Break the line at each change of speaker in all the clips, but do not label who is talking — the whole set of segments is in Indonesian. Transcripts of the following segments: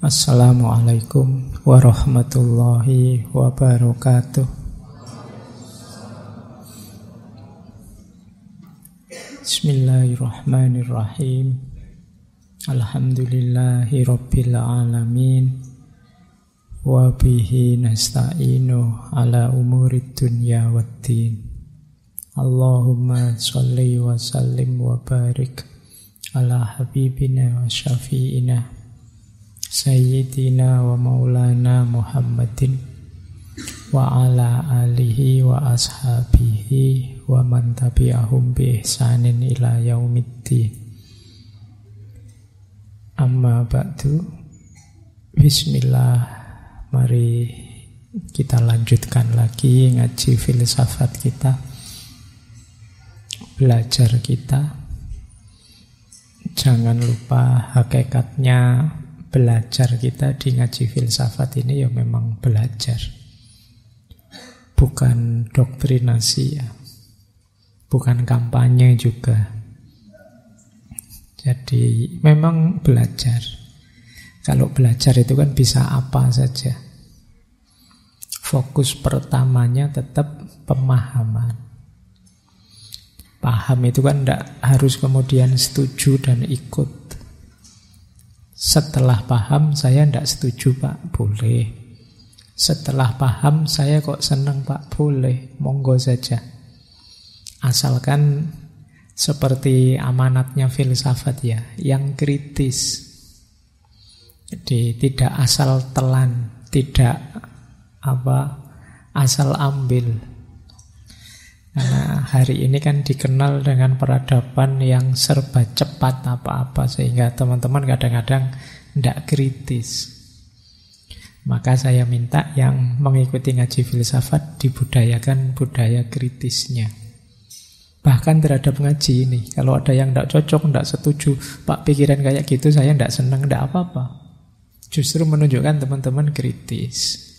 Assalamualaikum warahmatullahi wabarakatuh. Bismillahirrahmanirrahim. Alhamdulillahi rabbil alamin. Wa bihi nasta'inu ala umurid dunya waddin. Allahumma sholli wa sallim wa barik ala habibina wa syafi'ina Sayyidina wa maulana Muhammadin wa ala alihi wa ashabihi wa man tabi'ahum bi ihsanin ila yaumiddin. Amma ba'du. Bismillah. Mari kita lanjutkan lagi ngaji filsafat kita, belajar kita. Jangan lupa hakikatnya belajar kita di ngaji filsafat ini ya memang belajar, bukan doktrinasi ya, bukan kampanye juga. Jadi memang belajar. Kalau belajar itu kan bisa apa saja. Fokus pertamanya tetap pemahaman. Paham itu kan tidak harus kemudian setuju dan ikut. Setelah paham, saya tidak setuju Pak, boleh. Setelah paham, saya kok senang Pak, boleh. Monggo saja. Asalkan seperti amanatnya filsafat ya, yang kritis. Jadi tidak asal telan, tidak asal ambil. Karena hari ini kan dikenal dengan peradaban yang serba cepat apa-apa, sehingga teman-teman kadang-kadang tidak kritis. Maka saya minta yang mengikuti ngaji filsafat dibudayakan budaya kritisnya. Bahkan terhadap ngaji ini, kalau ada yang tidak cocok, tidak setuju, Pak pikiran kayak gitu saya tidak senang, tidak apa-apa. Justru menunjukkan teman-teman kritis.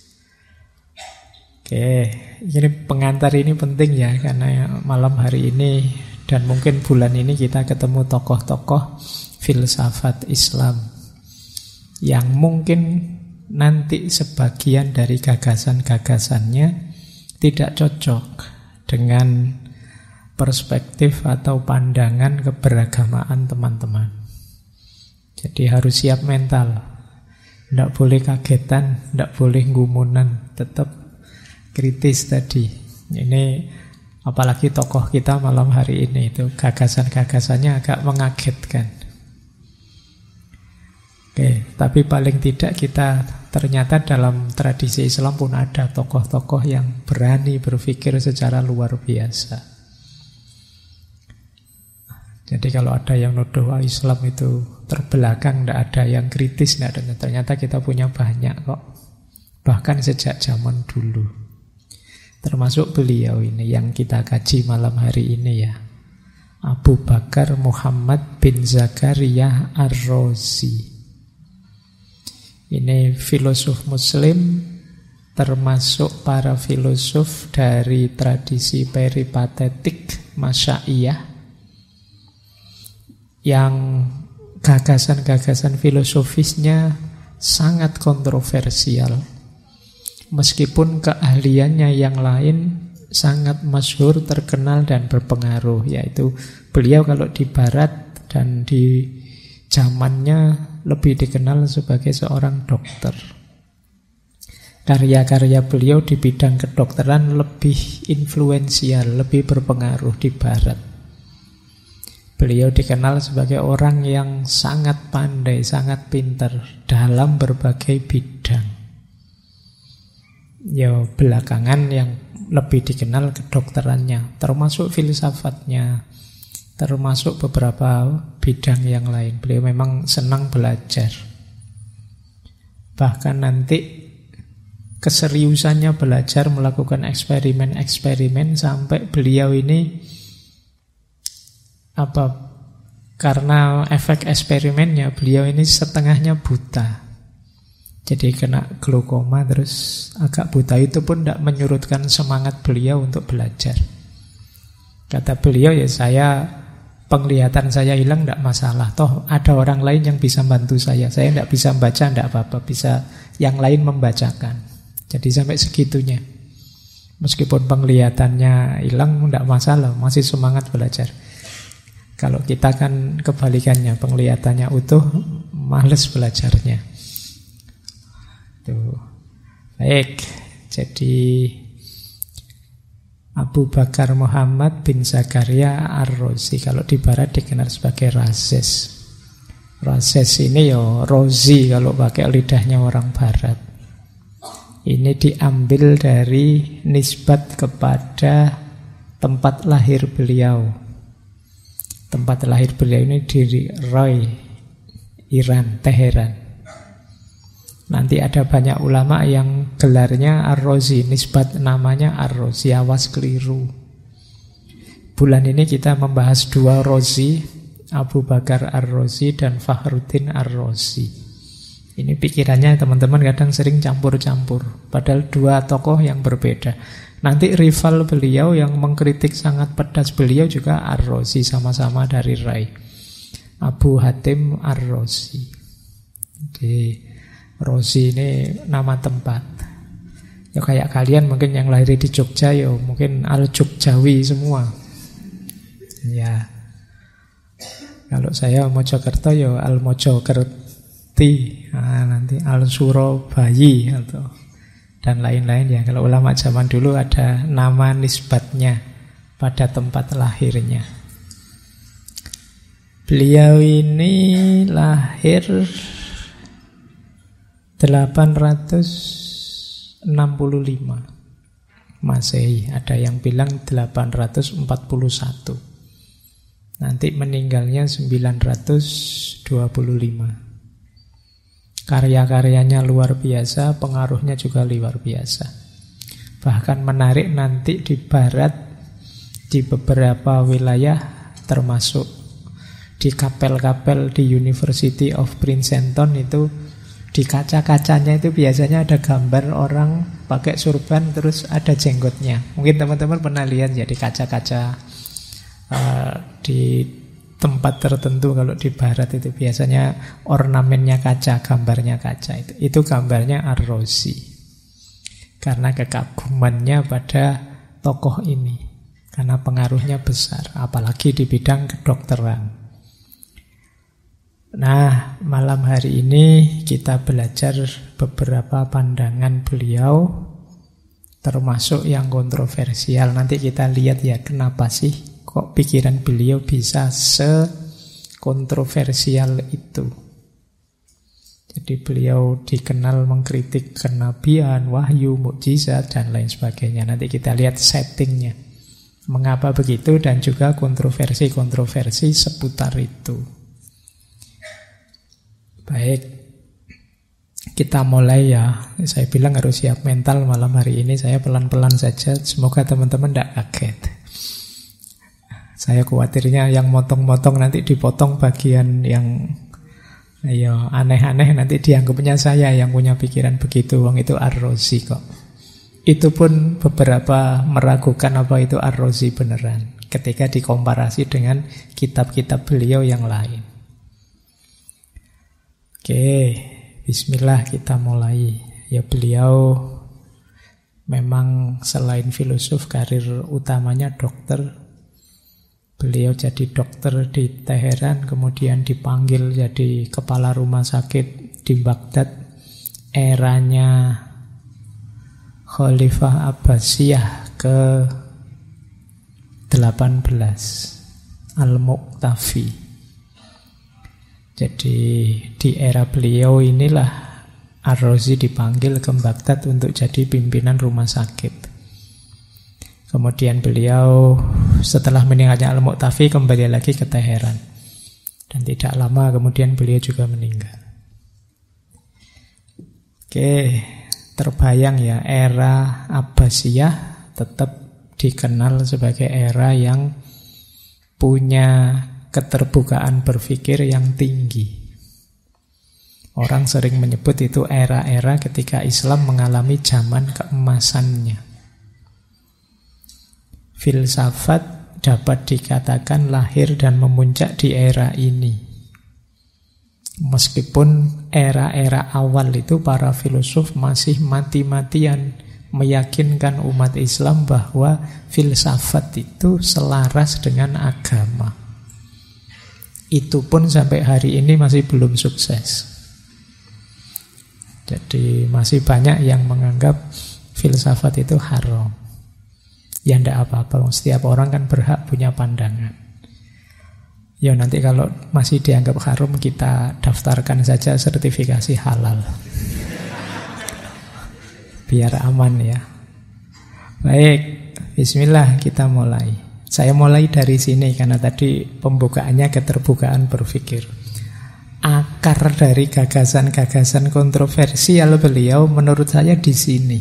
Oke, ini pengantar ini penting ya, karena malam hari ini dan mungkin bulan ini kita ketemu tokoh-tokoh filsafat Islam yang mungkin nanti sebagian dari gagasan-gagasannya tidak cocok dengan perspektif atau pandangan keberagamaan teman-teman. Jadi harus siap mental, tidak boleh kagetan, tidak boleh gumunan, tetap kritis tadi. Ini apalagi tokoh kita malam hari ini itu gagasan-gagasannya agak mengagetkan. Oke, tapi paling tidak kita ternyata dalam tradisi Islam pun ada tokoh-tokoh yang berani berpikir secara luar biasa. Jadi kalau ada yang nuduh Islam itu terbelakang, tidak ada yang kritis, tidak ada, ternyata kita punya banyak kok. Bahkan sejak zaman dulu. Termasuk beliau ini yang kita kaji malam hari ini ya, Abu Bakar Muhammad bin Zakaria Ar-Razi. Ini filosof muslim, termasuk para filosof dari tradisi peripatetik Masya'iyah, yang gagasan-gagasan filosofisnya sangat kontroversial. Meskipun keahliannya yang lain sangat masyhur, terkenal dan berpengaruh, yaitu beliau kalau di barat dan di zamannya lebih dikenal sebagai seorang dokter. Karya-karya beliau di bidang kedokteran lebih influensial, lebih berpengaruh di barat. Beliau dikenal sebagai orang yang sangat pandai, sangat pintar dalam berbagai bidang. Ya belakangan yang lebih dikenal kedokterannya, termasuk filsafatnya, termasuk beberapa bidang yang lain. Beliau memang senang belajar. Bahkan nanti keseriusannya belajar, melakukan eksperimen-eksperimen sampai beliau ini karena efek eksperimennya beliau ini setengahnya buta. Jadi kena glaukoma terus agak buta, itu pun tidak menyurutkan semangat beliau untuk belajar. Kata beliau, ya saya penglihatan saya hilang tidak masalah. Toh ada orang lain yang bisa bantu saya. Saya tidak bisa membaca, tidak apa-apa. Bisa yang lain membacakan. Jadi sampai segitunya. Meskipun penglihatannya hilang, tidak masalah. Masih semangat belajar. Kalau kita kan kebalikannya. Penglihatannya utuh, males belajarnya. Tuh. Baik. Jadi Abu Bakar Muhammad bin Zakaria Ar-Razi, kalau di barat dikenal sebagai Razes. Razes ini ya Rozi kalau pakai lidahnya orang barat. Ini diambil dari nisbat kepada tempat lahir beliau. Tempat lahir beliau ini di Roy, Iran, Teheran. Nanti ada banyak ulama yang gelarnya Ar-Razi, nisbat namanya Ar-Razi, awas keliru. Bulan ini kita membahas dua Razi, Abu Bakar Ar-Razi dan Fakhruddin Ar-Razi. Ini pikirannya teman-teman kadang sering campur-campur, padahal dua tokoh yang berbeda. Nanti rival beliau yang mengkritik sangat pedas beliau juga Ar-Razi, sama-sama dari Rai, Abu Hatim Ar-Razi. Jadi Rozi ini nama tempat. Ya kayak kalian mungkin yang lahir di Jogja ya mungkin Al-Jogjawi semua. Ya. Kalau saya Mojokerto ya Al-Mojokerti. Nanti Al-Surabayi atau dan lain-lain ya. Kalau ulama zaman dulu ada nama nisbatnya pada tempat lahirnya. Beliau ini lahir 865 Masehi, ada yang bilang 841. Nanti meninggalnya 925. Karya-karyanya luar biasa, pengaruhnya juga luar biasa. Bahkan menarik nanti di barat, di beberapa wilayah, termasuk di kapel-kapel di University of Princeton itu, di kaca-kacanya itu biasanya ada gambar orang pakai surban terus ada jenggotnya. Mungkin teman-teman pernah lihat ya di kaca-kaca di tempat tertentu. Kalau di barat itu biasanya ornamennya kaca, gambarnya kaca. Itu gambarnya Ar-Razi. Karena kekagumannya pada tokoh ini. Karena pengaruhnya besar, apalagi di bidang kedokteran. Nah, malam hari ini kita belajar beberapa pandangan beliau, termasuk yang kontroversial. Nanti kita lihat ya kenapa sih kok pikiran beliau bisa sekontroversial itu. Jadi beliau dikenal mengkritik kenabian, wahyu, mukjizat, dan lain sebagainya. Nanti kita lihat settingnya. Mengapa begitu dan juga kontroversi-kontroversi seputar itu. Baik, kita mulai ya. Saya bilang harus siap mental malam hari ini. Saya pelan-pelan saja. Semoga teman-teman tidak kaget. Saya khawatirnya yang motong-motong nanti dipotong bagian yang aneh-aneh. Nanti dianggapnya saya yang punya pikiran begitu. Wong itu Ar-Razi kok. Itu pun beberapa meragukan apa itu Ar-Razi beneran ketika dikomparasi dengan kitab-kitab beliau yang lain. Oke, bismillah kita mulai. Ya beliau memang selain filosof karir utamanya dokter. Beliau jadi dokter di Teheran, kemudian dipanggil jadi kepala rumah sakit di Baghdad. Eranya Khalifah Abbasiyah ke-18 Al-Muqtafi. Jadi di era beliau inilah Ar-Razi dipanggil ke Baghdad untuk jadi pimpinan rumah sakit. Kemudian beliau setelah meninggalnya Al-Muqtafi kembali lagi ke Teheran. Dan tidak lama kemudian beliau juga meninggal. Oke, terbayang ya era Abbasiyah tetap dikenal sebagai era yang punya keterbukaan berpikir yang tinggi. Orang sering menyebut itu era-era ketika Islam mengalami zaman keemasannya. Filsafat dapat dikatakan lahir dan memuncak di era ini. Meskipun era-era awal itu para filosof masih mati-matian meyakinkan umat Islam bahwa filsafat itu selaras dengan agama. Itu pun sampai hari ini masih belum sukses. Jadi masih banyak yang menganggap filsafat itu haram. Ya ndak apa-apa, setiap orang kan berhak punya pandangan. Ya nanti kalau masih dianggap haram, kita daftarkan saja sertifikasi halal. Biar aman ya. Baik, bismillah, kita mulai. Saya mulai dari sini karena tadi pembukaannya keterbukaan berpikir. Akar dari gagasan-gagasan kontroversial beliau menurut saya di sini.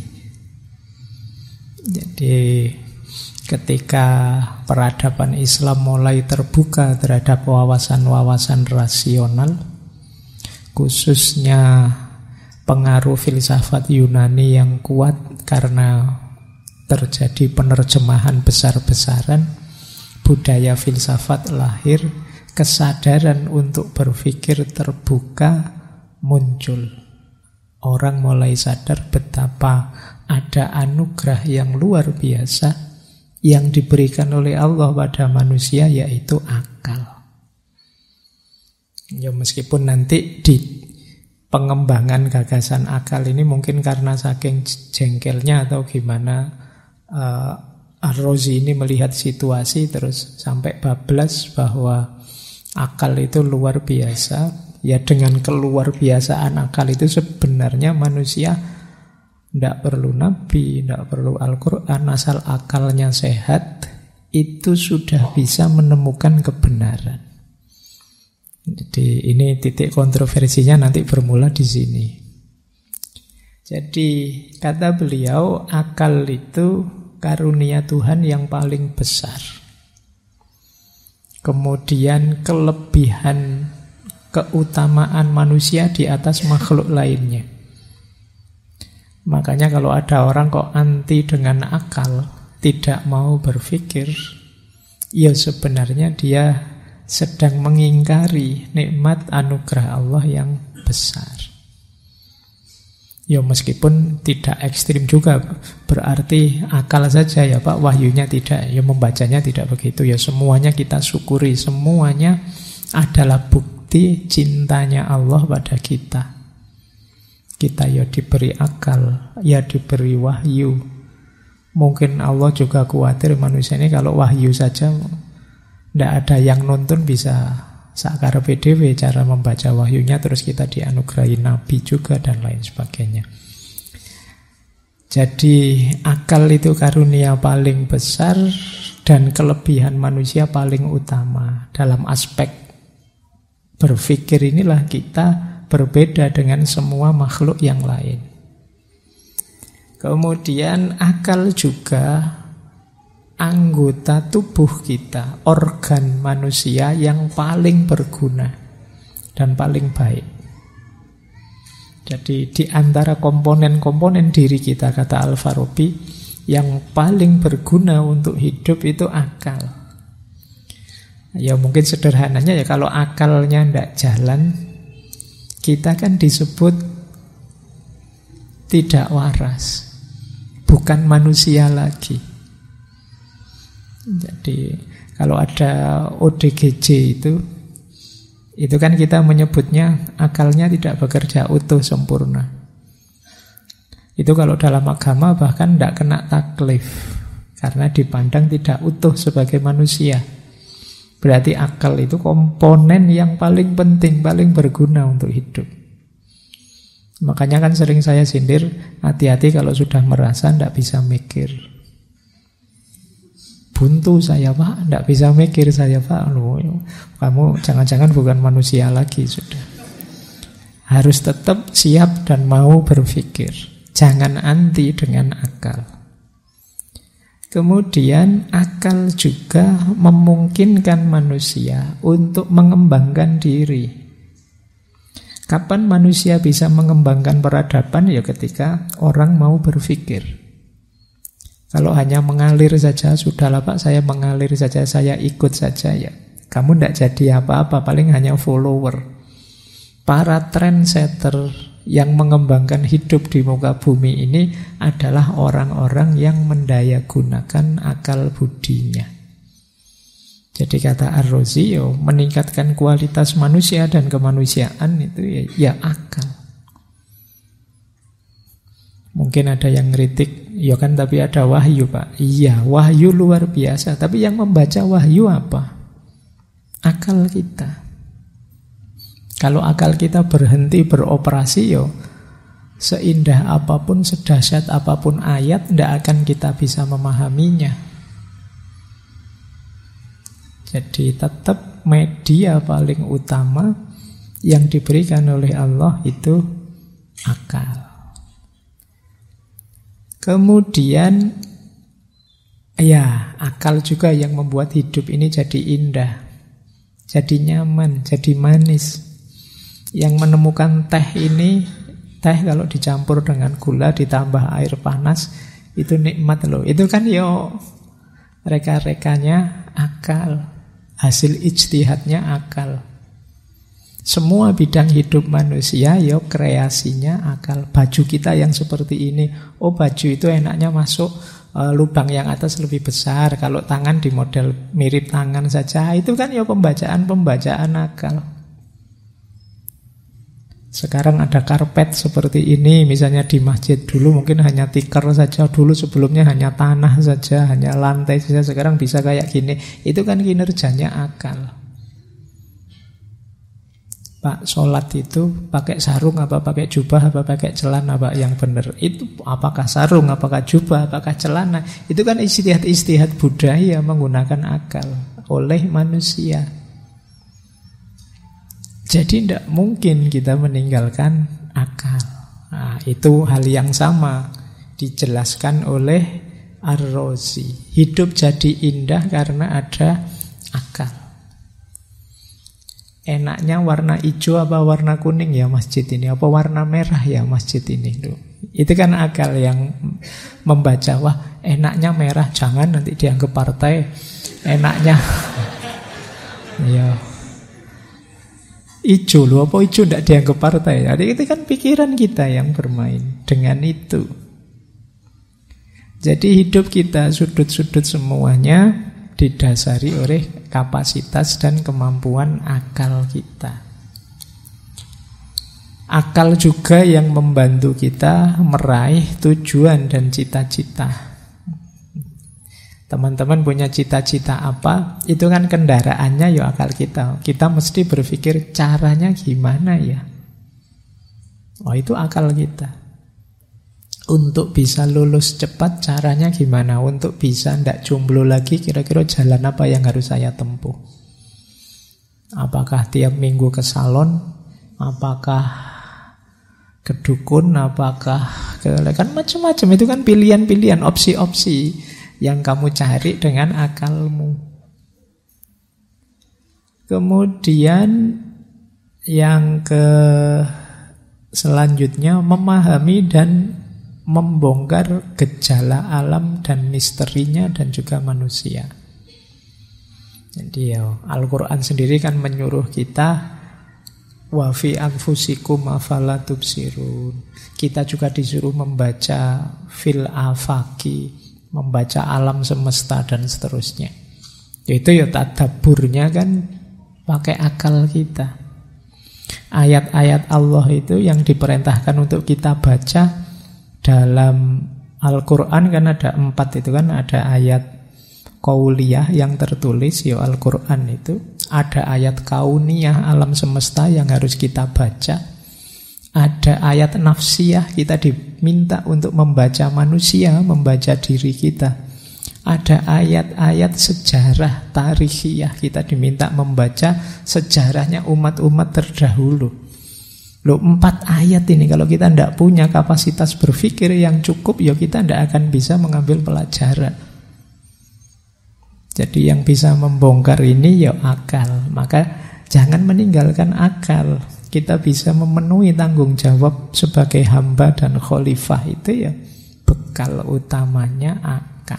Jadi ketika peradaban Islam mulai terbuka terhadap wawasan-wawasan rasional, khususnya pengaruh filsafat Yunani yang kuat karena terjadi penerjemahan besar-besaran, budaya filsafat lahir, kesadaran untuk berpikir terbuka muncul. Orang mulai sadar betapa ada anugerah yang luar biasa yang diberikan oleh Allah pada manusia, yaitu akal. Ya meskipun nanti di pengembangan gagasan akal ini mungkin karena saking jengkelnya atau gimana, Ar-Razi ini melihat situasi terus sampai bablas bahwa akal itu luar biasa. Ya dengan keluar biasaan akal itu sebenarnya manusia tidak perlu nabi, tidak perlu Al-Quran, asal akalnya sehat, itu sudah bisa menemukan kebenaran. Jadi ini titik kontroversinya nanti bermula di sini. Jadi kata beliau, akal itu karunia Tuhan yang paling besar. Kemudian kelebihan keutamaan manusia di atas makhluk lainnya. Makanya kalau ada orang kok anti dengan akal, tidak mau berpikir, ya sebenarnya dia sedang mengingkari nikmat anugerah Allah yang besar. Ya meskipun tidak ekstrim juga, berarti akal saja ya Pak, wahyunya tidak, ya membacanya tidak begitu. Ya semuanya kita syukuri, semuanya adalah bukti cintanya Allah pada kita. Kita ya diberi akal, ya diberi wahyu. Mungkin Allah juga khawatir manusia ini kalau wahyu saja tidak ada yang nonton, bisa sakar PDW cara membaca wahyunya, terus kita dianugerahi nabi juga dan lain sebagainya. Jadi akal itu karunia paling besar dan kelebihan manusia paling utama. Dalam aspek berpikir inilah kita berbeda dengan semua makhluk yang lain. Kemudian akal juga anggota tubuh kita, organ manusia yang paling berguna dan paling baik. Jadi di antara komponen-komponen diri kita, kata Al-Farabi, yang paling berguna untuk hidup itu akal. Ya mungkin sederhananya ya, kalau akalnya tidak jalan, kita kan disebut tidak waras, bukan manusia lagi. Jadi kalau ada ODGJ itu kan kita menyebutnya akalnya tidak bekerja utuh sempurna. Itu kalau dalam agama bahkan tidak kena taklif, karena dipandang tidak utuh sebagai manusia. Berarti akal itu komponen yang paling penting, paling berguna untuk hidup. Makanya kan sering saya sindir, hati-hati kalau sudah merasa tidak bisa mikir. Buntu saya Pak, tidak bisa mikir saya Pak. Loh, kamu jangan-jangan bukan manusia lagi sudah. Harus tetap siap dan mau berpikir. Jangan anti dengan akal. Kemudian akal juga memungkinkan manusia untuk mengembangkan diri. Kapan manusia bisa mengembangkan peradaban? Ya ketika orang mau berpikir. Kalau hanya mengalir saja, sudahlah Pak, saya mengalir saja, saya ikut saja, ya kamu tidak jadi apa-apa, paling hanya follower. Para trendsetter yang mengembangkan hidup di muka bumi ini adalah orang-orang yang mendayagunakan akal budinya. Jadi kata Ar-Razi, meningkatkan kualitas manusia dan kemanusiaan itu ya akal. Mungkin ada yang ngeritik, ya kan tapi ada wahyu Pak. Iya, wahyu luar biasa. Tapi yang membaca wahyu apa? Akal kita. Kalau akal kita berhenti beroperasi, seindah apapun, sedahsyat apapun ayat, tidak akan kita bisa memahaminya. Jadi tetap media paling utama yang diberikan oleh Allah itu akal. Kemudian ya akal juga yang membuat hidup ini jadi indah, jadi nyaman, jadi manis. Yang menemukan teh ini, teh kalau dicampur dengan gula ditambah air panas, itu nikmat loh. Itu kan reka-rekanya akal, hasil ijtihadnya akal. Semua bidang hidup manusia kreasinya akal. Baju kita yang seperti ini, baju itu enaknya masuk lubang yang atas lebih besar. Kalau tangan di model mirip tangan saja, itu kan pembacaan akal. Sekarang ada karpet seperti ini, misalnya di masjid dulu mungkin hanya tikar saja, dulu sebelumnya hanya tanah saja, hanya lantai saja, sekarang bisa kayak gini. Itu kan kinerjanya akal. Pak, sholat itu pakai sarung apa pakai jubah apa pakai celana Pak yang benar? Itu apakah sarung, apakah jubah, apakah celana? Itu kan istihad budaya menggunakan akal oleh manusia. Jadi tidak mungkin kita meninggalkan akal. Nah, itu hal yang sama dijelaskan oleh Ar-Razi. Hidup jadi indah karena ada akal. Enaknya warna hijau apa warna kuning ya masjid ini, apa warna merah ya masjid ini. Itu kan akal yang membaca, wah enaknya merah, jangan nanti dianggap partai. Enaknya ya hijau loh, apa hijau tidak dianggap partai. Jadi itu kan pikiran kita yang bermain dengan itu. Jadi hidup kita sudut-sudut semuanya didasari oleh kapasitas dan kemampuan akal kita. Akal juga yang membantu kita meraih tujuan dan cita-cita. Teman-teman punya cita-cita apa? Itu kan kendaraannya akal kita. Kita mesti berpikir caranya gimana ya. Itu akal kita. Untuk bisa lulus cepat caranya gimana? Untuk bisa tidak jomblo lagi kira-kira jalan apa yang harus saya tempuh? Apakah tiap minggu ke salon? Apakah ke dukun? Apakah kan macam-macam. Itu kan pilihan-pilihan, opsi-opsi yang kamu cari dengan akalmu. Kemudian yang selanjutnya memahami dan membongkar gejala alam dan misterinya dan juga manusia. Jadi Al-Quran sendiri kan menyuruh kita wa fi anfusikum afala tubsirun. Kita juga disuruh membaca fil afaki, membaca alam semesta dan seterusnya. Itu tadaburnya kan pakai akal kita. Ayat-ayat Allah itu yang diperintahkan untuk kita baca dalam Al-Quran kan ada 4 itu kan. Ada ayat qauliyah yang tertulis Al-Quran itu. Ada ayat kauniyah alam semesta yang harus kita baca. Ada ayat nafsiyah, kita diminta untuk membaca manusia, membaca diri kita. Ada ayat-ayat sejarah tarikhiyah, kita diminta membaca sejarahnya umat-umat terdahulu. 4 ayat ini kalau kita tidak punya kapasitas berpikir yang cukup, kita tidak akan bisa mengambil pelajaran. Jadi yang bisa membongkar ini akal. Maka jangan meninggalkan akal. Kita bisa memenuhi tanggung jawab sebagai hamba dan khalifah itu bekal utamanya akal.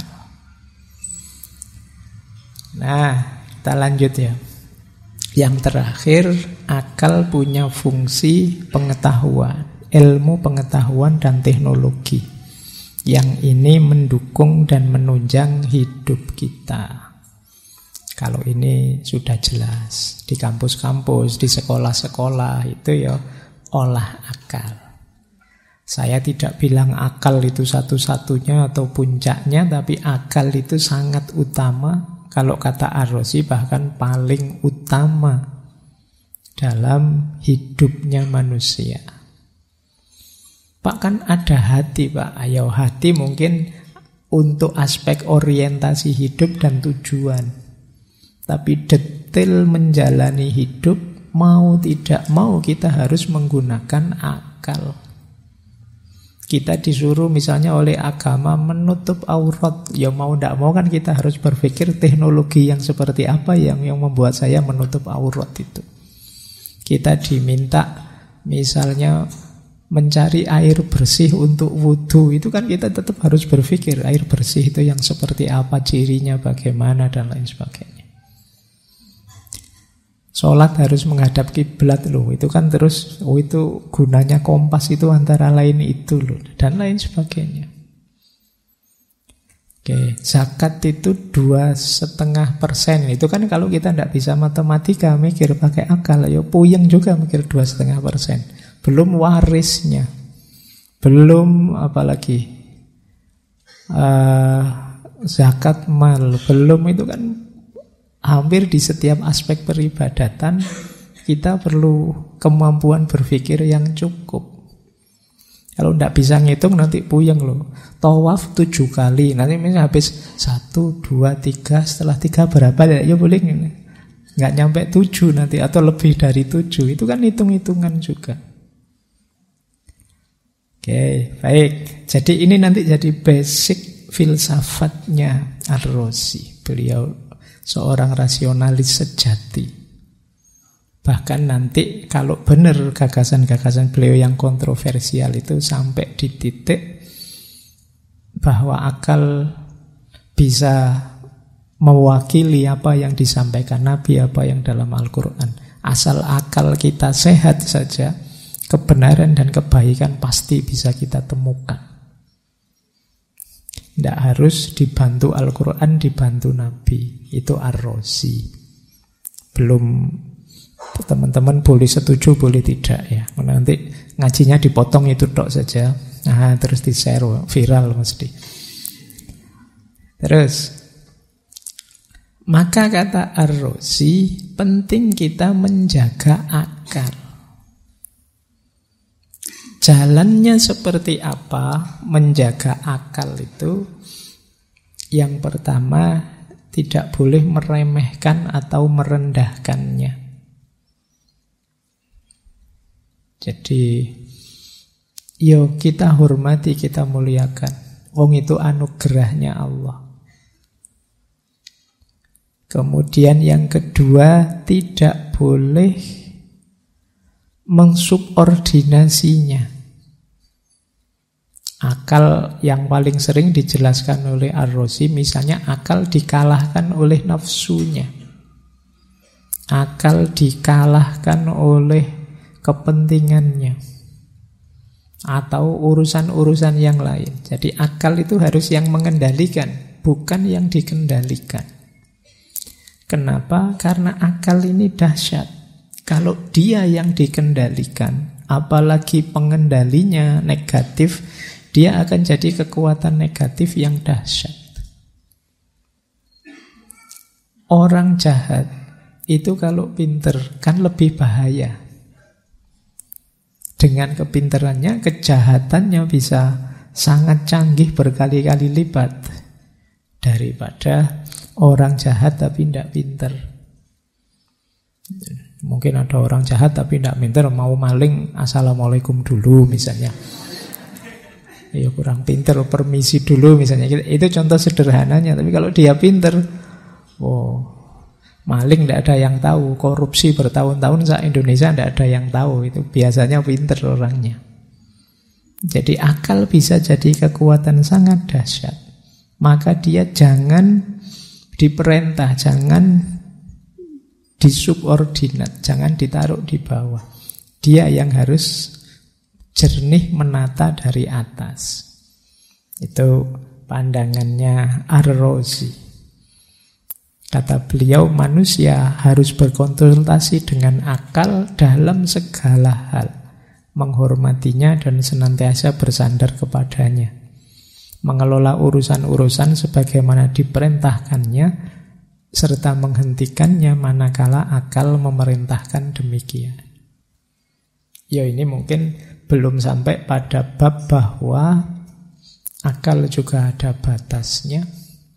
Nah, kita lanjut ya. Yang terakhir, akal punya fungsi pengetahuan, ilmu pengetahuan dan teknologi. Yang ini mendukung dan menunjang hidup kita. Kalau ini sudah jelas. Di kampus-kampus, di sekolah-sekolah, itu ya olah akal. Saya tidak bilang akal itu satu-satunya atau puncaknya, tapi akal itu sangat utama. Kalau kata Ar-Razi bahkan paling utama dalam hidupnya manusia. Pak, kan ada hati, Pak. Ayo, hati mungkin untuk aspek orientasi hidup dan tujuan. Tapi detail menjalani hidup, mau tidak mau kita harus menggunakan akal. Kita disuruh misalnya oleh agama menutup aurat. Ya mau tidak mau kan kita harus berpikir teknologi yang seperti apa yang membuat saya menutup aurat itu. Kita diminta misalnya mencari air bersih untuk wudhu. Itu kan kita tetap harus berpikir air bersih itu yang seperti apa, cirinya bagaimana dan lain sebagainya. Sholat harus menghadap kiblat loh. Itu kan terus, itu gunanya kompas itu antara lain itu loh. Dan lain sebagainya. Oke, zakat itu 2,5%. Itu kan kalau kita tidak bisa matematika, mikir pakai akal, ya puyeng juga mikir 2,5%. Belum warisnya. Belum apalagi zakat mal. Belum itu kan hampir di setiap aspek peribadatan kita perlu kemampuan berpikir yang cukup. Kalau tidak bisa ngitung nanti puyeng loh. Tawaf 7 kali, nanti misalnya habis 1, 2, 3, setelah 3 berapa ya boleh nggak nyampe 7 nanti atau lebih dari 7. Itu kan hitung-hitungan juga. Oke, baik. Jadi ini nanti jadi basic filsafatnya Ar-Razi. Beliau seorang rasionalis sejati. Bahkan nanti kalau benar gagasan-gagasan beliau yang kontroversial itu sampai di titik bahwa akal bisa mewakili apa yang disampaikan Nabi, apa yang dalam Al-Quran. Asal akal kita sehat saja, kebenaran dan kebaikan pasti bisa kita temukan. Tidak harus dibantu Al-Quran, dibantu Nabi. Itu Ar-Razi. Belum, teman-teman boleh setuju, boleh tidak ya. Nanti ngajinya dipotong itu tok saja. Nah, terus di-share, viral mesti. Terus, maka kata Ar-Razi, penting kita menjaga akal. Jalannya seperti apa menjaga akal itu? Yang pertama, tidak boleh meremehkan atau merendahkannya. Jadi, yo kita hormati, kita muliakan. Wong itu anugerahnya Allah. Kemudian yang kedua, tidak boleh mensubordinasinya. Akal yang paling sering dijelaskan oleh Ar-Razi, misalnya akal dikalahkan oleh nafsunya. Akal dikalahkan oleh kepentingannya. Atau urusan-urusan yang lain. Jadi akal itu harus yang mengendalikan, bukan yang dikendalikan. Kenapa? Karena akal ini dahsyat. Kalau dia yang dikendalikan, apalagi pengendalinya negatif, dia akan jadi kekuatan negatif yang dahsyat. Orang jahat itu kalau pinter kan lebih bahaya. Dengan kepinterannya, kejahatannya bisa sangat canggih berkali-kali lipat daripada orang jahat tapi tidak pinter. Mungkin ada orang jahat tapi tidak pinter, mau maling assalamualaikum dulu misalnya. Ya kurang pinter, permisi dulu misalnya. Itu contoh sederhananya. Tapi kalau dia pinter, maling tidak ada yang tahu. Korupsi bertahun-tahun se-Indonesia tidak ada yang tahu. Itu biasanya pinter orangnya. Jadi akal bisa jadi kekuatan sangat dahsyat. Maka dia jangan Diperintah, jangan disubordinat, jangan ditaruh di bawah. Dia yang harus jernih menata dari atas. Itu pandangannya Ar-Razi. Kata beliau, manusia harus berkonsultasi dengan akal dalam segala hal, menghormatinya dan senantiasa bersandar kepadanya, mengelola urusan-urusan sebagaimana diperintahkannya, serta menghentikannya manakala akal memerintahkan demikian. Ya, ini mungkin belum sampai pada bab bahwa akal juga ada batasnya.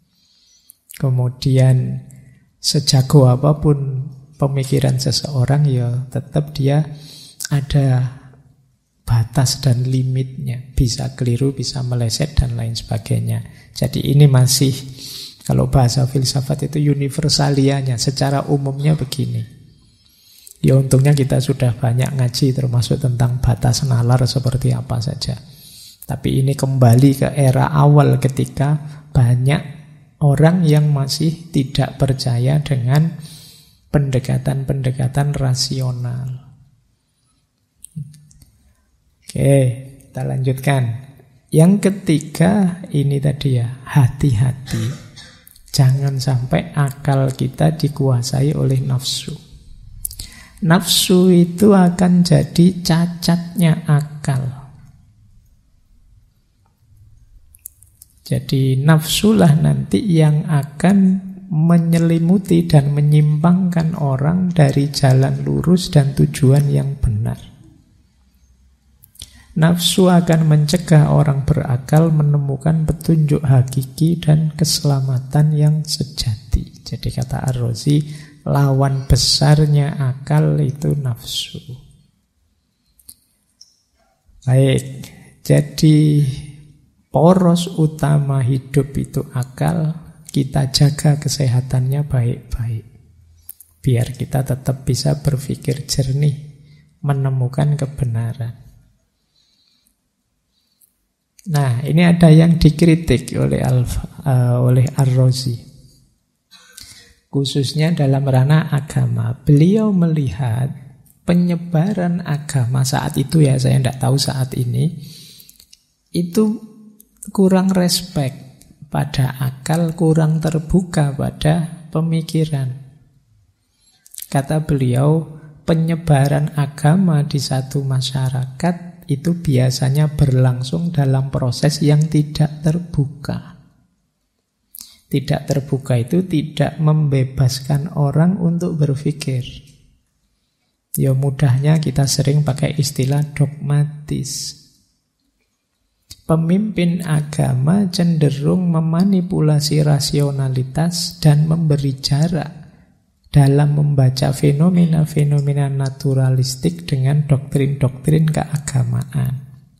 Kemudian sejago apapun pemikiran seseorang, ya tetap dia ada batas dan limitnya. Bisa keliru, bisa meleset, dan lain sebagainya. Jadi ini masih, kalau bahasa filsafat itu universalianya, secara umumnya begini. Ya untungnya kita sudah banyak ngaji termasuk tentang batas nalar seperti apa saja. Tapi ini kembali ke era awal ketika banyak orang yang masih tidak percaya dengan pendekatan-pendekatan rasional. Oke, kita lanjutkan. Yang ketiga ini tadi ya, hati-hati. Jangan sampai akal kita dikuasai oleh nafsu. Nafsu itu akan jadi cacatnya akal. Jadi nafsulah nanti yang akan menyelimuti dan menyimpangkan orang dari jalan lurus dan tujuan yang benar. Nafsu akan mencegah orang berakal menemukan petunjuk hakiki dan keselamatan yang sejati. Jadi kata Ar-Razi, lawan besarnya akal itu nafsu. Baik, jadi poros utama hidup itu akal. Kita jaga kesehatannya baik-baik, biar kita tetap bisa berpikir jernih, menemukan kebenaran. Nah, ini ada yang dikritik oleh Ar-Razi, khususnya dalam ranah agama. Beliau melihat penyebaran agama saat itu, ya saya tidak tahu saat ini, itu kurang respect pada akal, kurang terbuka pada pemikiran. Kata beliau, penyebaran agama di satu masyarakat itu biasanya berlangsung dalam proses yang tidak terbuka. Tidak terbuka itu tidak membebaskan orang untuk berpikir. Ya mudahnya kita sering pakai istilah dogmatis. Pemimpin agama cenderung memanipulasi rasionalitas dan memberi jarak dalam membaca fenomena-fenomena naturalistik dengan doktrin-doktrin keagamaan.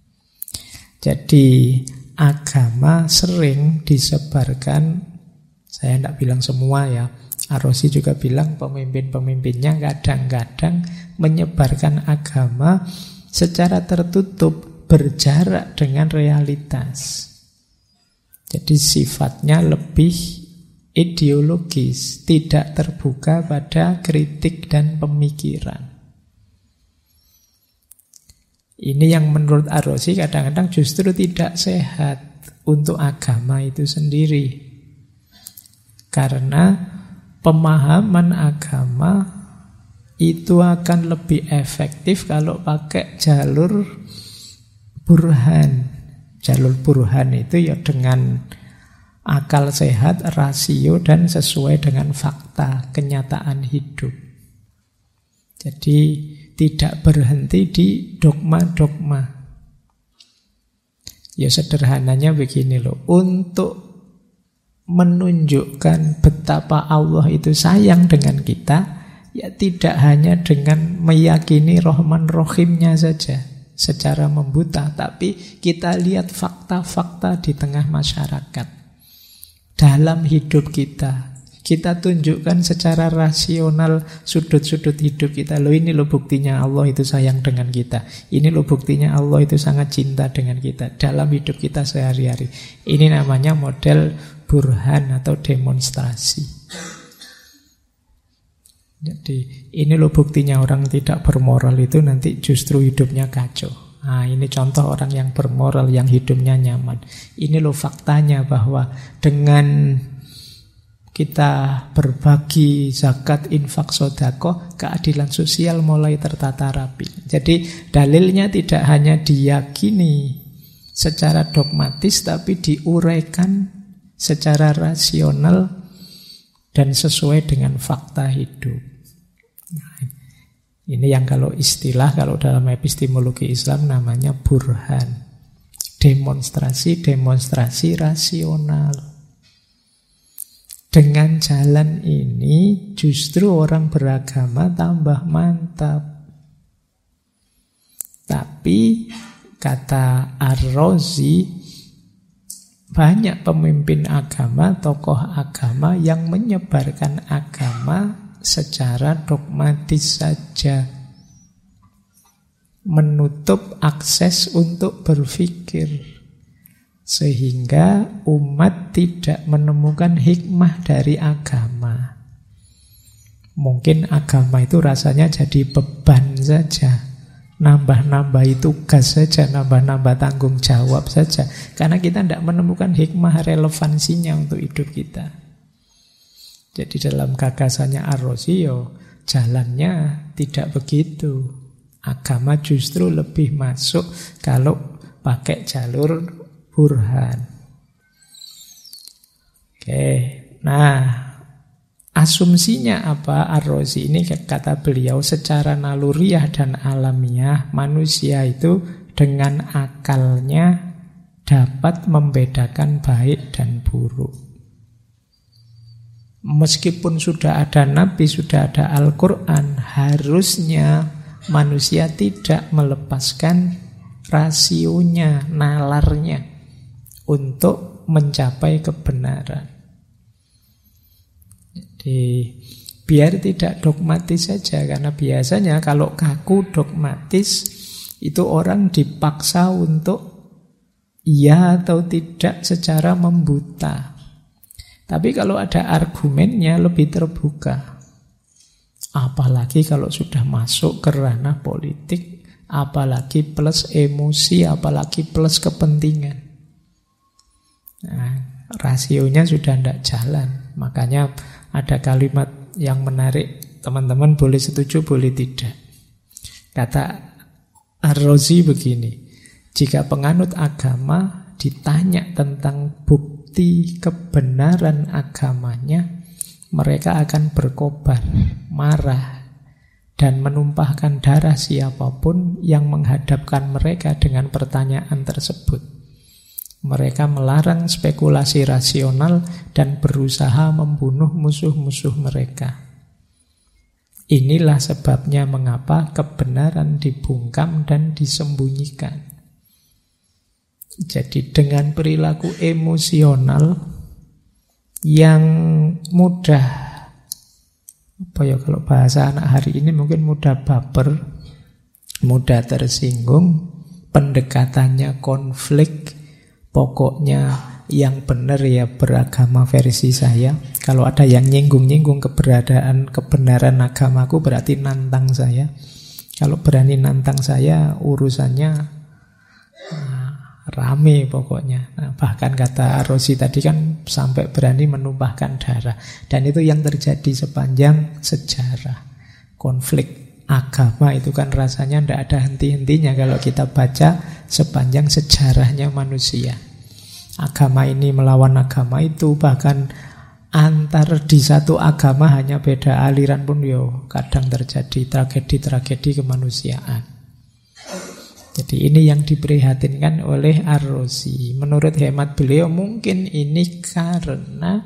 Jadi agama sering disebarkan, saya tidak bilang semua ya, Ar-Razi juga bilang pemimpin-pemimpinnya kadang-kadang menyebarkan agama secara tertutup, berjarak dengan realitas. Jadi sifatnya lebih ideologis, tidak terbuka pada kritik dan pemikiran. Ini yang menurut Ar-Razi kadang-kadang justru tidak sehat untuk agama itu sendiri. Karena pemahaman agama itu akan lebih efektif kalau pakai jalur burhan. Jalur burhan itu ya dengan akal sehat, rasio, dan sesuai dengan fakta, kenyataan hidup. Jadi tidak berhenti di dogma-dogma. Ya sederhananya begini loh, untuk menunjukkan betapa Allah itu sayang dengan kita, ya tidak hanya dengan meyakini Rahman Rahimnya saja secara membuta, tapi kita lihat fakta-fakta di tengah masyarakat. Dalam hidup kita tunjukkan secara rasional sudut-sudut hidup kita. Loh ini loh buktinya Allah itu sayang dengan kita. Ini loh buktinya Allah itu sangat cinta dengan kita dalam hidup kita sehari-hari. Ini namanya model burhan atau demonstrasi. Jadi ini loh buktinya orang tidak bermoral itu nanti justru hidupnya kacau. Nah, ini contoh orang yang bermoral, yang hidupnya nyaman. Ini loh faktanya bahwa dengan kita berbagi zakat, infak, sedekah, keadilan sosial mulai tertata rapi. Jadi dalilnya tidak hanya diyakini secara dogmatis, tapi diuraikan secara rasional dan sesuai dengan fakta hidup. Nah, ini yang kalau istilah, kalau dalam epistemologi Islam namanya burhan. Demonstrasi rasional. Dengan jalan ini justru orang beragama tambah mantap. Tapi kata Ar-Razi, banyak pemimpin agama, tokoh agama yang menyebarkan agama secara dogmatis saja, menutup akses untuk berpikir, sehingga umat tidak menemukan hikmah dari agama. Mungkin agama itu rasanya jadi beban saja, nambah-nambah tugas saja, nambah-nambah tanggung jawab saja, karena kita tidak menemukan hikmah relevansinya untuk hidup kita. Jadi dalam gagasannya Ar-Razi, jalannya tidak begitu. Agama justru lebih masuk kalau pakai jalur burhan. Oke, nah asumsinya apa Ar-Razi ini? Kata beliau, secara naluriah dan alamiah manusia itu dengan akalnya dapat membedakan baik dan buruk. Meskipun sudah ada Nabi, sudah ada Al-Quran, harusnya manusia tidak melepaskan rasionya, nalarnya untuk mencapai kebenaran. Biar tidak dogmatis saja, karena biasanya kalau kaku dogmatis itu orang dipaksa untuk iya atau tidak secara membuta. Tapi kalau ada argumennya lebih terbuka. Apalagi kalau sudah masuk ke ranah politik, apalagi plus emosi, apalagi plus kepentingan. Nah, rasionya sudah tidak jalan. Makanya ada kalimat yang menarik, teman-teman boleh setuju, boleh tidak. Kata Ar-Razi begini, jika penganut agama ditanya tentang bukti kebenaran agamanya, mereka akan berkobar, marah, dan menumpahkan darah siapapun yang menghadapkan mereka dengan pertanyaan tersebut. Mereka melarang spekulasi rasional dan berusaha membunuh musuh-musuh mereka. Inilah sebabnya mengapa kebenaran dibungkam dan disembunyikan. Jadi dengan perilaku emosional yang mudah, kalau bahasa anak hari ini mungkin mudah baper, mudah tersinggung, pendekatannya konflik. Pokoknya yang benar ya beragama versi saya. Kalau ada yang nyinggung-nyinggung kebenaran agamaku, berarti nantang saya. Kalau berani nantang saya, urusannya rame pokoknya. Nah, bahkan kata Ar-Razi tadi kan sampai berani menumpahkan darah. Dan itu yang terjadi sepanjang sejarah. Konflik agama itu kan rasanya tidak ada henti-hentinya kalau kita baca sepanjang sejarahnya manusia. Agama ini melawan agama itu, bahkan antar di satu agama hanya beda aliran pun kadang terjadi tragedi-tragedi kemanusiaan. Jadi ini yang diprihatinkan oleh Ar-Razi. Menurut hemat beliau mungkin ini karena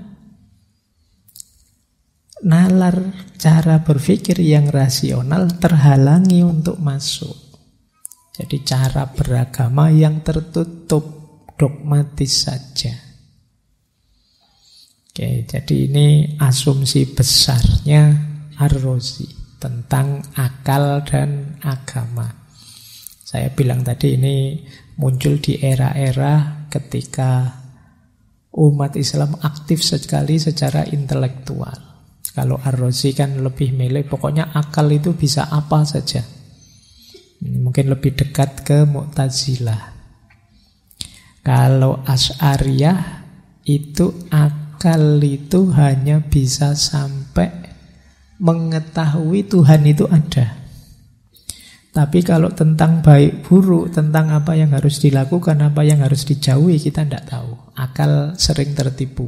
nalar cara berpikir yang rasional terhalangi untuk masuk. Jadi cara beragama yang tertutup, dogmatis saja. Oke, jadi ini asumsi besarnya Ar-Razi tentang akal dan agama. Saya bilang tadi ini muncul di era-era ketika umat Islam aktif sekali secara intelektual. Kalau Ar-Razi kan lebih milih, pokoknya akal itu bisa apa saja. Mungkin lebih dekat ke Mu'tazilah. Kalau Asy'ariyah itu akal itu hanya bisa sampai mengetahui Tuhan itu ada. Tapi kalau tentang baik buruk, tentang apa yang harus dilakukan, apa yang harus dijauhi, kita tidak tahu. Akal sering tertipu.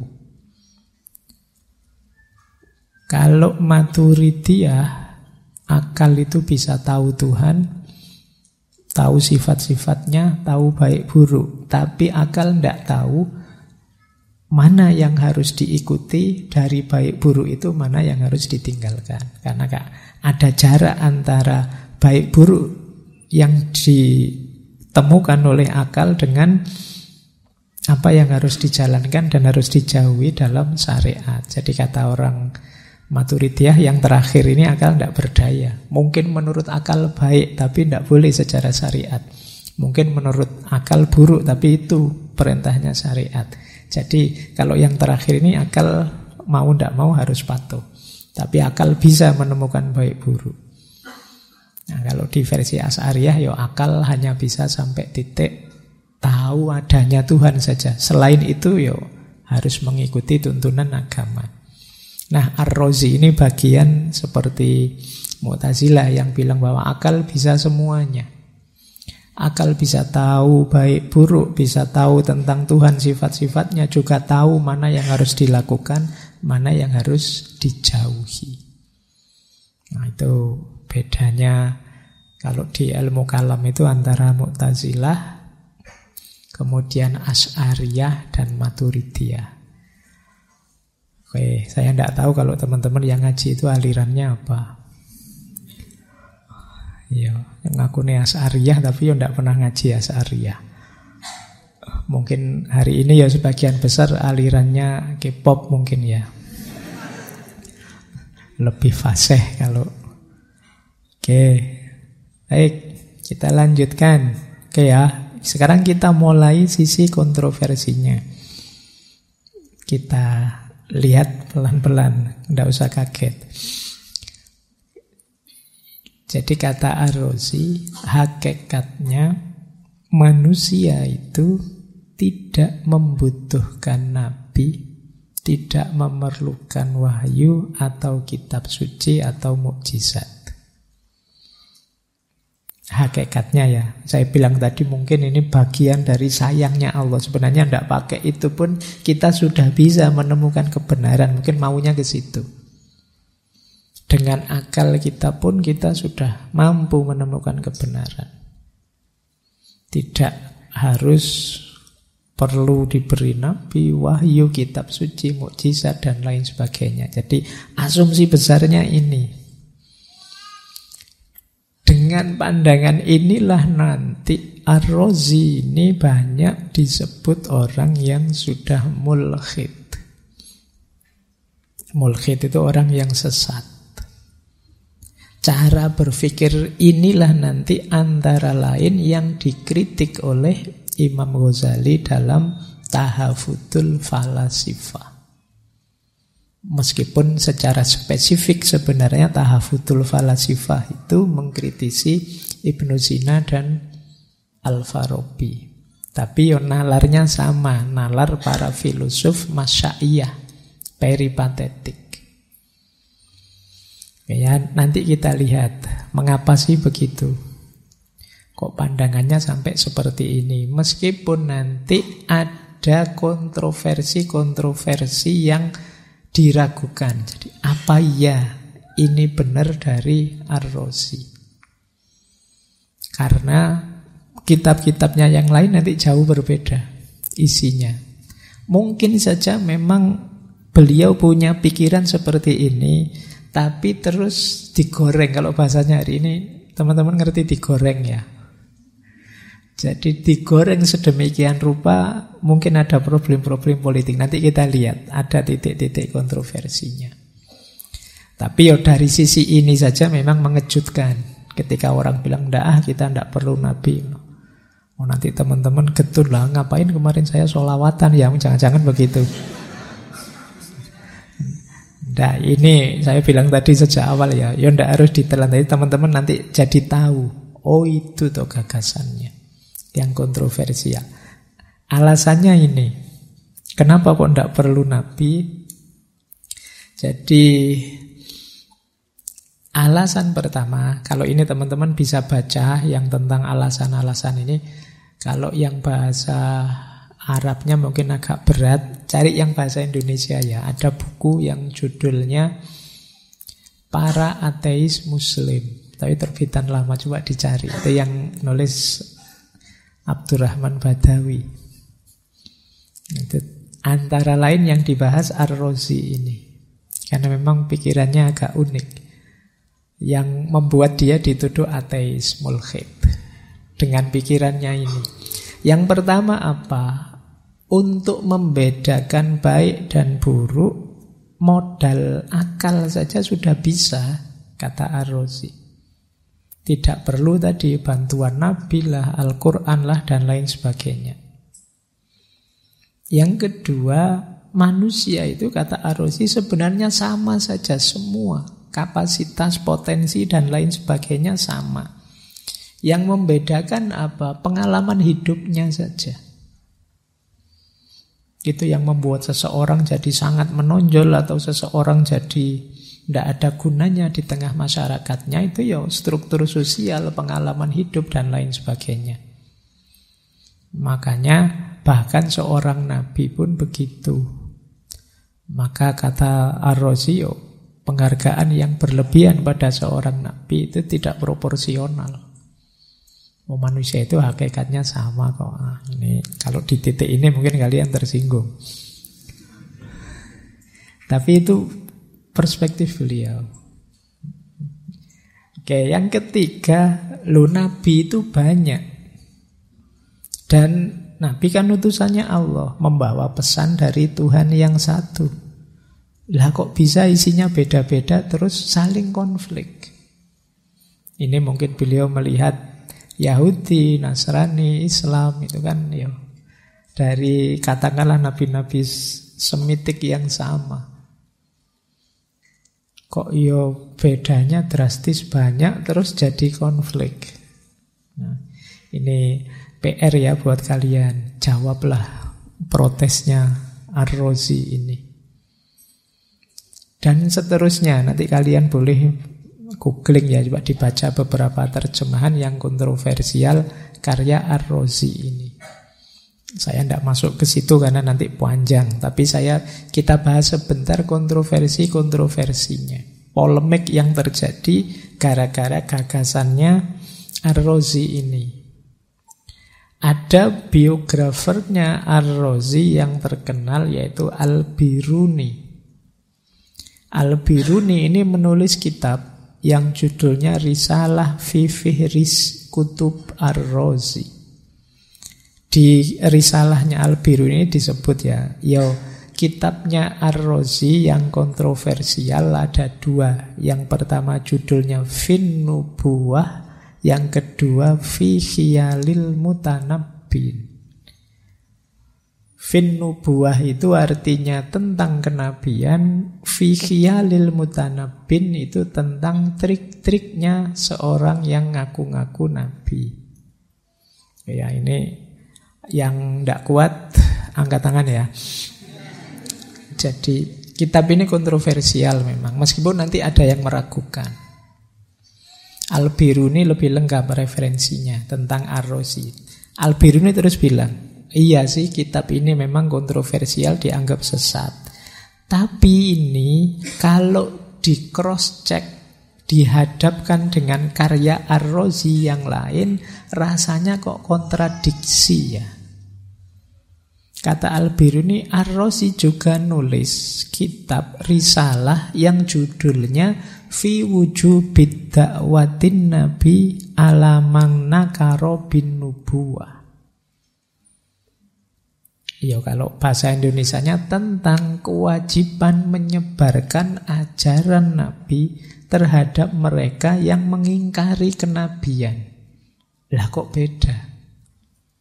Kalau Maturidiyah, akal itu bisa tahu Tuhan, tahu sifat-sifatnya, tahu baik buruk. Tapi akal tidak tahu mana yang harus diikuti dari baik buruk itu, mana yang harus ditinggalkan. Karena ada jarak antara baik buruk yang ditemukan oleh akal dengan apa yang harus dijalankan dan harus dijauhi dalam syariat. Jadi kata orang Maturidiyah yang terakhir ini akal tidak berdaya. Mungkin menurut akal baik, tapi tidak boleh secara syariat. Mungkin menurut akal buruk, tapi itu perintahnya syariat. Jadi kalau yang terakhir ini akal mau tidak mau harus patuh. Tapi akal bisa menemukan baik buruk. Nah, kalau di versi Asy'ariyah, ya akal hanya bisa sampai titik tahu adanya Tuhan saja. Selain itu, ya harus mengikuti tuntunan agama. Nah, Ar-Razi ini bagian seperti Mu'tazilah yang bilang bahwa akal bisa semuanya. Akal bisa tahu baik buruk, bisa tahu tentang Tuhan sifat-sifatnya, juga tahu mana yang harus dilakukan, mana yang harus dijauhi. Nah, itu bedanya kalau di ilmu kalam itu antara Mu'tazilah, kemudian Asy'ariyah dan Maturidiyah. Oke, saya tidak tahu kalau teman-teman yang ngaji itu alirannya apa. Ya, yang ngaku nih Asy'ariyah tapi ya tidak pernah ngaji Asy'ariyah. Mungkin hari ini ya sebagian besar alirannya K-pop mungkin ya. Lebih fasih kalau. Oke, baik, kita lanjutkan. Oke ya, sekarang kita mulai sisi kontroversinya. Kita lihat pelan-pelan, tidak usah kaget. Jadi kata Ar-Razi, hakikatnya manusia itu tidak membutuhkan nabi, tidak memerlukan wahyu atau kitab suci atau mukjizat. Hakikatnya ya, saya bilang tadi mungkin ini bagian dari sayangnya Allah. Sebenarnya tidak pakai itu pun kita sudah bisa menemukan kebenaran. Mungkin maunya ke situ. Dengan akal kita pun kita sudah mampu menemukan kebenaran. Tidak harus perlu diberi nabi, wahyu, kitab suci, mukjizat dan lain sebagainya. Jadi asumsi besarnya ini. Dengan pandangan inilah nanti Ar-Razi ini banyak disebut orang yang sudah mulhid. Mulhid itu orang yang sesat. Cara berpikir inilah nanti antara lain yang dikritik oleh Imam Ghazali dalam Tahafudul Falasifah. Meskipun secara spesifik sebenarnya Tahafudul Falasifah itu mengkritisi Ibnu Sina dan Al-Farabi. Tapi nalarnya sama, nalar para filosof Masyaiyah, peripatetik. Ya, nanti kita lihat mengapa sih begitu. Kok pandangannya sampai seperti ini. Meskipun nanti ada kontroversi-kontroversi yang diragukan. Jadi apa ya ini benar dari Ar-Razi? Karena kitab-kitabnya yang lain nanti jauh berbeda isinya. Mungkin saja memang beliau punya pikiran seperti ini, tapi terus digoreng. Kalau bahasanya hari ini teman-teman ngerti digoreng ya. Jadi digoreng sedemikian rupa, mungkin ada problem-problem politik. Nanti kita lihat, ada titik-titik kontroversinya. Tapi ya dari sisi ini saja memang mengejutkan. Ketika orang bilang, kita tidak perlu nabi. Oh, nanti teman-teman getun lah, ngapain kemarin saya sholawatan ya, jangan-jangan begitu. Nah, ini saya bilang tadi sejak awal ya, ya ndak harus ditelan. Tapi teman-teman nanti jadi tahu, oh itu tuh gagasannya yang kontroversial. Alasannya ini, kenapa kok ndak perlu nabi? Jadi alasan pertama, kalau ini teman-teman bisa baca yang tentang alasan-alasan ini. Kalau yang bahasa Arabnya mungkin agak berat, cari yang bahasa Indonesia ya. Ada buku yang judulnya Para Ateis Muslim, tapi terbitan lama, coba dicari. Itu yang nulis Abdurrahman Badawi. Itu antara lain yang dibahas Ar-Razi ini, karena memang pikirannya agak unik, yang membuat dia dituduh ateis mulhid dengan pikirannya ini. Yang pertama apa? Untuk membedakan baik dan buruk, modal akal saja sudah bisa, kata Ar-Razi. Tidak perlu tadi bantuan Nabi lah, Al-Quran lah, dan lain sebagainya. Yang kedua, manusia itu, kata Ar-Razi, sebenarnya sama saja semua. Kapasitas, potensi, dan lain sebagainya sama. Yang membedakan apa? Pengalaman hidupnya saja. Itu yang membuat seseorang jadi sangat menonjol atau seseorang jadi tidak ada gunanya di tengah masyarakatnya, itu ya struktur sosial, pengalaman hidup, dan lain sebagainya. Makanya bahkan seorang nabi pun begitu. Maka kata Ar-Razi, penghargaan yang berlebihan pada seorang nabi itu tidak proporsional. Manusia itu hakikatnya sama kok. Ini kalau di titik ini mungkin kalian tersinggung. Tapi itu perspektif beliau. Oke, yang ketiga, nabi itu banyak. Dan nabi kan utusannya Allah, membawa pesan dari Tuhan yang satu. Lah kok bisa isinya beda-beda terus saling konflik? Ini mungkin beliau melihat Yahudi, Nasrani, Islam itu kan ya dari katakanlah nabi-nabi Semitik yang sama. Kok yo bedanya drastis banyak terus jadi konflik. Nah, ini PR ya buat kalian. Jawablah protesnya Ar-Razi ini. Dan seterusnya nanti kalian boleh googling ya, coba dibaca beberapa terjemahan yang kontroversial karya Ar-Razi ini. Saya tidak masuk ke situ karena nanti panjang, tapi kita bahas sebentar kontroversinya, polemik yang terjadi gara-gara gagasannya Ar-Razi ini. Ada biografernya Ar-Razi yang terkenal yaitu Al-Biruni. Al-Biruni ini menulis kitab yang judulnya Risalah fi Fihris Kutub Ar-Razi. Di risalahnya Al-Biruni disebut ya, kitabnya Ar-Razi yang kontroversial ada dua. Yang pertama judulnya Fin Nubuwah, yang kedua Fi Khiyalil Mutanabbin. Fin Nubuwah itu artinya tentang kenabian, Fi Khiyalil Mutanabbin itu tentang trik-triknya seorang yang ngaku-ngaku nabi. Ya, ini yang tidak kuat angkat tangan ya. Jadi kitab ini kontroversial memang, meskipun nanti ada yang meragukan. Al-Biruni lebih lengkap referensinya tentang Ar-Razi. Al-Biruni terus bilang, iya sih kitab ini memang kontroversial, dianggap sesat. Tapi ini kalau di cross check, dihadapkan dengan karya Ar-Razi yang lain, rasanya kok kontradiksi ya. Kata Al-Biruni, Ar-Razi juga nulis kitab risalah yang judulnya Fi Wujubid Da'watin Nabi ala man nakaro bin nubuwah. Ya, kalau bahasa Indonesianya tentang kewajiban menyebarkan ajaran Nabi terhadap mereka yang mengingkari kenabian. Lah kok beda?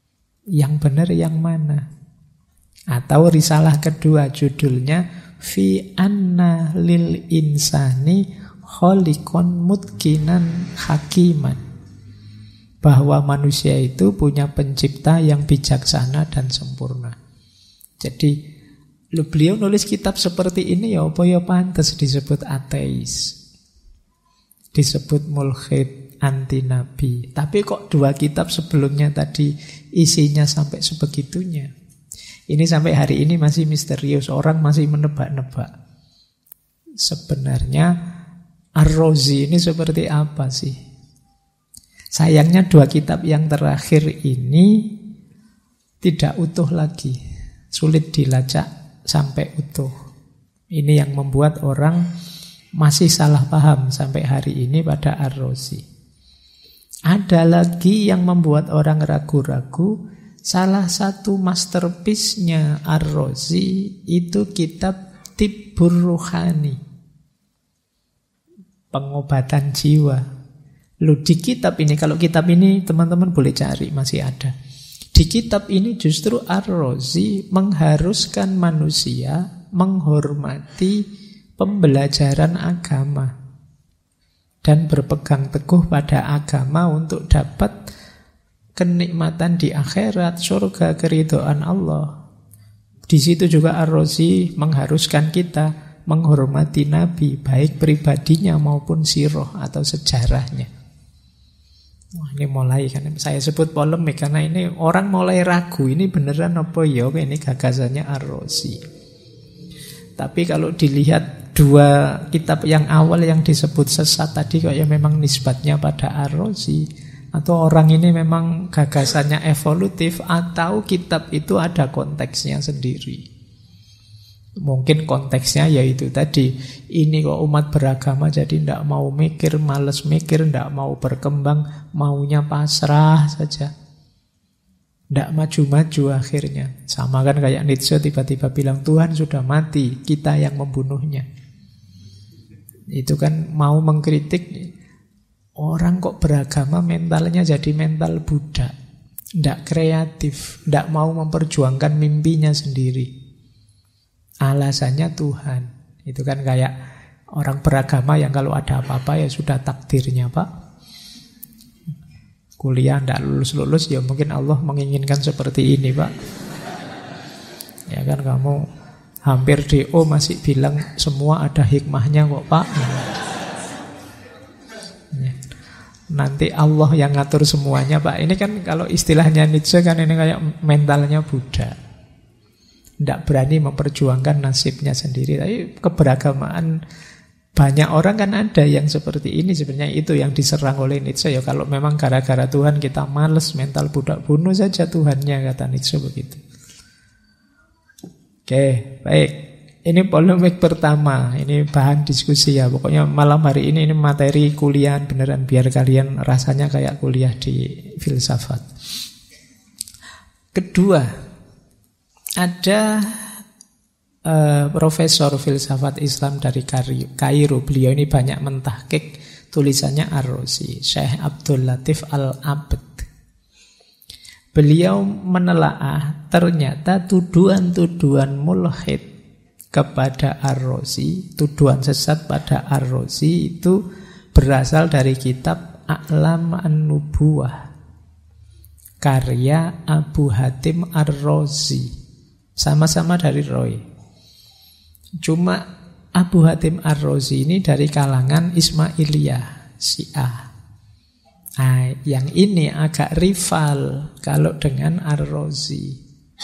Yang benar yang mana? Atau risalah kedua judulnya Fi anna lil insani kholikon mutkinan hakiman. Bahwa manusia itu punya pencipta yang bijaksana dan sempurna. Jadi beliau nulis kitab seperti ini ya apa ya pantas disebut ateis, disebut mulhid, anti nabi. Tapi kok dua kitab sebelumnya tadi isinya sampai sebegitunya. Ini sampai hari ini masih misterius, orang masih menebak-nebak. Sebenarnya Ar-Razi ini seperti apa sih? Sayangnya dua kitab yang terakhir ini tidak utuh lagi, sulit dilacak sampai utuh. Ini yang membuat orang masih salah paham sampai hari ini pada Ar-Razi. Ada lagi yang membuat orang ragu-ragu. Salah satu masterpiece-nya Ar-Razi itu kitab Tibbur Ruhani, pengobatan jiwa. Di kitab ini, kalau kitab ini teman-teman boleh cari, masih ada. Di kitab ini justru Ar-Razi mengharuskan manusia menghormati pembelajaran agama dan berpegang teguh pada agama untuk dapat kenikmatan di akhirat, surga, keridhaan Allah. Di situ juga Ar-Razi mengharuskan kita menghormati Nabi, baik pribadinya maupun sirah atau sejarahnya. Wah, ini mulai kan saya sebut polemik karena ini orang mulai ragu ini beneran apa ya ini gagasannya Ar-Razi. Tapi kalau dilihat dua kitab yang awal yang disebut sesat tadi kok ya memang nisbatnya pada Ar-Razi. Atau orang ini memang gagasannya evolutif, atau kitab itu ada konteksnya sendiri. Mungkin konteksnya yaitu tadi, ini kok umat beragama jadi tidak mau mikir, malas mikir, tidak mau berkembang, maunya pasrah saja, tidak maju-maju akhirnya. Sama kan kayak Nietzsche tiba-tiba bilang Tuhan sudah mati, kita yang membunuhnya. Itu kan mau mengkritik. Orang kok beragama mentalnya jadi mental budak, tidak kreatif, tidak mau memperjuangkan mimpinya sendiri. Alasannya Tuhan. Itu kan kayak orang beragama yang kalau ada apa-apa ya sudah takdirnya Pak. Kuliah tidak lulus-lulus ya mungkin Allah menginginkan seperti ini Pak. Ya kan kamu hampir DO masih bilang semua ada hikmahnya kok Pak. Nanti Allah yang ngatur semuanya Pak. Ini kan kalau istilahnya Nietzsche kan ini kayak mentalnya budak, tidak berani memperjuangkan nasibnya sendiri. Tapi keberagamaan banyak orang kan ada yang seperti ini. Sebenarnya itu yang diserang oleh Nietzsche. Ya kalau memang gara-gara Tuhan kita males, mental budak, bunuh saja Tuhannya, kata Nietzsche begitu. Oke, baik. Ini polemik pertama, ini bahan diskusi ya. Pokoknya malam hari ini materi kuliah beneran biar kalian rasanya kayak kuliah di filsafat. Kedua, ada profesor filsafat Islam dari Kairo. Beliau ini banyak mentahqiq tulisannya Ar-Razi, Syekh Abdul Latif Al-Abd. Beliau menelaah ternyata tuduhan-tuduhan mulhid kepada Ar-Razi, tuduhan sesat pada Ar-Razi itu berasal dari kitab A'lam An-Nubuwah karya Abu Hatim Ar-Razi, sama-sama dari Roy. Cuma Abu Hatim Ar-Razi ini dari kalangan Ismailiyah, Syiah. Yang ini agak rival kalau dengan Ar-Razi.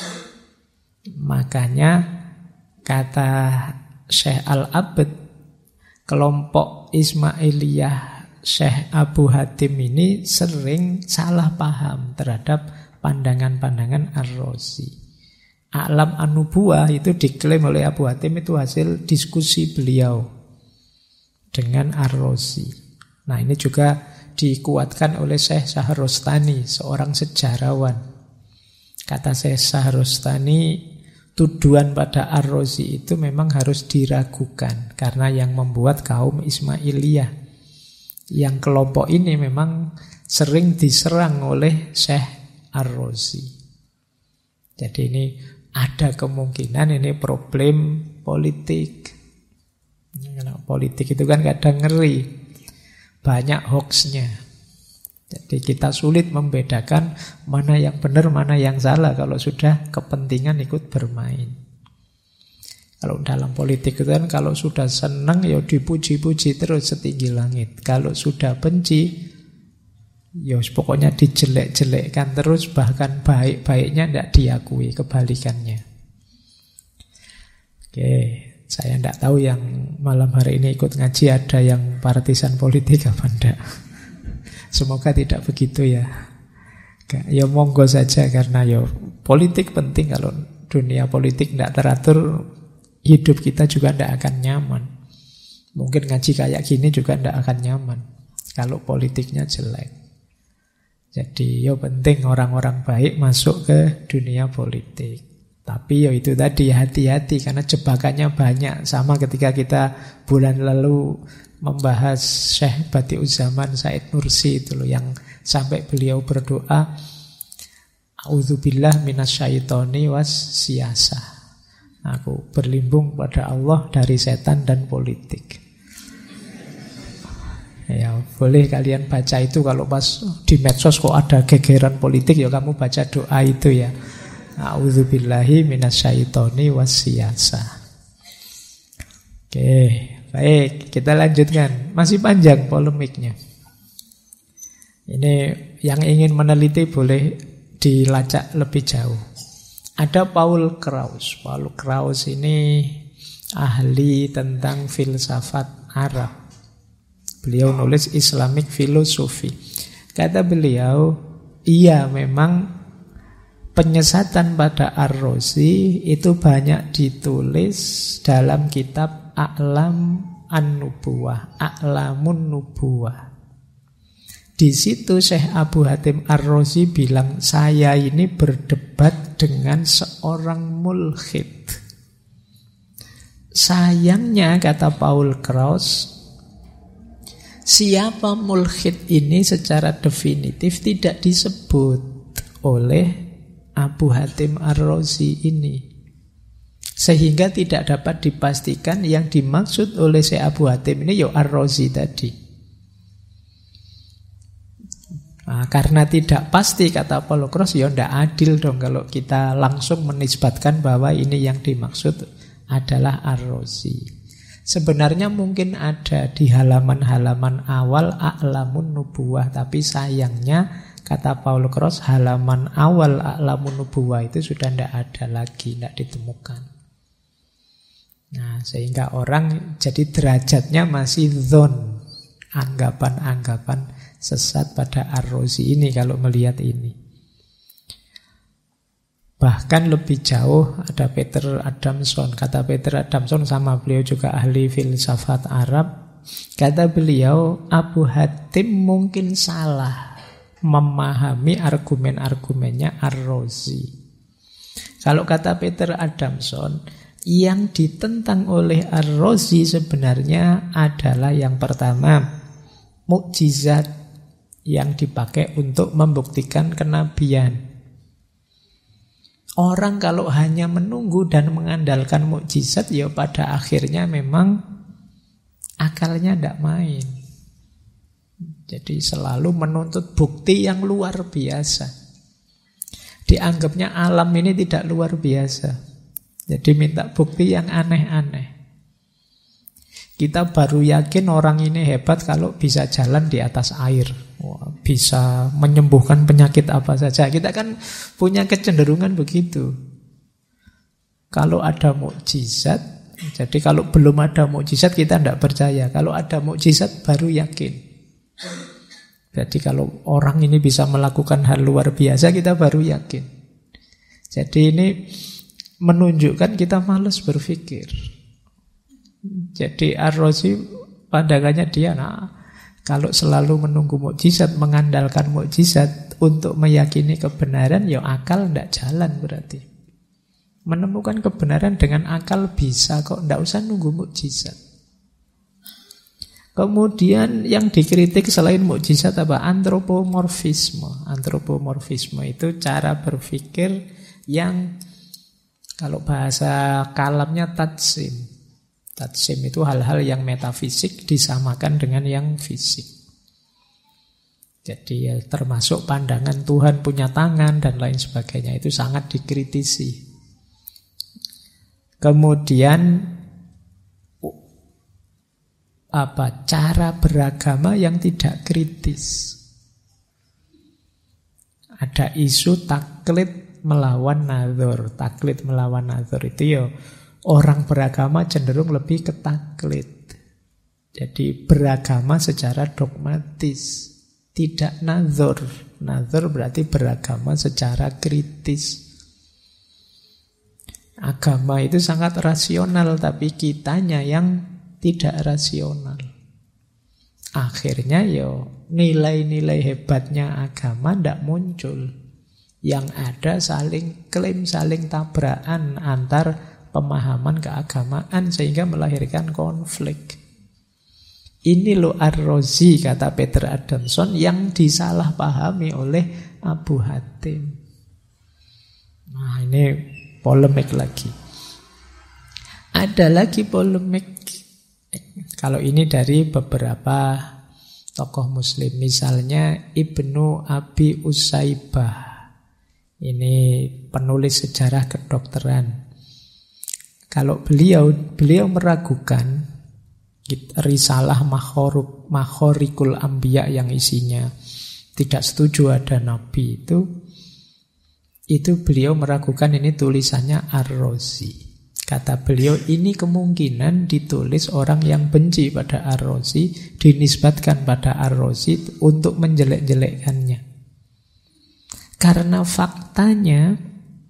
Makanya kata Syekh Al-Abd, kelompok Ismailiyah Syekh Abu Hatim ini sering salah paham terhadap pandangan-pandangan Ar-Razi. A'lam An-Nubuwah itu diklaim oleh Abu Hatim itu hasil diskusi beliau dengan Ar-Razi. Nah ini juga dikuatkan oleh Syekh Shahrostani, seorang sejarawan. Kata Syekh Shahrostani, tuduhan pada Ar-Razi itu memang harus diragukan karena yang membuat kaum Ismailiyah, yang kelompok ini memang sering diserang oleh Syekh Ar-Razi. Jadi ini ada kemungkinan ini problem politik. Politik itu kan kadang ngeri, banyak hoaxnya. Jadi kita sulit membedakan mana yang benar, mana yang salah kalau sudah kepentingan ikut bermain. Kalau dalam politik itu kan kalau sudah senang ya dipuji-puji terus setinggi langit. Kalau sudah benci ya pokoknya dijelek-jelekkan terus, bahkan baik-baiknya tidak diakui, kebalikannya. Oke, saya tidak tahu yang malam hari ini ikut ngaji ada yang partisan politik apa enggak. Semoga tidak begitu ya. Ya monggo saja, karena ya politik penting. Kalau dunia politik tidak teratur, hidup kita juga tidak akan nyaman. Mungkin ngaji kayak gini juga tidak akan nyaman kalau politiknya jelek. Jadi ya penting orang-orang baik masuk ke dunia politik. Tapi ya itu tadi, hati-hati karena jebakannya banyak. Sama ketika kita bulan lalu membahas Syekh Badi'uzzaman Said Nursi itu loh, yang sampai beliau berdoa, A'udzubillah minasyaitoni wassiyasah. Aku berlindung pada Allah dari setan dan politik. Ya boleh kalian baca itu kalau pas di medsos kok ada gegeran politik, ya kamu baca doa itu ya. A'udzubillahi minasyaitoni wassiyasah. Oke, baik, kita lanjutkan. Masih panjang polemiknya. Ini yang ingin meneliti boleh dilacak lebih jauh. Ada Paul Krauss. Paul Krauss ini ahli tentang filsafat Arab. Beliau nulis Islamic Philosophy. Kata beliau, iya memang penyesatan pada Ar-Razi itu banyak ditulis dalam kitab A'lam An-Nubuwah, A'lamun Nubuwah. Di situ Syekh Abu Hatim Ar-Razi bilang, saya ini berdebat dengan seorang mulhid. Sayangnya, kata Paul Krauss, siapa mulhid ini secara definitif tidak disebut oleh Abu Hatim Ar-Razi ini. Sehingga tidak dapat dipastikan yang dimaksud oleh Syekh Abu Hatim ini ya Ar-Razi tadi. Nah, karena tidak pasti, kata Paul Krauss, ya tidak adil dong kalau kita langsung menisbatkan bahwa ini yang dimaksud adalah Ar-Razi. Sebenarnya mungkin ada di halaman-halaman awal A'lamun Nubuwah, tapi sayangnya, kata Paul Krauss, halaman awal A'lamun Nubuwah itu sudah tidak ada lagi, tidak ditemukan. Nah, sehingga orang jadi derajatnya masih dzon, anggapan-anggapan sesat pada Ar-Razi ini kalau melihat ini. Bahkan lebih jauh ada Peter Adamson. Kata Peter Adamson, sama beliau juga ahli filsafat Arab. Kata beliau, Abu Hatim mungkin salah memahami argumen-argumennya Ar-Razi. Kalau kata Peter Adamson, yang ditentang oleh Ar-Razi sebenarnya adalah yang pertama, mukjizat yang dipakai untuk membuktikan kenabian. Orang kalau hanya menunggu dan mengandalkan mukjizat, ya pada akhirnya memang akalnya tidak main. Jadi selalu menuntut bukti yang luar biasa. Dianggapnya alam ini tidak luar biasa. Jadi minta bukti yang aneh-aneh. Kita baru yakin orang ini hebat kalau bisa jalan di atas air. Wah, bisa menyembuhkan penyakit apa saja. Kita kan punya kecenderungan begitu. Kalau ada mukjizat, jadi kalau belum ada mukjizat kita tidak percaya. Kalau ada mukjizat baru yakin. Jadi kalau orang ini bisa melakukan hal luar biasa, kita baru yakin. Jadi ini menunjukkan kita malas berpikir. Jadi Ar-Razi pandangannya dia, kalau selalu menunggu mukjizat, mengandalkan mukjizat untuk meyakini kebenaran, ya akal tidak jalan berarti. Menemukan kebenaran dengan akal bisa kok, tidak usah nunggu mukjizat. Kemudian yang dikritik selain mukjizat apa? Antropomorfisme. Antropomorfisme itu cara berpikir yang kalau bahasa kalamnya tatsim. Tatsim itu hal-hal yang metafisik disamakan dengan yang fisik. Jadi ya, termasuk pandangan Tuhan punya tangan dan lain sebagainya, itu sangat dikritisi. Kemudian cara beragama yang tidak kritis. Ada isu taklid melawan nadzur. Taklid melawan nadzur itu ya orang beragama cenderung lebih ke taklid. Jadi beragama secara dogmatis, tidak nadzur. Nadzur berarti beragama secara kritis. Agama itu sangat rasional, tapi kitanya yang tidak rasional. Akhirnya nilai-nilai hebatnya agama tidak muncul. Yang ada saling klaim, saling tabrakan antar pemahaman keagamaan sehingga melahirkan konflik. Ini loh Ar-Razi, kata Peter Adamson, yang disalahpahami oleh Abu Hatim. Nah, ini polemik lagi. Ada lagi polemik. Kalau ini dari beberapa tokoh muslim, misalnya Ibnu Abi Usaibah. Ini penulis sejarah kedokteran. Kalau beliau meragukan risalah Makhorikul Anbiya yang isinya tidak setuju ada nabi itu beliau meragukan ini tulisannya Ar-Razi. Kata beliau, ini kemungkinan ditulis orang yang benci pada Ar-Razi, dinisbatkan pada Ar-Razi untuk menjelek-jelekkannya. Karena faktanya,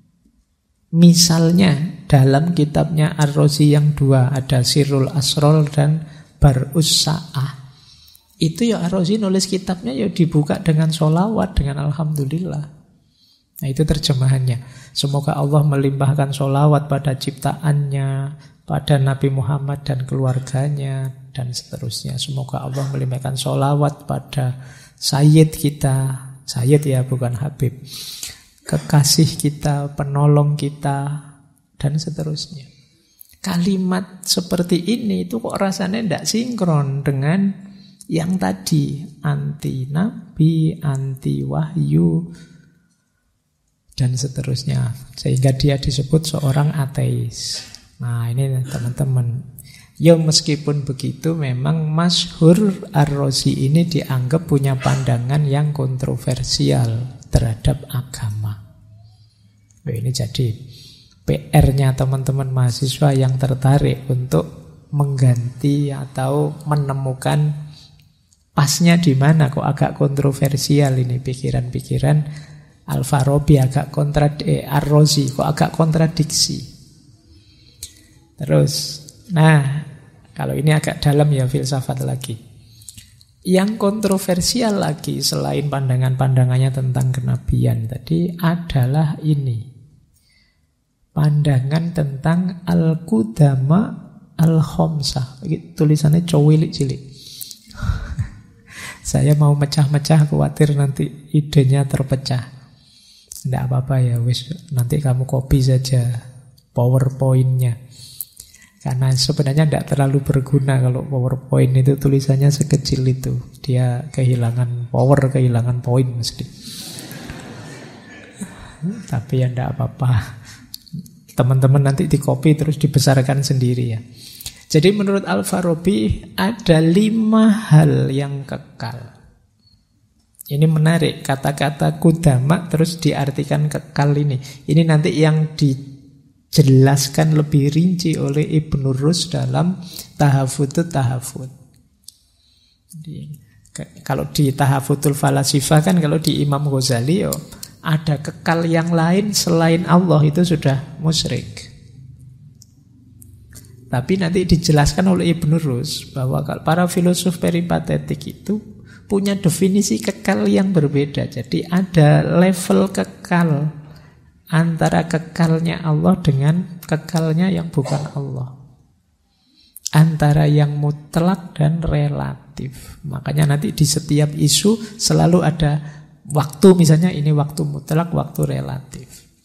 misalnya dalam kitabnya Ar-Razi yang dua, ada Sirrul Asrol dan Bar'us Sa'ah, itu ya Ar-Razi nulis kitabnya ya dibuka dengan sholawat, dengan Alhamdulillah. Nah itu terjemahannya. Semoga Allah melimpahkan sholawat pada ciptaannya, pada Nabi Muhammad dan keluarganya, dan seterusnya. Semoga Allah melimpahkan sholawat pada Sayyid kita, Sayyid ya bukan Habib, kekasih kita, penolong kita, dan seterusnya. Kalimat seperti ini itu kok rasanya tidak sinkron dengan yang tadi, anti nabi, anti wahyu, dan seterusnya, sehingga dia disebut seorang ateis. Nah ini teman-teman, ya meskipun begitu memang masyhur Ar-Razi ini dianggap punya pandangan yang kontroversial terhadap agama. Ini jadi PR-nya teman-teman mahasiswa yang tertarik untuk mengganti atau menemukan pasnya di mana. Kok agak kontroversial ini pikiran-pikiran Al-Farabi, agak Ar-Razi kok agak kontradiksi. Terus, nah kalau ini agak dalam ya filsafat lagi. Yang kontroversial lagi selain pandangan-pandangannya tentang kenabian tadi adalah ini. Pandangan tentang Al-Qudama Al-Khomsah. Tulisannya cilik-cilik. Saya mau mecah-mecah, khawatir nanti idenya terpecah. Tidak apa-apa ya, wis nanti kamu copy saja PowerPoint-nya. Karena sebenarnya tidak terlalu berguna kalau PowerPoint itu tulisannya sekecil itu. Dia kehilangan power, kehilangan poin mesti. Tapi ya tidak apa-apa. Teman-teman nanti di copy terus dibesarkan sendiri ya. Jadi menurut Al-Farabi ada 5 hal yang kekal. Ini menarik, kata-kata Qudama terus diartikan kekal ini. Ini nanti yang dijelaskan lebih rinci oleh Ibnu Rus dalam Tahafutut Tahafut. Kalau di Tahafutul Falasifah kan, kalau di Imam Ghazali ada kekal yang lain selain Allah itu sudah musyrik. Tapi nanti dijelaskan oleh Ibnu Rus bahwa para filosof peripatetik itu punya definisi kekal yang berbeda. Jadi ada level kekal antara kekalnya Allah dengan kekalnya yang bukan Allah. Antara yang mutlak dan relatif. Makanya nanti di setiap isu selalu ada waktu, misalnya ini waktu mutlak, waktu relatif.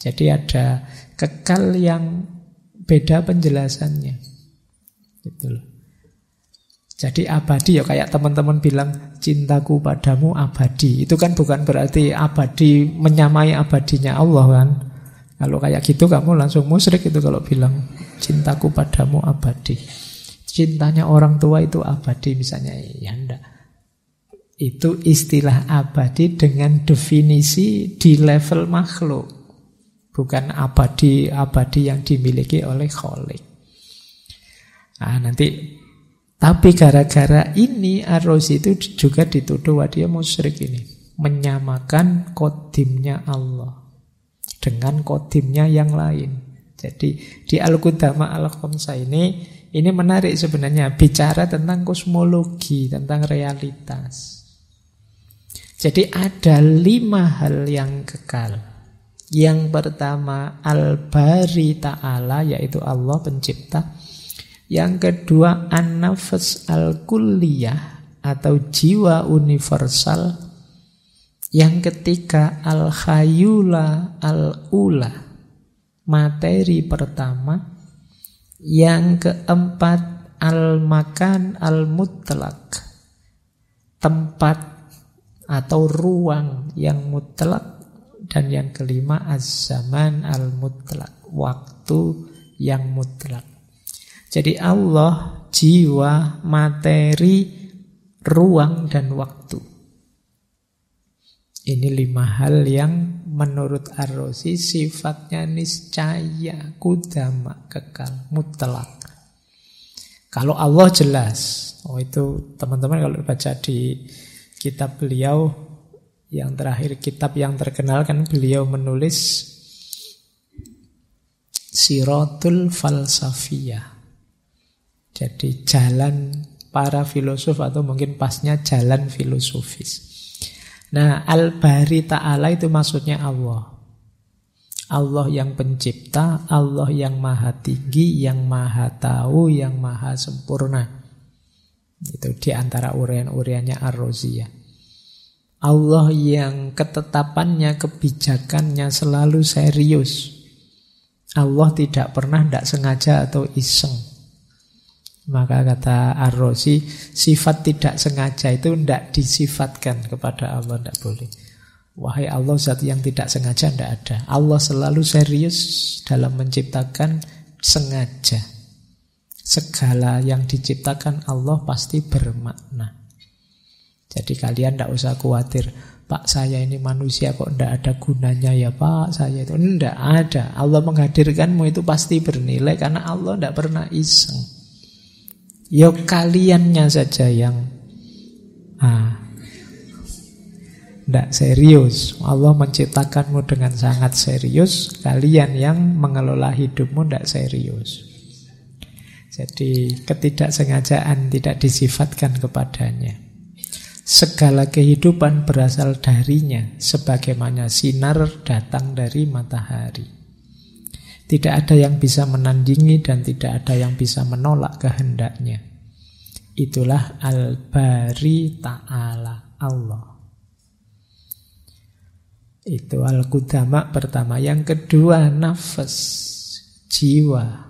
Jadi ada kekal yang beda penjelasannya. Gitu loh. Jadi abadi ya kayak teman-teman bilang cintaku padamu abadi. Itu kan bukan berarti abadi menyamai abadinya Allah kan. Kalau kayak gitu kamu langsung musyrik itu kalau bilang cintaku padamu abadi. Cintanya orang tua itu abadi misalnya. Ya enggak. Itu istilah abadi dengan definisi di level makhluk. Bukan abadi yang dimiliki oleh Khalik. Nah, nanti tapi gara-gara ini Ar-Razi itu juga dituduh wah dia musyrik ini, menyamakan kodimnya Allah dengan kodimnya yang lain. Jadi di Al-Qudama Al-Khamsah ini menarik sebenarnya, bicara tentang kosmologi, tentang realitas. Jadi ada 5 hal yang kekal. Yang pertama Al-Bari Ta'ala, yaitu Allah pencipta. Yang kedua An-Nafs Al-Kulliyah atau jiwa universal. Yang ketiga Al-Khayula Al-Ula, materi pertama. Yang keempat Al-Makan Al-Mutlaq, tempat atau ruang yang mutlak. Dan yang kelima Az-Zaman Al-Mutlaq, waktu yang mutlak. Jadi Allah jiwa, materi, ruang dan waktu. Ini 5 hal yang menurut Ar-Razi sifatnya niscaya, kudama, kekal, mutlak. Kalau Allah jelas. Oh itu teman-teman kalau baca di kitab beliau yang terakhir, kitab yang terkenal kan beliau menulis Siratul Falsafiyah. Jadi jalan para filosof atau mungkin pasnya jalan filosofis. Nah, Al-Bari Ta'ala itu maksudnya Allah. Allah yang pencipta, Allah yang maha tinggi, yang maha tahu, yang maha sempurna. Itu di antara uraian-uraiannya Ar-Raziyah. Allah yang ketetapannya, kebijakannya selalu serius. Allah tidak pernah tidak sengaja atau iseng. Maka kata Ar-Razi, sifat tidak sengaja itu tidak disifatkan kepada Allah, tidak boleh. Wahai Allah, zat yang tidak sengaja tidak ada. Allah selalu serius dalam menciptakan, sengaja. Segala yang diciptakan Allah pasti bermakna. Jadi kalian tidak usah khawatir, Pak saya ini manusia kok tidak ada gunanya ya Pak saya itu. Tidak ada. Allah menghadirkanmu itu pasti bernilai karena Allah tidak pernah iseng. Ya kaliannya saja yang tidak serius. Allah menciptakanmu dengan sangat serius. Kalian yang mengelola hidupmu tidak serius. Jadi ketidaksengajaan tidak disifatkan kepadanya. Segala kehidupan berasal darinya, sebagaimana sinar datang dari matahari. Tidak ada yang bisa menandingi dan tidak ada yang bisa menolak kehendaknya. Itulah Al-Bari Ta'ala, Allah. Itu Al-Qudama pertama. Yang kedua nafas, jiwa.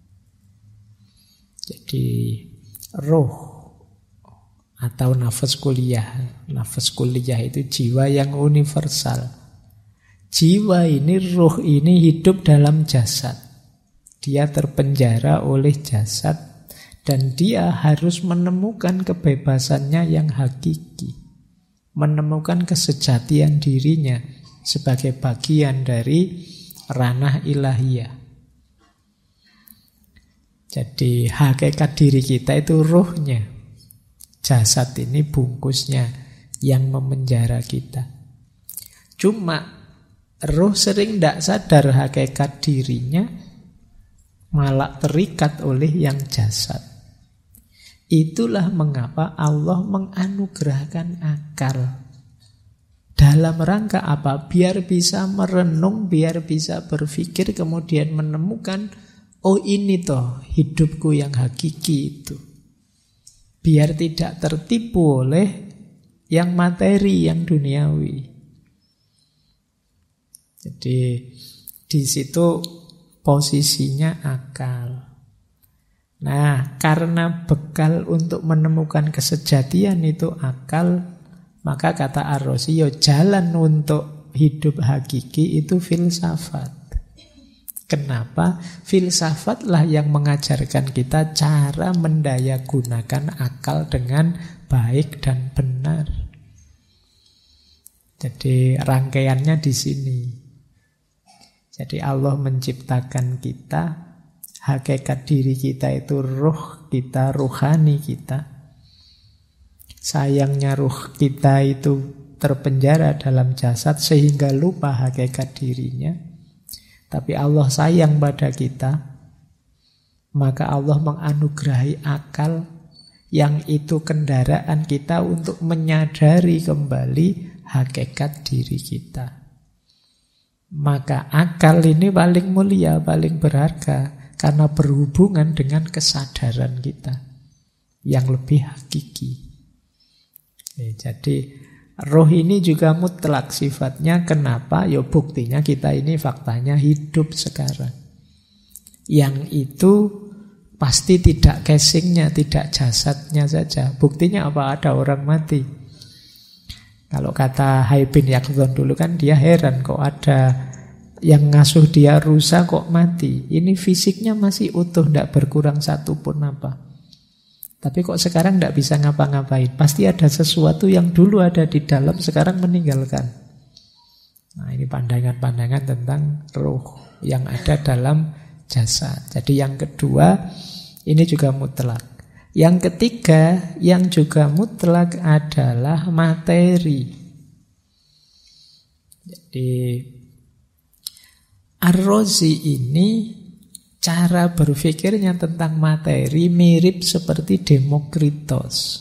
Jadi roh atau nafas kuliah. Nafas kuliah itu jiwa yang universal. Jiwa ini, ruh ini hidup dalam jasad. Dia terpenjara oleh jasad dan dia harus menemukan kebebasannya yang hakiki. Menemukan kesejatian dirinya sebagai bagian dari ranah ilahiyah. Jadi hakikat diri kita itu ruhnya. Jasad ini bungkusnya yang memenjara kita. Cuma roh sering tidak sadar hakikat dirinya, malah terikat oleh yang jasad. Itulah mengapa Allah menganugerahkan akal. Dalam rangka apa? Biar bisa merenung, biar bisa berpikir, kemudian menemukan, oh ini toh hidupku yang hakiki itu. Biar tidak tertipu oleh yang materi, yang duniawi. Jadi Di situ posisinya akal. Nah, karena bekal untuk menemukan kesejatian itu akal, maka kata Ar-Razi, jalan untuk hidup hakiki itu filsafat. Kenapa? Filsafatlah yang mengajarkan kita cara mendayagunakan akal dengan baik dan benar. Jadi rangkaiannya di sini. Jadi Allah menciptakan kita, hakikat diri kita itu ruh kita, ruhani kita. Sayangnya ruh kita itu terpenjara dalam jasad sehingga lupa hakikat dirinya. Tapi Allah sayang pada kita, maka Allah menganugerahi akal yang itu kendaraan kita untuk menyadari kembali hakikat diri kita. Maka akal ini paling mulia, paling berharga, karena berhubungan dengan kesadaran kita yang lebih hakiki. Jadi roh ini juga mutlak sifatnya. Kenapa? Ya buktinya kita ini faktanya hidup sekarang. Yang itu pasti tidak casingnya, tidak jasadnya saja. Buktinya apa? Ada orang mati. Kalau kata Hai bin Yaqdhan dulu kan dia heran kok ada yang ngasuh dia rusa kok mati. Ini fisiknya masih utuh, tidak berkurang satu pun apa. Tapi kok sekarang tidak bisa ngapa-ngapain. Pasti ada sesuatu yang dulu ada di dalam sekarang meninggalkan. Nah, ini pandangan-pandangan tentang roh yang ada dalam jasad. Jadi yang kedua, ini juga mutlak. Yang ketiga, yang juga mutlak adalah materi. Jadi Ar-Razi ini cara berpikirnya tentang materi mirip seperti Demokritos.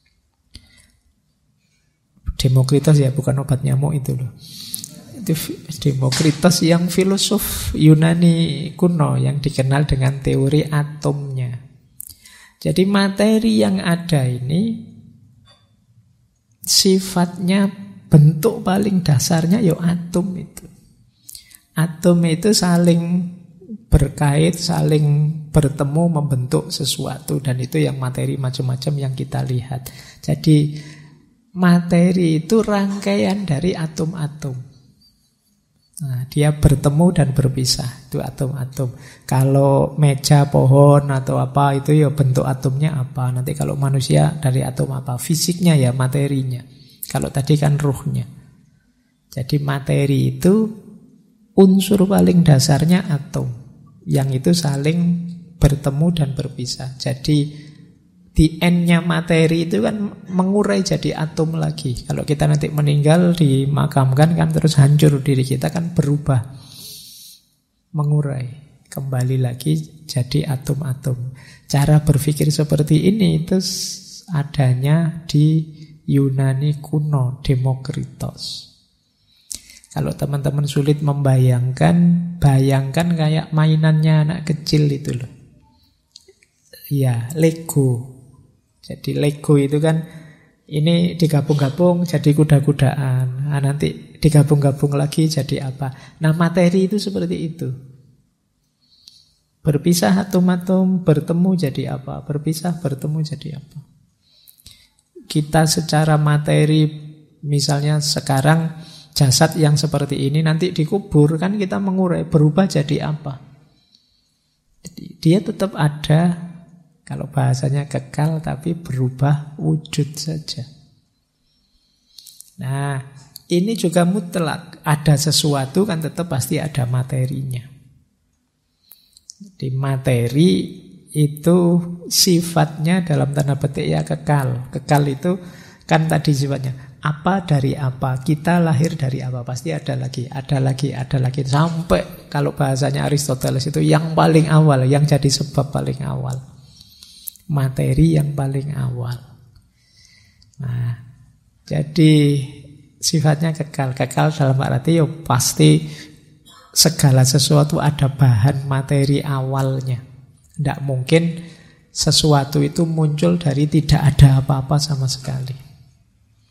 Demokritos ya, bukan obat nyamuk itu loh. Itu Demokritos yang filosof Yunani kuno yang dikenal dengan teori atomnya. Jadi materi yang ada ini sifatnya, bentuk paling dasarnya ya atom itu. Atom itu saling berkait, saling bertemu membentuk sesuatu, dan itu yang materi macam-macam yang kita lihat. Jadi materi itu rangkaian dari atom-atom. Nah, dia bertemu dan berpisah, itu atom-atom. Kalau meja, pohon atau apa itu ya bentuk atomnya apa. Nanti kalau manusia dari atom apa, fisiknya ya materinya. Kalau tadi kan ruhnya. Jadi materi itu unsur paling dasarnya atom, yang itu saling bertemu dan berpisah. Jadi di end-nya materi itu kan mengurai jadi atom lagi. Kalau kita nanti meninggal, dimakamkan kan terus hancur diri kita kan berubah, mengurai, kembali lagi jadi atom-atom. Cara berpikir seperti ini itu adanya di Yunani kuno, Demokritos. Kalau teman-teman sulit membayangkan, bayangkan kayak mainannya anak kecil itu loh. Ya, Lego. Jadi Lego itu kan ini digabung-gabung jadi kuda-kudaan. Nah, nanti digabung-gabung lagi jadi apa? Nah, materi itu seperti itu. Berpisah atom-atom, bertemu jadi apa? Berpisah, bertemu jadi apa? Kita secara materi, misalnya sekarang jasad yang seperti ini nanti dikubur, kan kita mengurai, berubah jadi apa? Jadi dia tetap ada. Kalau bahasanya kekal tapi berubah wujud saja. Nah, ini juga mutlak. Ada sesuatu kan tetap pasti ada materinya. Jadi materi itu sifatnya dalam tanda petik ya kekal. Kekal itu kan tadi sifatnya apa dari apa. Kita lahir dari apa. Pasti ada lagi, ada lagi, ada lagi. Sampai kalau bahasanya Aristoteles itu yang paling awal, yang jadi sebab paling awal. Materi yang paling awal. Nah, jadi sifatnya kekal. Kekal dalam arti ya pasti segala sesuatu ada bahan materi awalnya. Tidak mungkin sesuatu itu muncul dari tidak ada apa-apa sama sekali.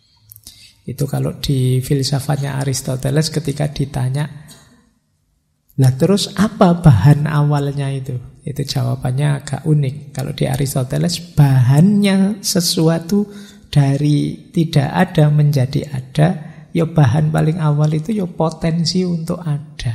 Itu kalau di filsafatnya Aristoteles ketika ditanya, Lah terus apa bahan awalnya itu? Itu jawabannya agak unik. Kalau di Aristoteles, bahannya sesuatu dari tidak ada menjadi ada, ya bahan paling awal itu ya potensi untuk ada.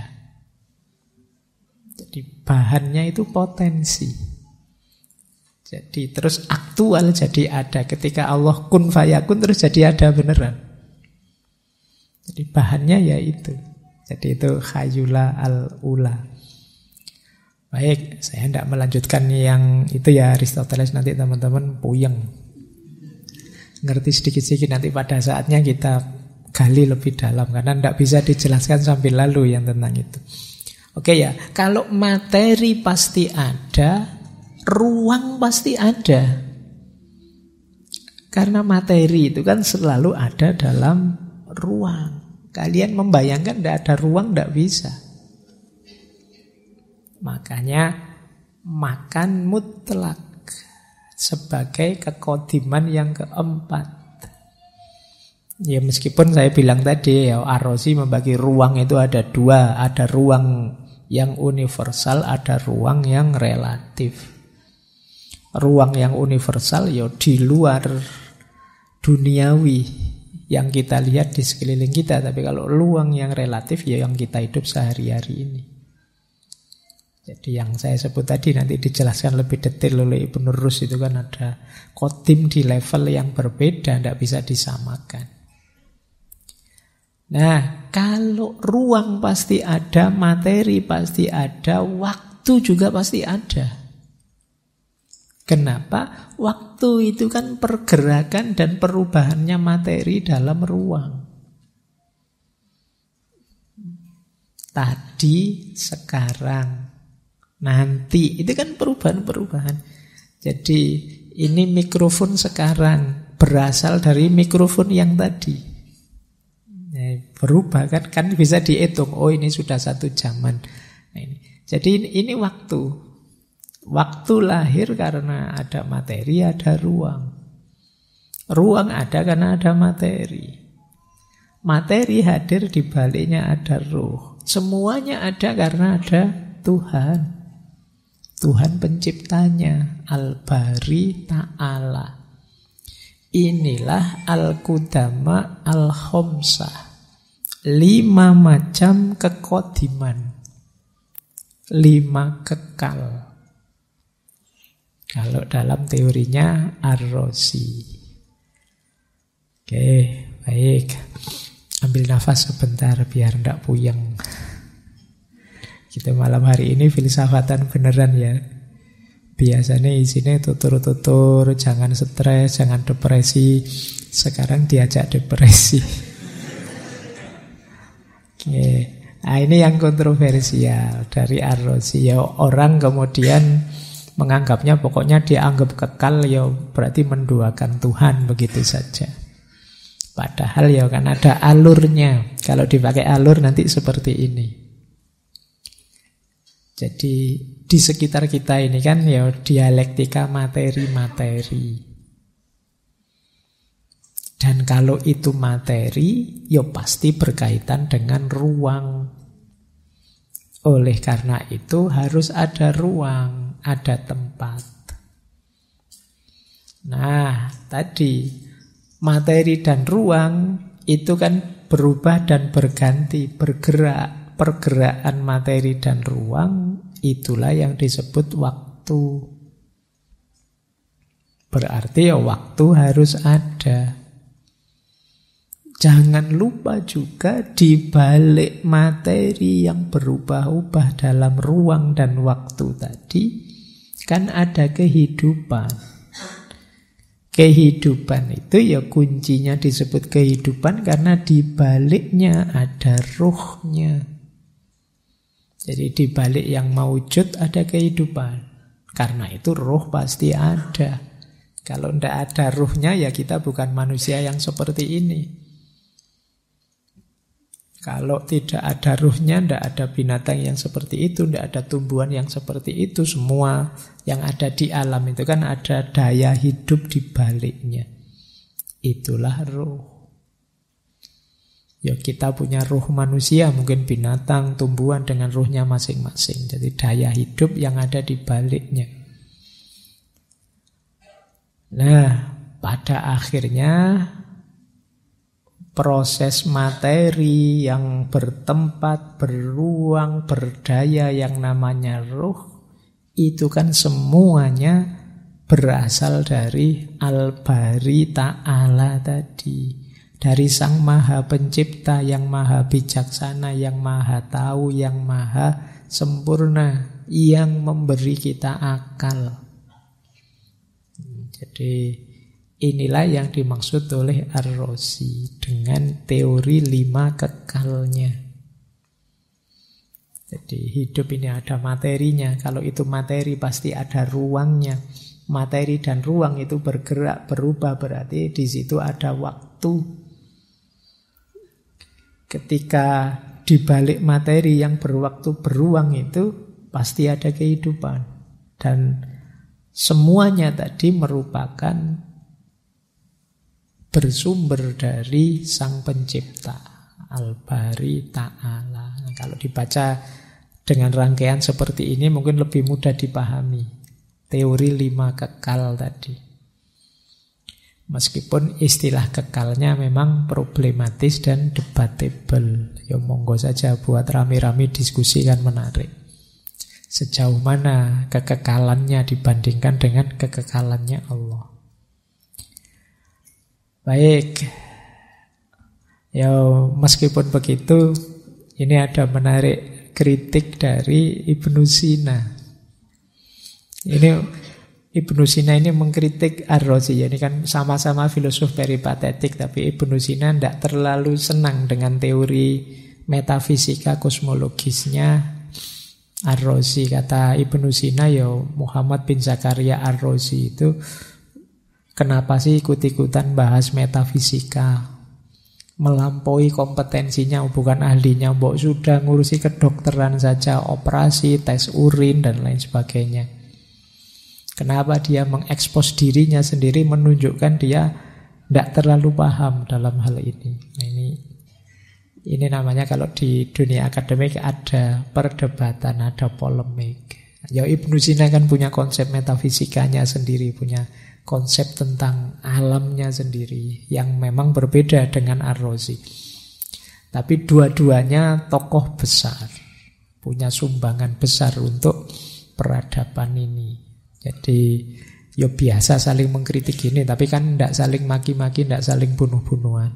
Jadi bahannya itu potensi. Jadi terus aktual jadi ada. Ketika Allah kun fayakun terus jadi ada beneran. Jadi bahannya ya itu. Jadi itu khayula al-ula. Baik, saya tidak melanjutkan yang itu ya Aristoteles, nanti teman-teman puyeng. Ngerti sedikit-sedikit, nanti pada saatnya kita gali lebih dalam. Karena tidak bisa dijelaskan sambil lalu yang tentang itu. Oke ya, kalau materi pasti ada, ruang pasti ada. Karena materi itu kan selalu ada dalam ruang. Kalian membayangkan tidak ada ruang, tidak bisa. Makanya makan mutlak sebagai kekodiman yang keempat. Ya meskipun saya bilang tadi ya Ar-Razi membagi ruang itu ada dua. Ada ruang yang universal, ada ruang yang relatif. Ruang yang universal ya di luar duniawi yang kita lihat di sekeliling kita. Tapi kalau ruang yang relatif ya yang kita hidup sehari-hari ini. Jadi yang saya sebut tadi nanti dijelaskan lebih detail oleh Ibnu Rus, itu kan ada kodim di level yang berbeda, tidak bisa disamakan. Nah, kalau ruang pasti ada, materi pasti ada, waktu juga pasti ada. Kenapa? Waktu itu kan pergerakan dan perubahannya materi dalam ruang. Tadi, sekarang, nanti, itu kan perubahan-perubahan. Jadi ini mikrofon sekarang berasal dari mikrofon yang tadi. Berubah kan bisa dihitung. Oh ini sudah 1 jaman. Nah, ini. Jadi ini waktu. Waktu lahir karena ada materi, ada ruang. Ruang ada karena ada materi. Materi hadir di baliknya ada ruh. Semuanya ada karena ada Tuhan. Tuhan penciptanya, Al-Bari Ta'ala. Inilah Al-Qudama Al-Khomsah. 5 macam kekodiman. 5 kekal. Kalau dalam teorinya Ar-Razi. Oke, baik. Ambil nafas sebentar biar tidak puyeng. Kita malam hari ini filsafatan beneran ya. Biasanya isinya tutur-tutur, jangan stres, jangan depresi. Sekarang diajak depresi. Oke. Nah ini yang kontroversial dari Ar-Razi. Ya orang kemudian menganggapnya pokoknya dianggap kekal, ya berarti menduakan Tuhan begitu saja. Padahal ya kan ada alurnya. Kalau dipakai alur nanti seperti ini. Jadi di sekitar kita ini kan ya dialektika materi-materi. Dan kalau itu materi, ya pasti berkaitan dengan ruang. Oleh karena itu harus ada ruang, ada tempat. Nah, tadi materi dan ruang itu kan berubah dan berganti, bergerak. Pergerakan materi dan ruang itulah yang disebut waktu. Berarti ya waktu harus ada. Jangan lupa juga di balik materi yang berubah-ubah dalam ruang dan waktu tadi kan ada kehidupan. Kehidupan itu ya kuncinya disebut kehidupan karena di baliknya ada ruhnya. Jadi di balik yang maujud ada kehidupan. Karena itu ruh pasti ada. Kalau tidak ada ruhnya ya kita bukan manusia yang seperti ini. Kalau tidak ada ruhnya, tidak ada binatang yang seperti itu, tidak ada tumbuhan yang seperti itu. Semua yang ada di alam itu kan ada daya hidup di baliknya. Itulah ruh. Ya kita punya ruh manusia, mungkin binatang, tumbuhan dengan ruhnya masing-masing. Jadi daya hidup yang ada di baliknya. Nah, pada akhirnya proses materi yang bertempat, beruang, berdaya yang namanya ruh, itu kan semuanya berasal dari Al-Bari Ta'ala tadi. Dari Sang Maha Pencipta yang maha bijaksana, yang maha tahu, yang maha sempurna, yang memberi kita akal. Jadi inilah yang dimaksud oleh Ar-Razi dengan teori 5 kekalnya. Jadi hidup ini ada materinya. Kalau itu materi pasti ada ruangnya. Materi dan ruang itu bergerak, berubah, berarti di situ ada waktu. Ketika di balik materi yang berwaktu beruang itu pasti ada kehidupan. Dan semuanya tadi merupakan bersumber dari Sang Pencipta, Al-Bari Ta'ala. Nah, kalau dibaca dengan rangkaian seperti ini mungkin lebih mudah dipahami. Teori 5 kekal tadi. Meskipun istilah kekalnya memang problematis dan debatable. Ya monggo saja buat rame-rame diskusi kan menarik. Sejauh mana kekekalannya dibandingkan dengan kekekalannya Allah. Baik. Ya meskipun begitu, ini ada menarik kritik dari Ibnu Sina. Ibnu Sina ini mengkritik Ar-Razi. Ini kan sama-sama filosof peripatetik, tapi Ibnu Sina tidak terlalu senang dengan teori metafisika kosmologisnya Ar-Razi. Kata Ibnu Sina, ya Muhammad bin Zakaria Ar-Razi itu kenapa sih ikut-ikutan bahas metafisika? Melampaui kompetensinya, bukan ahlinya. Mbok sudah ngurusi kedokteran saja, operasi, tes urin, dan lain sebagainya. Kenapa dia mengekspos dirinya sendiri, menunjukkan dia tidak terlalu paham dalam hal ini. Nah, ini namanya kalau di dunia akademik ada perdebatan, ada polemik. Ya Ibnu Sina kan punya konsep metafisikanya sendiri, punya konsep tentang alamnya sendiri yang memang berbeda dengan Ar-Razi. Tapi dua-duanya tokoh besar, punya sumbangan besar untuk peradaban ini. Jadi ya biasa saling mengkritik ini, tapi kan tidak saling maki-maki, tidak saling bunuh-bunuhan.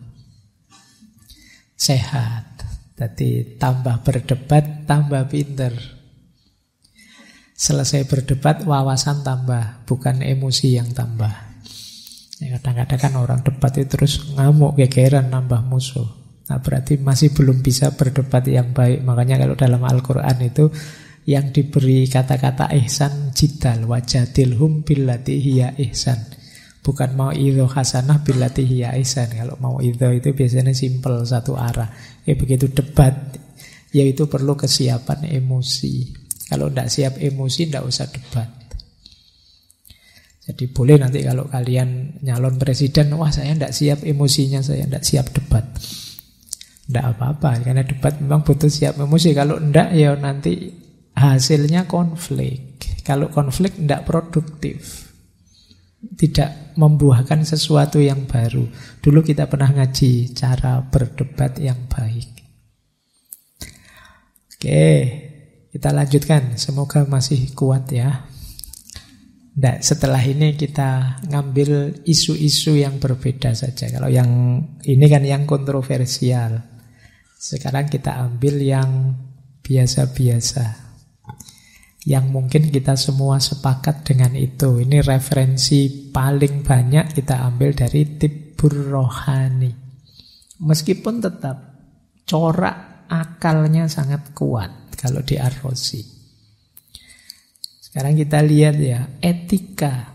Sehat. Jadi tambah berdebat, tambah pinter. Selesai berdebat, wawasan tambah, bukan emosi yang tambah. Ya, kadang-kadang kan orang debat itu terus ngamuk, gegeran, nambah musuh. Nah berarti masih belum bisa berdebat yang baik. Makanya kalau dalam Al-Quran itu yang diberi kata-kata ihsan jidal, wajadilhum billati hiya ihsan. Bukan mau idho hasanah billati hiya ihsan. Kalau mau idho itu biasanya simpel, satu arah. Begitu debat, yaitu perlu kesiapan emosi. Kalau tidak siap emosi, tidak usah debat. Jadi boleh nanti kalau kalian nyalon presiden, wah saya tidak siap emosinya, saya tidak siap debat. Tidak apa-apa, karena debat memang butuh siap emosi. Kalau tidak, ya nanti hasilnya konflik. Kalau konflik tidak produktif, tidak membuahkan sesuatu yang baru. Dulu kita pernah ngaji cara berdebat yang baik. Oke, kita lanjutkan. Semoga masih kuat ya. Nah, setelah ini kita ngambil isu-isu yang berbeda saja. Kalau yang ini kan yang kontroversial. Sekarang kita ambil yang biasa-biasa, yang mungkin kita semua sepakat dengan itu. Ini referensi paling banyak kita ambil dari Tibbur Rohani. Meskipun tetap corak akalnya sangat kuat kalau di Ar-Razi. Sekarang kita lihat ya, etika.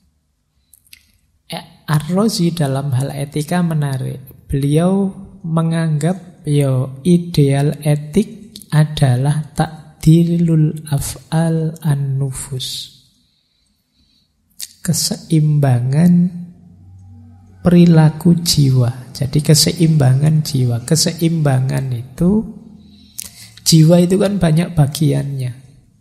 Ar-Razi dalam hal etika menarik. Beliau menganggap ideal etik adalah ta'dilul af'al an-nufus. Keseimbangan perilaku jiwa. Jadi keseimbangan jiwa. Keseimbangan itu, jiwa itu kan banyak bagiannya.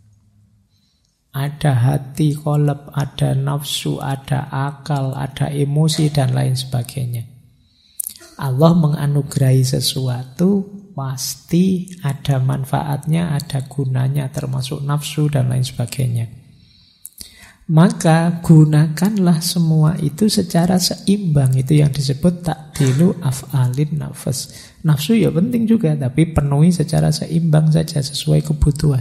Ada hati, qalb, ada nafsu, ada akal, ada emosi, dan lain sebagainya. Allah menganugerahi sesuatu, pasti ada manfaatnya, ada gunanya, termasuk nafsu dan lain sebagainya. Maka gunakanlah semua itu secara seimbang. Itu yang disebut takdilu af'alin nafas. Nafsu ya penting juga, tapi penuhi secara seimbang saja sesuai kebutuhan.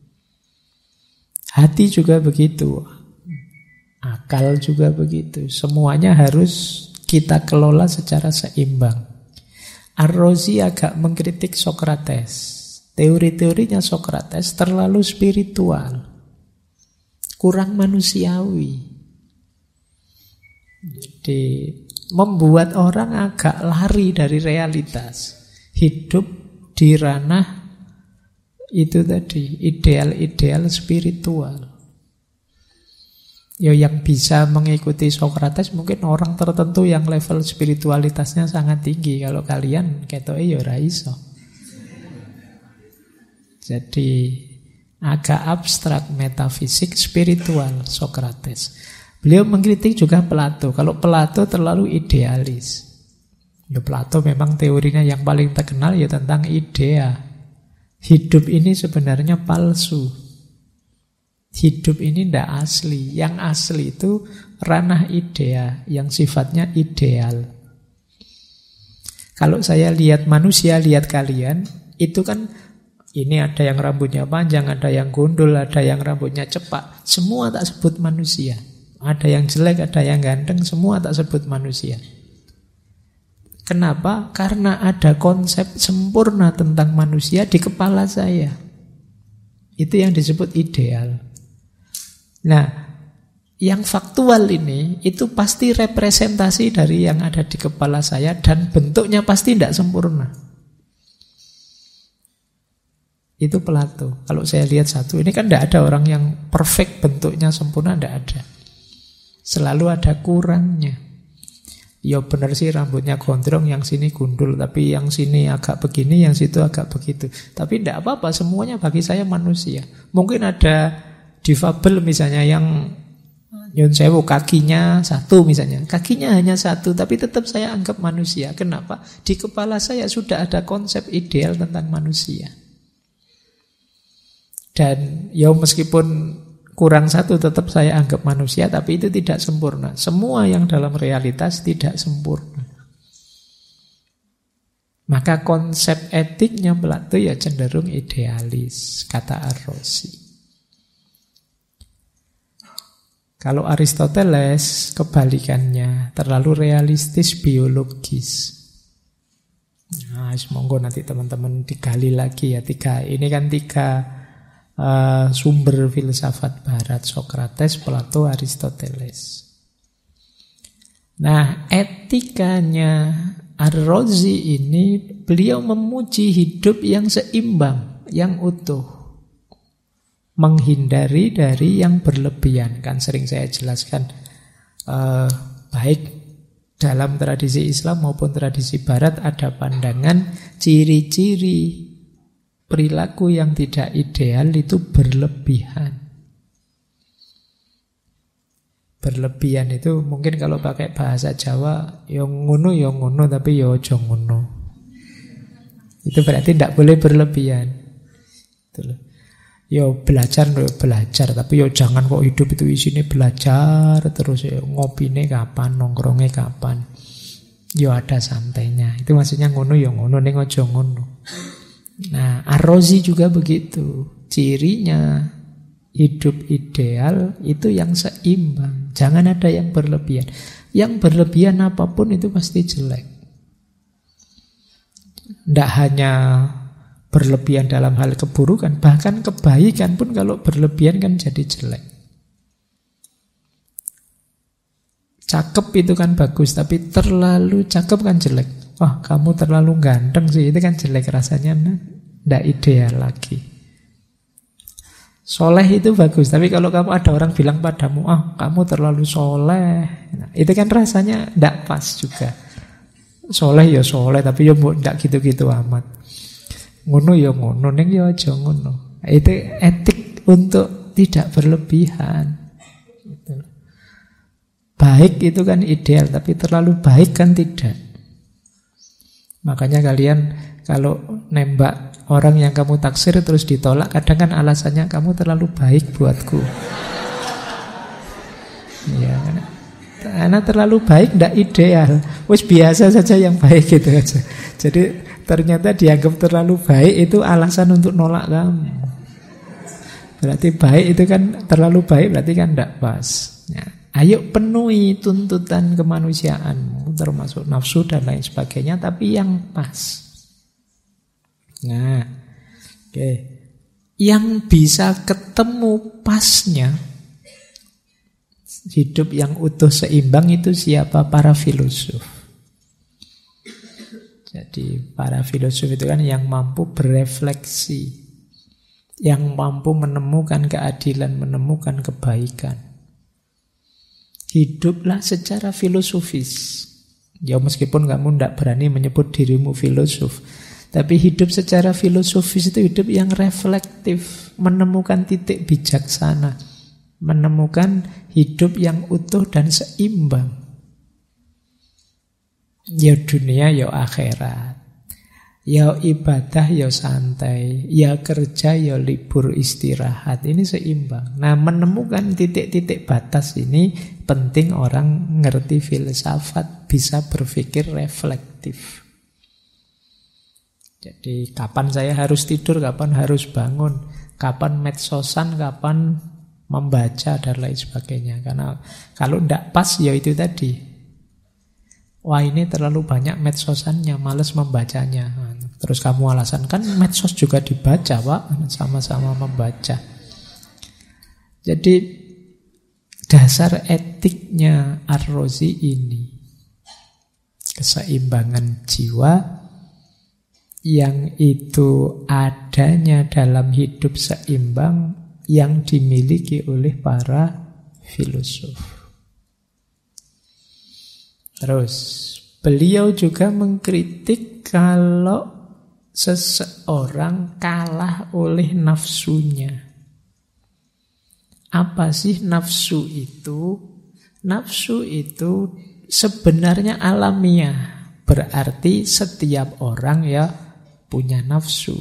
Hati juga begitu, akal juga begitu. Semuanya harus kita kelola secara seimbang. Ar-Razi agak mengkritik Sokrates. Teori-teorinya Sokrates terlalu spiritual, kurang manusiawi. Jadi membuat orang agak lari dari realitas. Hidup di ranah itu tadi, ideal-ideal spiritual. Ya yang bisa mengikuti Sokrates mungkin orang tertentu yang level spiritualitasnya sangat tinggi. Kalau kalian ketoke ya ora iso. Jadi agak abstrak, metafisik, spiritual Sokrates. Beliau mengkritik juga Plato. Kalau Plato terlalu idealis. Ya Plato memang teorinya yang paling terkenal ya tentang idea. Hidup ini sebenarnya palsu. Hidup ini tidak asli. Yang asli itu ranah idea, yang sifatnya ideal. Kalau saya lihat manusia, lihat kalian, itu kan ini ada yang rambutnya panjang, ada yang gundul, ada yang rambutnya cepak. Semua tak sebut manusia. Ada yang jelek, ada yang ganteng, semua tak sebut manusia. Kenapa? Karena ada konsep sempurna tentang manusia di kepala saya. Itu yang disebut ideal. Nah, yang faktual ini itu pasti representasi dari yang ada di kepala saya dan bentuknya pasti tidak sempurna. Itu Plato. Kalau saya lihat satu, ini kan tidak ada orang yang perfect bentuknya sempurna, tidak ada. Selalu ada kurangnya. Ya benar sih rambutnya gondrong, yang sini gundul, tapi yang sini agak begini, yang situ agak begitu. Tapi tidak apa-apa, semuanya bagi saya manusia. Mungkin ada difabel misalnya yang nyun sewu kakinya satu misalnya. Kakinya hanya satu, tapi tetap saya anggap manusia. Kenapa? Di kepala saya sudah ada konsep ideal tentang manusia. Dan ya meskipun kurang satu tetap saya anggap manusia, tapi itu tidak sempurna. Semua yang dalam realitas tidak sempurna. Maka konsep etiknya Plato ya cenderung idealis, kata Ar-Razi. Kalau Aristoteles kebalikannya, terlalu realistis biologis. Nah, semoga nanti teman-teman digali lagi ya. Ini kan tiga sumber filsafat barat, Sokrates, Plato, Aristoteles. Nah, etikanya Ar-Razi ini, beliau memuji hidup yang seimbang, yang utuh, menghindari dari yang berlebihan. Kan sering saya jelaskan, baik dalam tradisi Islam maupun tradisi barat ada pandangan ciri-ciri perilaku yang tidak ideal itu berlebihan. Berlebihan itu mungkin kalau pakai bahasa Jawa, yo ngono tapi yo aja ngono. Itu berarti tidak boleh berlebihan. Itu loh. Yo belajar tapi yo jangan kok hidup itu isinya belajar terus, yo ngopine kapan, nongkrongnya kapan. Yo ada santainya. Itu maksudnya ngono ning aja ngono. Nah, Ar-Razi juga begitu. Cirinya hidup ideal itu yang seimbang. Jangan ada yang berlebihan. Yang berlebihan apapun itu pasti jelek. Tidak hanya berlebihan dalam hal keburukan, bahkan kebaikan pun kalau berlebihan kan jadi jelek. Cakep itu kan bagus, tapi terlalu cakep kan jelek. Wah, kamu terlalu ganteng sih, itu kan jelek rasanya, tidak ideal lagi. Soleh itu bagus, tapi kalau kamu ada orang bilang padamu, kamu terlalu soleh, nah, itu kan rasanya tidak pas juga. Soleh ya soleh, tapi ya ndak gitu-gitu amat. Ngono ya ngono, ning ya aja ngono. Itu etik untuk tidak berlebihan. Gitu. Baik itu kan ideal, tapi terlalu baik kan tidak. Makanya kalian kalau nembak orang yang kamu taksir terus ditolak, kadang kan alasannya kamu terlalu baik buatku. Iya, karena terlalu baik tidak ideal. Wis biasa saja yang baik gitu aja. Jadi ternyata dianggap terlalu baik itu alasan untuk nolak kamu. Berarti baik itu kan terlalu baik, berarti kan tidak pas. Ya. Ayo penuhi tuntutan kemanusiaanmu, termasuk nafsu dan lain sebagainya, tapi yang pas. Nah, oke. Yang bisa ketemu pasnya hidup yang utuh seimbang itu siapa? Para filosof. Jadi para filosof itu kan yang mampu berefleksi, yang mampu menemukan keadilan, menemukan kebaikan. Hiduplah secara filosofis. Ya meskipun kamu tidak berani menyebut dirimu filosof, tapi hidup secara filosofis itu hidup yang reflektif, menemukan titik bijaksana, menemukan hidup yang utuh dan seimbang. Ya dunia, ya akhirat. Ya ibadah, ya santai. Ya kerja, ya libur istirahat. Ini seimbang. Nah, menemukan titik-titik batas ini penting orang ngerti filsafat, bisa berpikir reflektif. Jadi kapan saya harus tidur, kapan harus bangun, kapan medsosan, kapan membaca dan lain sebagainya. Karena kalau tidak pas ya itu tadi. Wah ini terlalu banyak medsosannya, males membacanya. Terus kamu alasan, kan medsos juga dibaca Pak, sama-sama membaca. Jadi dasar etiknya Ar-Razi ini, keseimbangan jiwa yang itu adanya dalam hidup seimbang yang dimiliki oleh para filosof. Terus, beliau juga mengkritik kalau seseorang kalah oleh nafsunya. Apa sih nafsu itu? Nafsu itu sebenarnya alamiah. Berarti setiap orang ya punya nafsu.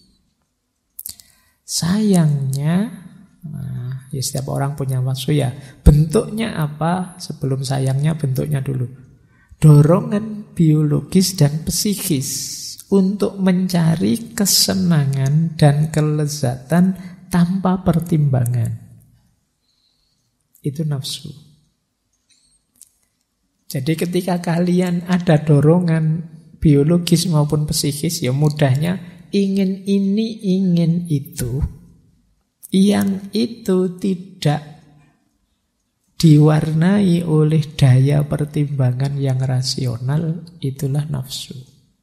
Sayangnya, ya setiap orang punya nafsu ya. Bentuknya apa? Sebelum sayangnya bentuknya dulu. Dorongan biologis dan psikis untuk mencari kesenangan dan kelezatan tanpa pertimbangan. Itu nafsu. Jadi ketika kalian ada dorongan biologis maupun psikis, ya mudahnya ingin ini, ingin itu. Yang itu tidak diwarnai oleh daya pertimbangan yang rasional, itulah nafsu.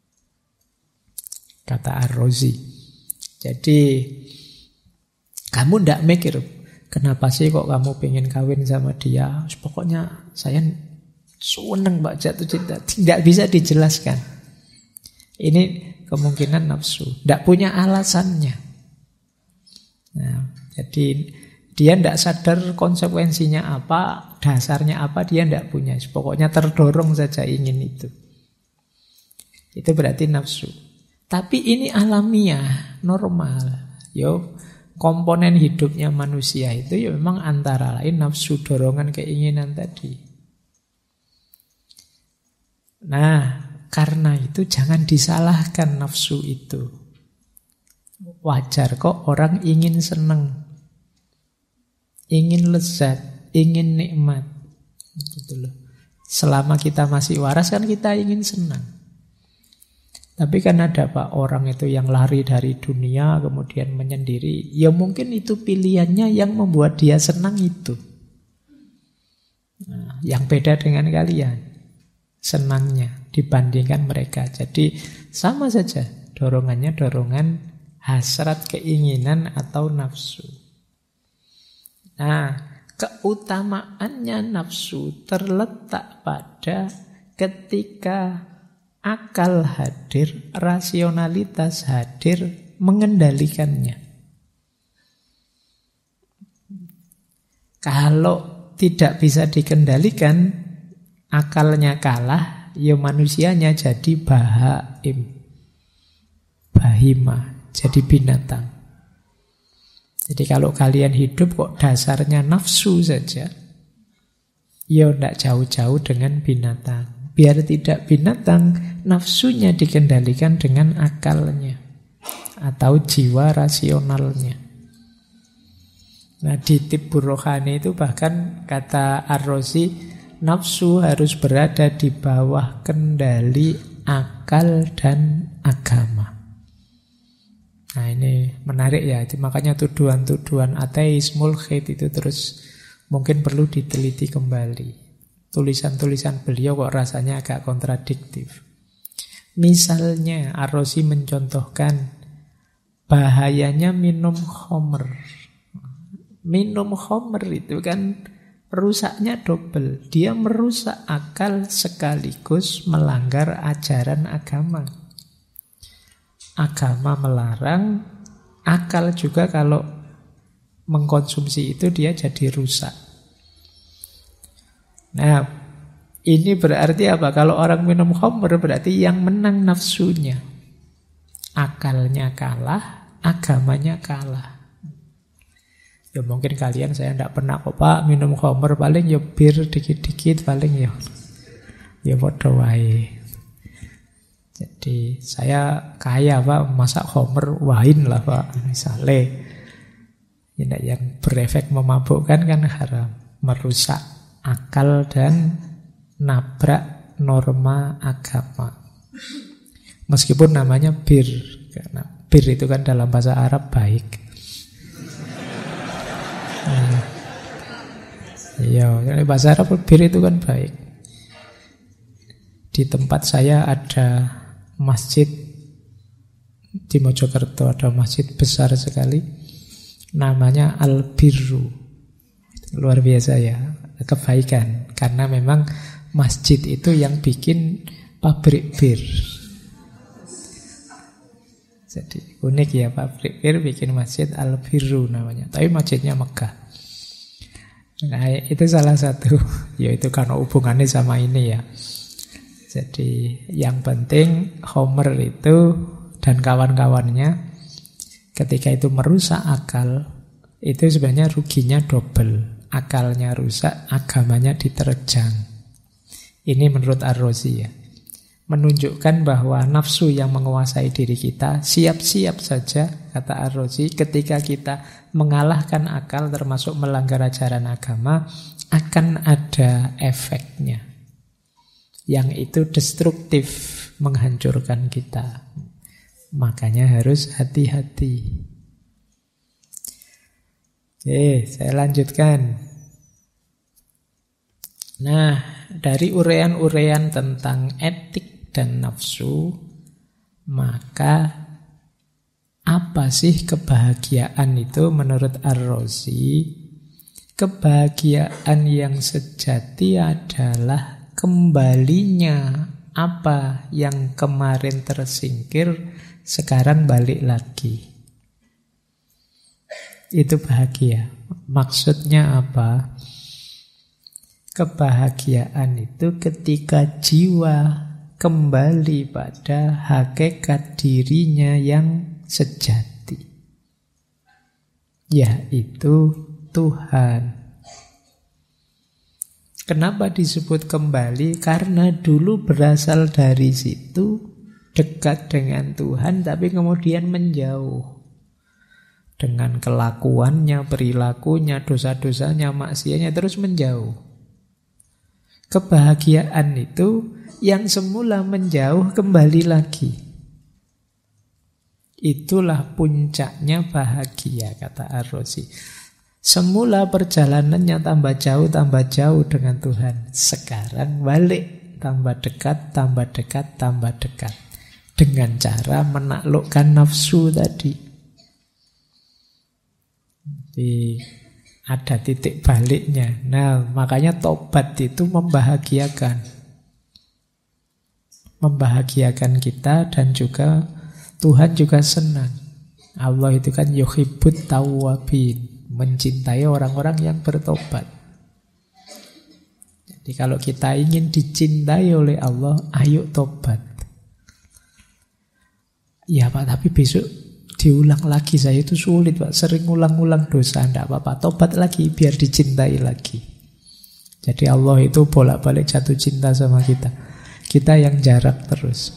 Kata Ar-Razi. Jadi kamu tidak mikir, kenapa sih kok kamu pengen kawin sama dia? Pokoknya saya seneng Mbak jatuh cinta. Tidak bisa dijelaskan. Ini kemungkinan nafsu. Tidak punya alasannya. Nah, jadi dia tidak sadar konsekuensinya apa, dasarnya apa, dia tidak punya. Pokoknya terdorong saja ingin itu. Itu berarti nafsu. Tapi ini alamiah, normal. Yo, komponen hidupnya manusia itu ya memang antara lain nafsu, dorongan, keinginan tadi. Nah, karena itu jangan disalahkan nafsu itu. Wajar kok orang ingin senang, ingin lezat, ingin nikmat. Gitu loh. Selama kita masih waras kan kita ingin senang. Tapi kan ada Pak orang itu yang lari dari dunia kemudian menyendiri. Ya mungkin itu pilihannya yang membuat dia senang itu. Nah, yang beda dengan kalian, senangnya dibandingkan mereka. Jadi sama saja dorongannya dorongan hasrat, keinginan atau nafsu. Nah, keutamaannya nafsu terletak pada ketika akal hadir, rasionalitas hadir, mengendalikannya. Kalau tidak bisa dikendalikan, akalnya kalah, ya manusianya jadi bahaim, bahima, jadi binatang. Jadi kalau kalian hidup kok dasarnya nafsu saja, ya tidak jauh-jauh dengan binatang. Biar tidak binatang, nafsunya dikendalikan dengan akalnya atau jiwa rasionalnya. Nah, di Tibbur Rohani itu bahkan kata Ar-Razi, nafsu harus berada di bawah kendali akal dan agama. Nah, ini menarik ya. Itu makanya tuduhan-tuduhan ateis, mulhid itu terus mungkin perlu diteliti kembali. Tulisan-tulisan beliau kok rasanya agak kontradiktif. Misalnya Ar-Razi mencontohkan bahayanya minum khamr. Minum khamr itu kan rusaknya double. Dia merusak akal sekaligus melanggar ajaran agama. Agama melarang, akal juga kalau mengkonsumsi itu dia jadi rusak. Nah, ini berarti apa? Kalau orang minum khamr berarti yang menang nafsunya. Akalnya kalah, agamanya kalah. Ya mungkin kalian, saya tidak pernah kok Pak minum khamr, paling ya bir dikit-dikit, paling ya podo wae. Jadi saya kaya Pak, masak khamr wine lah Pak, misalnya. Yang berefek memabukkan kan haram, merusak akal dan nabrak norma agama. Meskipun namanya bir, karena bir itu kan dalam bahasa Arab baik. Iya, bahasa Arab bir itu kan baik. Di tempat saya ada masjid di Mojokerto, ada masjid besar sekali, namanya Al-Birru. Luar biasa ya, kebaikan. Karena memang masjid itu yang bikin pabrik bir. Jadi unik ya, pabrik bir bikin masjid Al-Birru namanya. Tapi masjidnya megah. Nah, itu salah satu. Ya itu karena hubungannya sama ini ya. Jadi yang penting Homer itu dan kawan-kawannya ketika itu merusak akal, itu sebenarnya ruginya double. Akalnya rusak, agamanya diterjang. Ini menurut Ar-Razi ya. Menunjukkan bahwa nafsu yang menguasai diri kita, siap-siap saja, kata Ar-Razi, ketika kita mengalahkan akal termasuk melanggar ajaran agama, akan ada efeknya. Yang itu destruktif, menghancurkan kita. Makanya harus hati-hati. Oke, saya lanjutkan. Nah, dari urean-urean tentang etik dan nafsu, maka apa sih kebahagiaan itu menurut Ar-Razi? Kebahagiaan yang sejati adalah kembalinya apa yang kemarin tersingkir, sekarang balik lagi. Itu bahagia. Maksudnya apa? Kebahagiaan itu ketika jiwa kembali pada hakikat dirinya yang sejati, yaitu Tuhan. Kenapa disebut kembali? Karena dulu berasal dari situ, dekat dengan Tuhan, tapi kemudian menjauh. Dengan kelakuannya, perilakunya, dosa-dosanya, maksiatnya, terus menjauh. Kebahagiaan itu yang semula menjauh kembali lagi. Itulah puncaknya bahagia, kata Ar-Razi. Semula perjalanannya tambah jauh dengan Tuhan. Sekarang balik, tambah dekat, tambah dekat, tambah dekat. Dengan cara menaklukkan nafsu tadi. Jadi ada titik baliknya. Nah, makanya tobat itu membahagiakan. membahagiakan kita, dan juga Tuhan juga senang. Allah itu kan yuhibbut tawwabin, mencintai orang-orang yang bertobat. Jadi kalau kita ingin dicintai oleh Allah, ayo tobat. Ya Pak, tapi besok diulang lagi, saya itu sulit Pak, sering ulang-ulang dosa. Tidak apa-apa, tobat lagi biar dicintai lagi. Jadi Allah itu bolak-balik jatuh cinta sama kita. Kita yang jarak terus.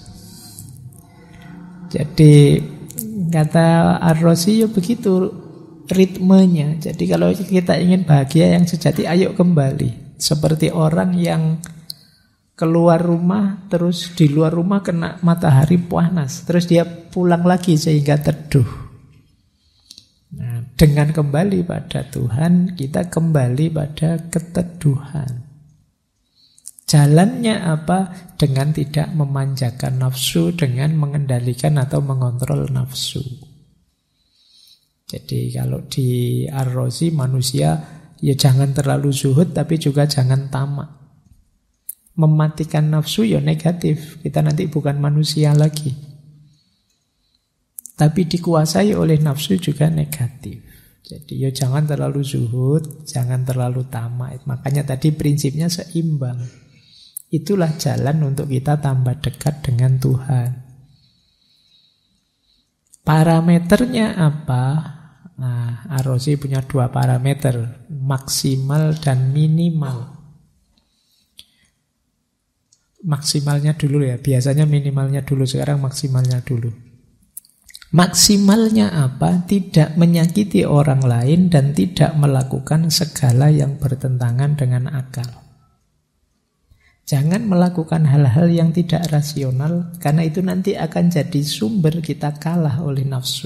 Jadi kata Ar-Razi ya begitu ritmenya. Jadi kalau kita ingin bahagia yang sejati, ayo kembali. Seperti orang yang keluar rumah, terus di luar rumah kena matahari panas, terus dia pulang lagi sehingga teduh. Nah, dengan kembali pada Tuhan, kita kembali pada keteduhan. Jalannya apa? Dengan tidak memanjakan nafsu, dengan mengendalikan atau mengontrol nafsu. Jadi kalau di Ar-Razi, manusia ya jangan terlalu zuhud, tapi juga jangan tamak. Mematikan nafsu ya negatif, kita nanti bukan manusia lagi. Tapi dikuasai oleh nafsu juga negatif. Jadi ya jangan terlalu zuhud, jangan terlalu tamak. Makanya tadi prinsipnya seimbang. Itulah jalan untuk kita tambah dekat dengan Tuhan. Parameternya apa? Nah, Ar-Razi punya 2 parameter, maksimal dan minimal. Maksimalnya dulu ya, biasanya minimalnya dulu, sekarang maksimalnya dulu. Maksimalnya apa? Tidak menyakiti orang lain dan tidak melakukan segala yang bertentangan dengan akal. Jangan melakukan hal-hal yang tidak rasional, karena itu nanti akan jadi sumber kita kalah oleh nafsu.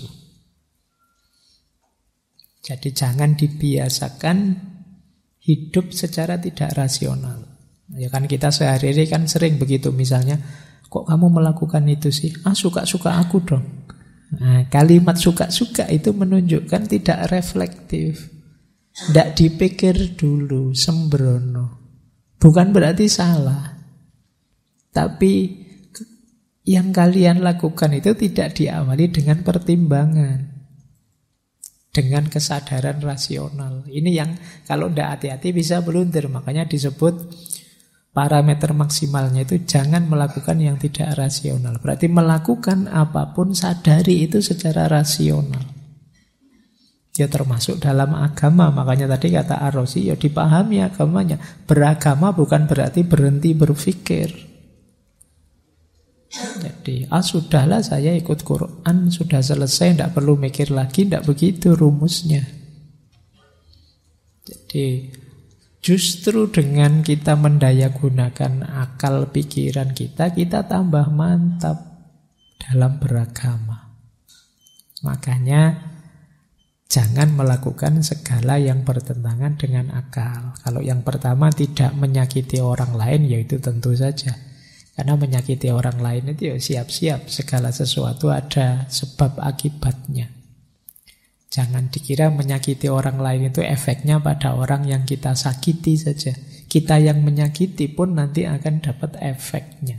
Jadi jangan dibiasakan hidup secara tidak rasional. Ya kan kita sehari-hari kan sering begitu, misalnya, kok kamu melakukan itu sih? Suka-suka aku dong. Nah, kalimat suka-suka itu menunjukkan tidak reflektif. Tidak dipikir dulu, sembrono. Bukan berarti salah. Tapi yang kalian lakukan itu tidak diawali dengan pertimbangan, dengan kesadaran rasional. Ini yang kalau tidak hati-hati bisa blunder. Makanya disebut parameter maksimalnya itu jangan melakukan yang tidak rasional. Berarti melakukan apapun sadari itu secara rasional. Ya termasuk dalam agama. Makanya tadi kata Ar-Razi, ya dipahami agamanya. Beragama bukan berarti berhenti berpikir. Jadi, sudahlah saya ikut Quran, sudah selesai, tidak perlu mikir lagi. Tidak begitu rumusnya. Jadi justru dengan kita mendayagunakan akal pikiran kita, kita tambah mantap dalam beragama. Makanya jangan melakukan segala yang bertentangan dengan akal. Kalau yang pertama tidak menyakiti orang lain, yaitu tentu saja. Karena menyakiti orang lain itu ya siap-siap, segala sesuatu ada sebab akibatnya. Jangan dikira menyakiti orang lain itu efeknya pada orang yang kita sakiti saja. Kita yang menyakiti pun nanti akan dapat efeknya.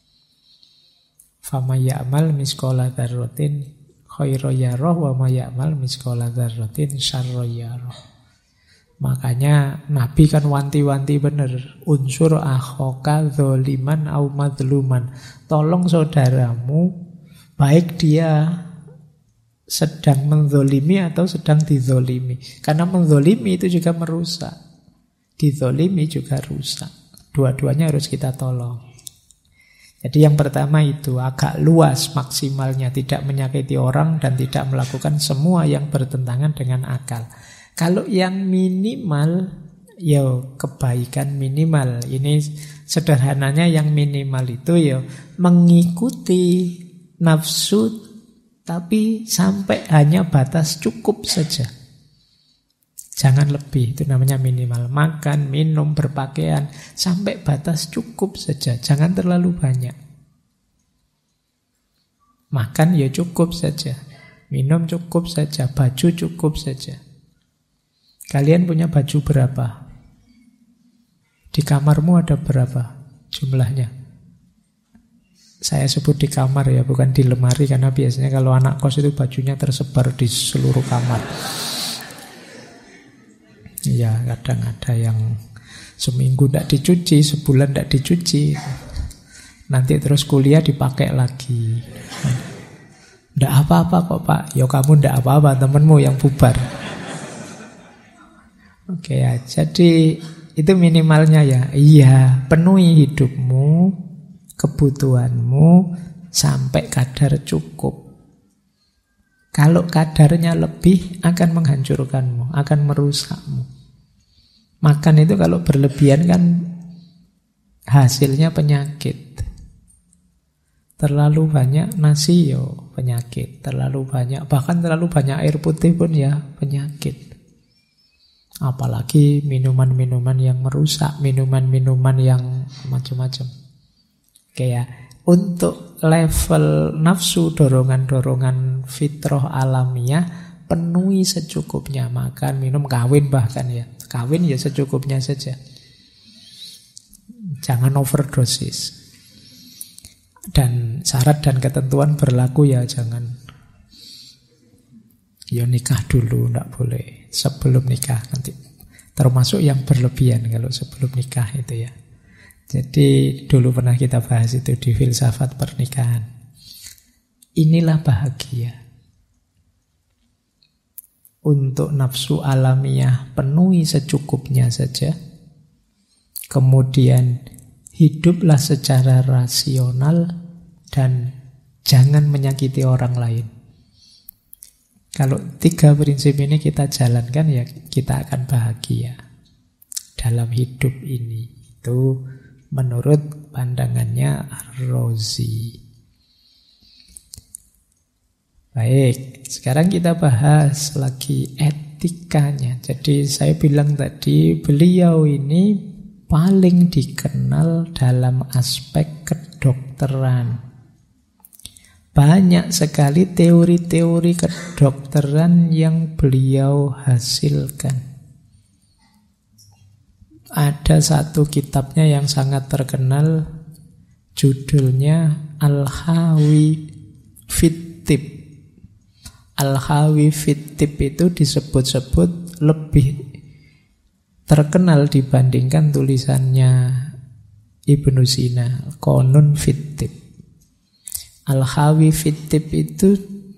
Faman ya'mal misqala dzarratin khairan yarah wa may ya'mal misqala dzarratin syarran yarah. Makanya Nabi kan wanti-wanti benar. Unsur akhaka dzaliman au madluman. Tolong saudaramu, baik dia sedang menzolimi atau sedang dizolimi. Karena menzolimi itu juga merusak, dizolimi juga rusak. Dua-duanya harus kita tolong. Jadi yang pertama itu agak luas maksimalnya, tidak menyakiti orang dan tidak melakukan semua yang bertentangan dengan akal. Kalau yang minimal, ya kebaikan minimal. Ini sederhananya yang minimal itu ya mengikuti nafsu, tapi sampai hanya batas cukup saja. Jangan lebih, itu namanya minimal. Makan, minum, berpakaian, sampai batas cukup saja. Jangan terlalu banyak. Makan ya cukup saja. Minum cukup saja. Baju cukup saja. Kalian punya baju berapa? Di kamarmu ada berapa jumlahnya? Saya sebut di kamar ya, bukan di lemari, karena biasanya kalau anak kos itu bajunya tersebar di seluruh kamar. Ya, kadang ada yang seminggu tidak dicuci, sebulan tidak dicuci, nanti terus kuliah dipakai lagi. Tidak apa-apa kok Pak. Ya kamu tidak apa-apa, temenmu yang bubar. Oke ya, jadi itu minimalnya ya. Iya, penuhi hidupmu, kebutuhanmu sampai kadar cukup. Kalau kadarnya lebih akan menghancurkanmu, akan merusakmu. Makan itu kalau berlebihan kan hasilnya penyakit. Terlalu banyak nasi yo penyakit, terlalu banyak, bahkan terlalu banyak air putih pun ya penyakit. Apalagi minuman-minuman yang merusak, minuman-minuman yang macam-macam. Kayak untuk level nafsu, dorongan-dorongan fitrah alamiah, penuhi secukupnya, makan, minum, kawin bahkan ya. Kawin ya secukupnya saja. Jangan overdosis. Dan syarat dan ketentuan berlaku ya, jangan ya nikah dulu, tidak boleh sebelum nikah nanti. Termasuk yang berlebihan kalau sebelum nikah itu ya. Jadi dulu pernah kita bahas itu di filsafat pernikahan. Inilah bahagia. Untuk nafsu alamiah penuhi secukupnya saja. Kemudian hiduplah secara rasional dan jangan menyakiti orang lain. Kalau 3 prinsip ini kita jalankan ya kita akan bahagia dalam hidup ini. Itu menurut pandangannya Ar-Razi. Baik, sekarang kita bahas lagi etikanya. Jadi saya bilang tadi beliau ini paling dikenal dalam aspek kedokteran. Banyak sekali teori-teori kedokteran yang beliau hasilkan. Ada satu kitabnya yang sangat terkenal, judulnya Al-Hawi Fit-Tib. Al-Hawi Fit-Tib itu disebut-sebut lebih terkenal dibandingkan tulisannya Ibnu Sina, Qanun Fit-Tib. Al-Hawi Fit-Tib itu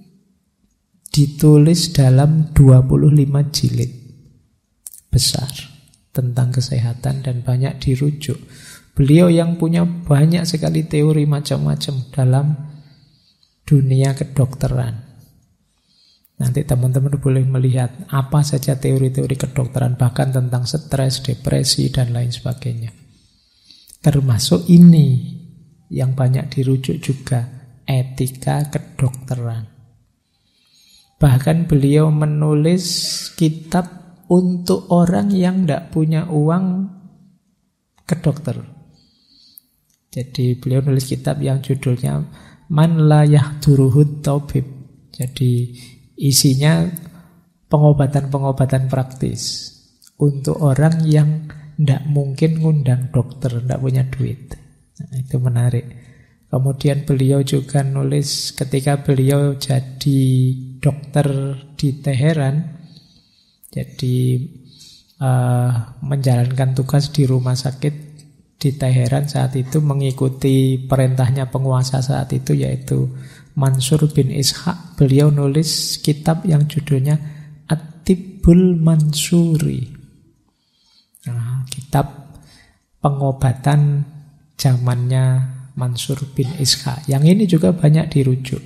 ditulis dalam 25 jilid besar tentang kesehatan dan banyak dirujuk. Beliau yang punya banyak sekali teori macam-macam dalam dunia kedokteran. Nanti teman-teman boleh melihat apa saja teori-teori kedokteran, bahkan tentang stres, depresi, dan lain sebagainya. Termasuk ini yang banyak dirujuk juga, etika kedokteran. Bahkan beliau menulis kitab untuk orang yang tidak punya uang ke dokter. Jadi beliau nulis kitab yang judulnya Man la yahduruhut tabib. Jadi isinya pengobatan-pengobatan praktis untuk orang yang tidak mungkin ngundang dokter, tidak punya duit. Nah, itu menarik. Kemudian beliau juga nulis ketika beliau jadi dokter di Teheran, jadi menjalankan tugas di rumah sakit di Teheran saat itu, mengikuti perintahnya penguasa saat itu yaitu Mansur bin Ishaq. Beliau nulis kitab yang judulnya At-Tibbul Mansuri. Nah, kitab pengobatan zamannya Mansur bin Ishaq. Yang ini juga banyak dirujuk.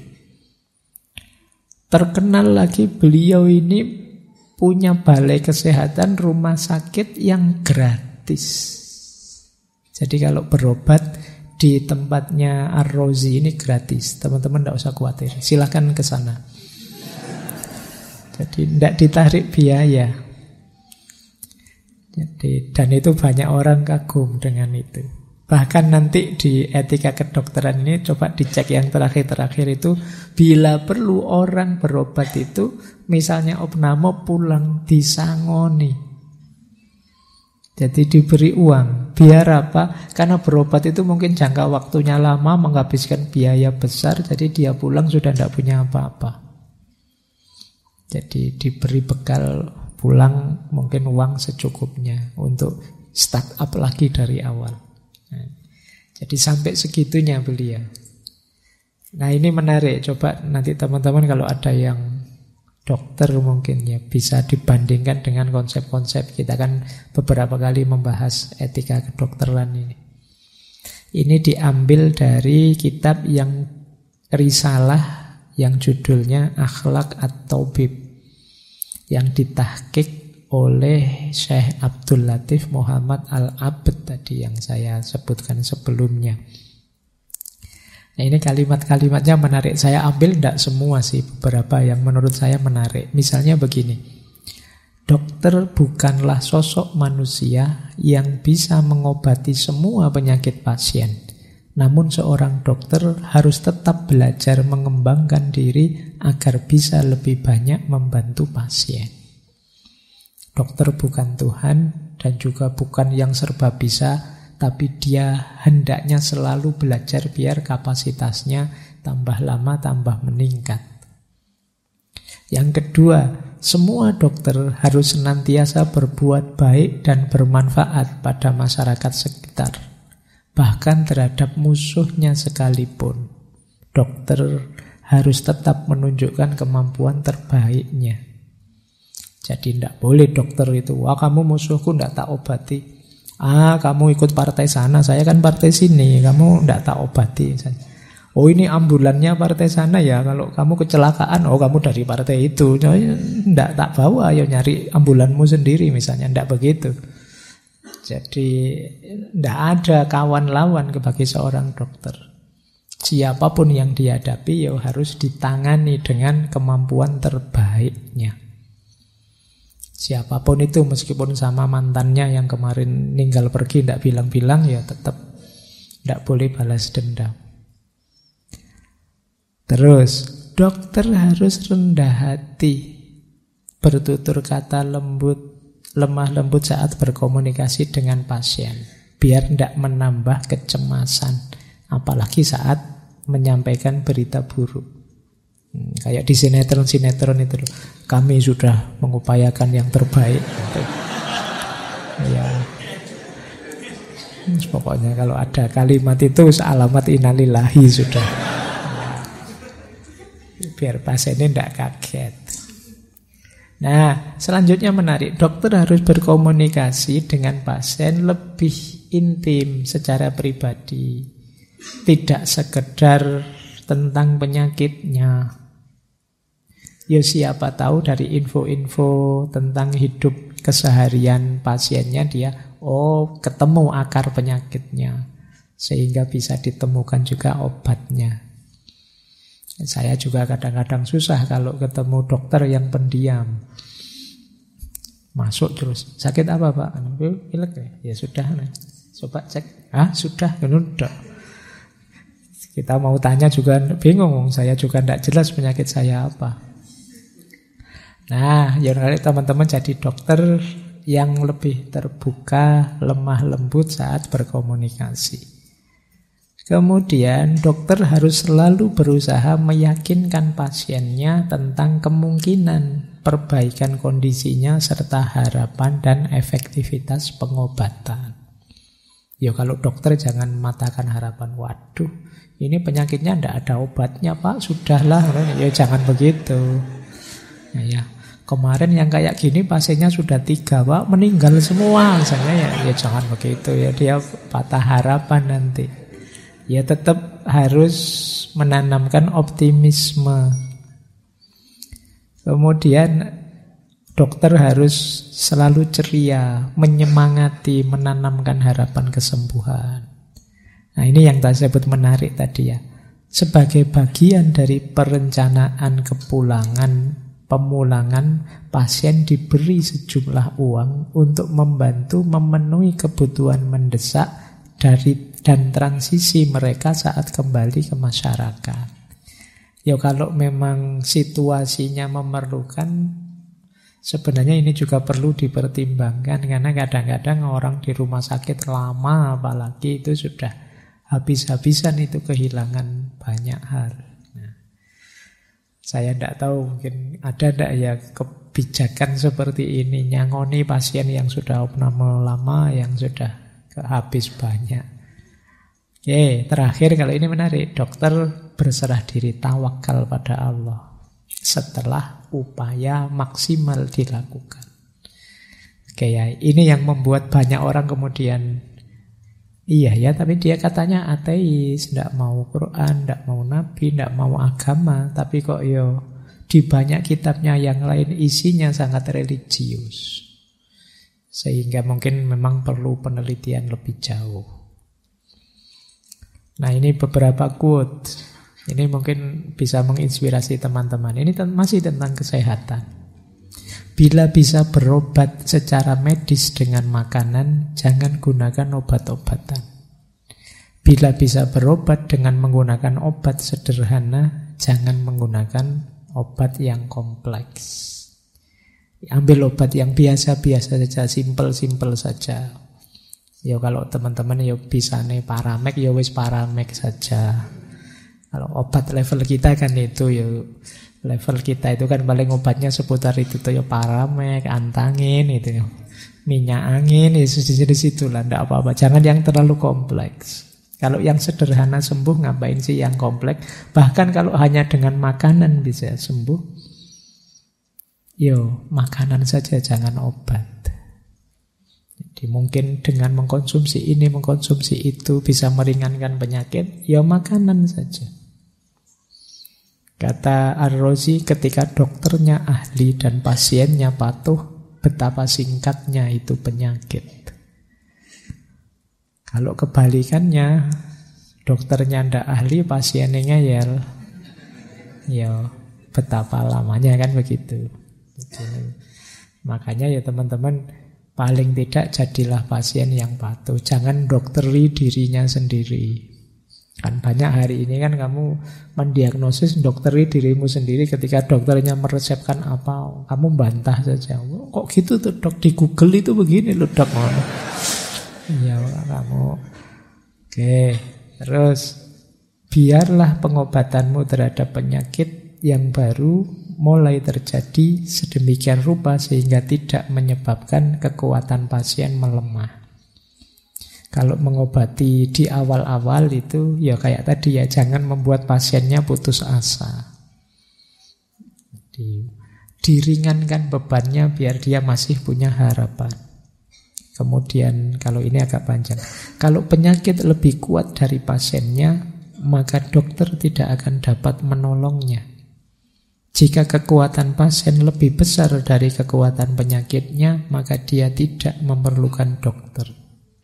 Terkenal lagi beliau ini punya balai kesehatan, rumah sakit yang gratis. Jadi kalau berobat di tempatnya Ar-Razi ini gratis. Teman-teman tidak usah khawatir. Silakan ke sana. Jadi tidak ditarik biaya. Jadi, dan itu banyak orang kagum dengan itu. Bahkan nanti di etika kedokteran ini coba dicek yang terakhir-terakhir itu, bila perlu orang berobat itu misalnya opname pulang disangoni. Jadi diberi uang. Biar apa? Karena berobat itu mungkin jangka waktunya lama, menghabiskan biaya besar, jadi dia pulang sudah tidak punya apa-apa. Jadi diberi bekal pulang mungkin uang secukupnya untuk start up lagi dari awal. Nah, jadi sampai segitunya beliau. Nah ini menarik. Coba nanti teman-teman kalau ada yang dokter mungkin ya bisa dibandingkan dengan konsep-konsep. Kita kan beberapa kali membahas etika kedokteran ini. Ini diambil dari kitab yang risalah yang judulnya Akhlak at-Taubib, yang ditahqiq oleh Syekh Abdul Latif Muhammad Al-Abd tadi yang saya sebutkan sebelumnya. Nah ini kalimat-kalimatnya menarik. Saya ambil tidak semua sih, beberapa yang menurut saya menarik. Misalnya begini, dokter bukanlah sosok manusia yang bisa mengobati semua penyakit pasien. Namun seorang dokter harus tetap belajar mengembangkan diri agar bisa lebih banyak membantu pasien. Dokter bukan Tuhan dan juga bukan yang serba bisa, tapi dia hendaknya selalu belajar biar kapasitasnya tambah lama tambah meningkat. Yang kedua, semua dokter harus senantiasa berbuat baik dan bermanfaat pada masyarakat sekitar, bahkan terhadap musuhnya sekalipun. Dokter harus tetap menunjukkan kemampuan terbaiknya. Jadi tidak boleh dokter itu, wah kamu musuhku tidak tak obati. Kamu ikut partai sana, saya kan partai sini, kamu tidak tak obati. Oh ini ambulannya partai sana ya, kalau kamu kecelakaan, oh kamu dari partai itu. Tidak tak bawa, ayo nyari ambulanmu sendiri misalnya, tidak begitu. Jadi tidak ada kawan lawan bagi seorang dokter. Siapapun yang dihadapi ya harus ditangani dengan kemampuan terbaiknya. Siapapun itu, meskipun sama mantannya yang kemarin ninggal pergi tidak bilang-bilang, ya tetap tidak boleh balas dendam. Terus, dokter harus rendah hati, bertutur kata lembut, lemah lembut saat berkomunikasi dengan pasien, biar tidak menambah kecemasan, apalagi saat menyampaikan berita buruk. Kayak di sinetron-sinetron itu loh, kami sudah mengupayakan yang terbaik gitu. Ya. Pokoknya kalau ada kalimat itu alamat innalillahi sudah. Ya. Biar pasiennya tidak kaget. Nah, selanjutnya menarik. Dokter harus berkomunikasi dengan pasien lebih intim secara pribadi. Tidak sekedar tentang penyakitnya. Ya siapa tahu dari info-info tentang hidup keseharian pasiennya dia, ketemu akar penyakitnya, sehingga bisa ditemukan juga obatnya. Saya juga kadang-kadang susah kalau ketemu dokter yang pendiam. Masuk terus, sakit apa Pak? Pilek ya sudah, coba cek. Sudah, udah. Kita mau tanya juga bingung, saya juga tidak jelas penyakit saya apa. Nah, ya teman-teman jadi dokter yang lebih terbuka, lemah lembut saat berkomunikasi. Kemudian dokter harus selalu berusaha meyakinkan pasiennya tentang kemungkinan perbaikan kondisinya serta harapan dan efektivitas pengobatan. Ya kalau dokter jangan matakan harapan, waduh ini penyakitnya tidak ada obatnya Pak, sudahlah. Ya jangan begitu. Nah, ya kemarin yang kayak gini pasiennya sudah 3 Pak, meninggal semua misalnya, ya jangan begitu ya, dia patah harapan nanti. Ya tetap harus menanamkan optimisme. Kemudian dokter harus selalu ceria, menyemangati, menanamkan harapan kesembuhan. Nah ini yang saya sebut menarik tadi ya. Sebagai bagian dari perencanaan pemulangan, pasien diberi sejumlah uang untuk membantu memenuhi kebutuhan mendesak dan transisi mereka saat kembali ke masyarakat. Ya kalau memang situasinya memerlukan, Sebenarnya ini juga perlu dipertimbangkan, karena kadang-kadang orang di rumah sakit lama apalagi itu sudah habis-habisan itu kehilangan banyak hal. Nah, saya tidak tahu mungkin ada tidak ya kebijakan seperti ini, nyangoni pasien yang sudah opname lama, yang sudah habis banyak. Oke, terakhir kalau ini menarik, dokter berserah diri, tawakal pada Allah setelah upaya maksimal dilakukan. Oke ya, ini yang membuat banyak orang kemudian iya ya, tapi dia katanya ateis, tidak mau Quran, tidak mau Nabi, tidak mau agama, tapi kok di banyak kitabnya yang lain isinya sangat religius. Sehingga mungkin memang perlu penelitian lebih jauh. Nah, ini beberapa quote. Ini mungkin bisa menginspirasi teman-teman. Ini masih tentang kesehatan. Bila bisa berobat secara medis dengan makanan, jangan gunakan obat-obatan. Bila bisa berobat dengan menggunakan obat sederhana, jangan menggunakan obat yang kompleks. Ambil obat yang biasa-biasa saja, simpel-simpel saja. Ya kalau teman-teman bisa nih Paramek, ya wis Paramek saja. Kalau obat level kita kan itu level kita itu kan paling obatnya seputar itu tuh Paramek, Antangin itu minyak angin, di situ lah, enggak apa-apa. Jangan yang terlalu kompleks. Kalau yang sederhana sembuh, ngapain sih yang kompleks? Bahkan kalau hanya dengan makanan bisa sembuh, makanan saja, jangan obat. Jadi mungkin dengan mengkonsumsi ini, mengkonsumsi itu bisa meringankan penyakit, makanan saja. Kata Ar-Razi, ketika dokternya ahli dan pasiennya patuh, betapa singkatnya itu penyakit. Kalau kebalikannya, dokternya ndak ahli, pasiennya ngeyel, betapa lamanya kan begitu. Jadi, makanya teman-teman, paling tidak jadilah pasien yang patuh. Jangan dokteri dirinya sendiri. Kan banyak hari ini kan kamu mendiagnosis dokteri dirimu sendiri, ketika dokternya meresepkan apa, kamu bantah saja. Kok gitu tuh dok, di Google itu begini loh dok. Iya kamu. Oke, terus biarlah pengobatanmu terhadap penyakit yang baru mulai terjadi sedemikian rupa sehingga tidak menyebabkan kekuatan pasien melemah. Kalau mengobati di awal-awal itu kayak tadi jangan membuat pasiennya putus asa. Diringankan bebannya biar dia masih punya harapan. Kemudian kalau ini agak panjang, kalau penyakit lebih kuat dari pasiennya, maka dokter tidak akan dapat menolongnya. Jika kekuatan pasien lebih besar dari kekuatan penyakitnya, maka dia tidak memerlukan dokter.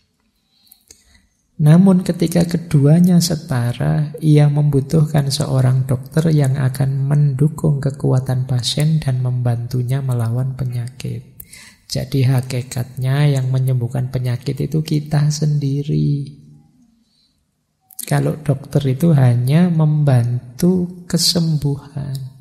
Namun ketika keduanya setara, ia membutuhkan seorang dokter yang akan mendukung kekuatan pasien dan membantunya melawan penyakit. Jadi hakikatnya yang menyembuhkan penyakit itu kita sendiri. Kalau dokter itu hanya membantu kesembuhan.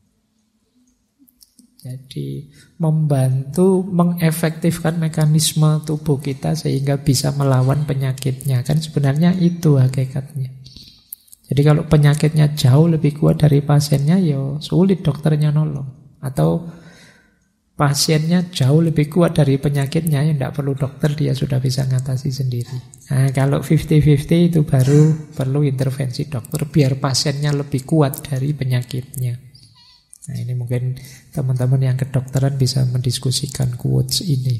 Jadi membantu mengefektifkan mekanisme tubuh kita sehingga bisa melawan penyakitnya. Kan sebenarnya itu hakikatnya. Jadi kalau penyakitnya jauh lebih kuat dari pasiennya, sulit dokternya nolong. Atau pasiennya jauh lebih kuat dari penyakitnya, tidak perlu dokter, dia sudah bisa ngatasi sendiri. Nah, kalau 50-50 itu baru perlu intervensi dokter biar pasiennya lebih kuat dari penyakitnya. Nah, ini mungkin teman-teman yang kedokteran bisa mendiskusikan quotes ini.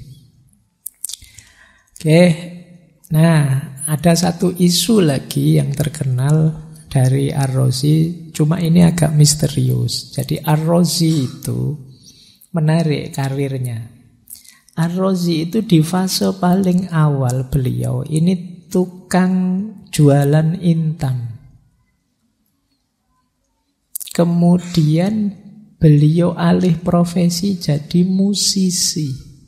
Oke, nah ada satu isu lagi yang terkenal dari Ar-Razi, cuma ini agak misterius. Jadi Ar-Razi itu menarik karirnya. Ar-Razi itu di fase paling awal beliau ini tukang jualan intan. Kemudian beliau alih profesi jadi musisi.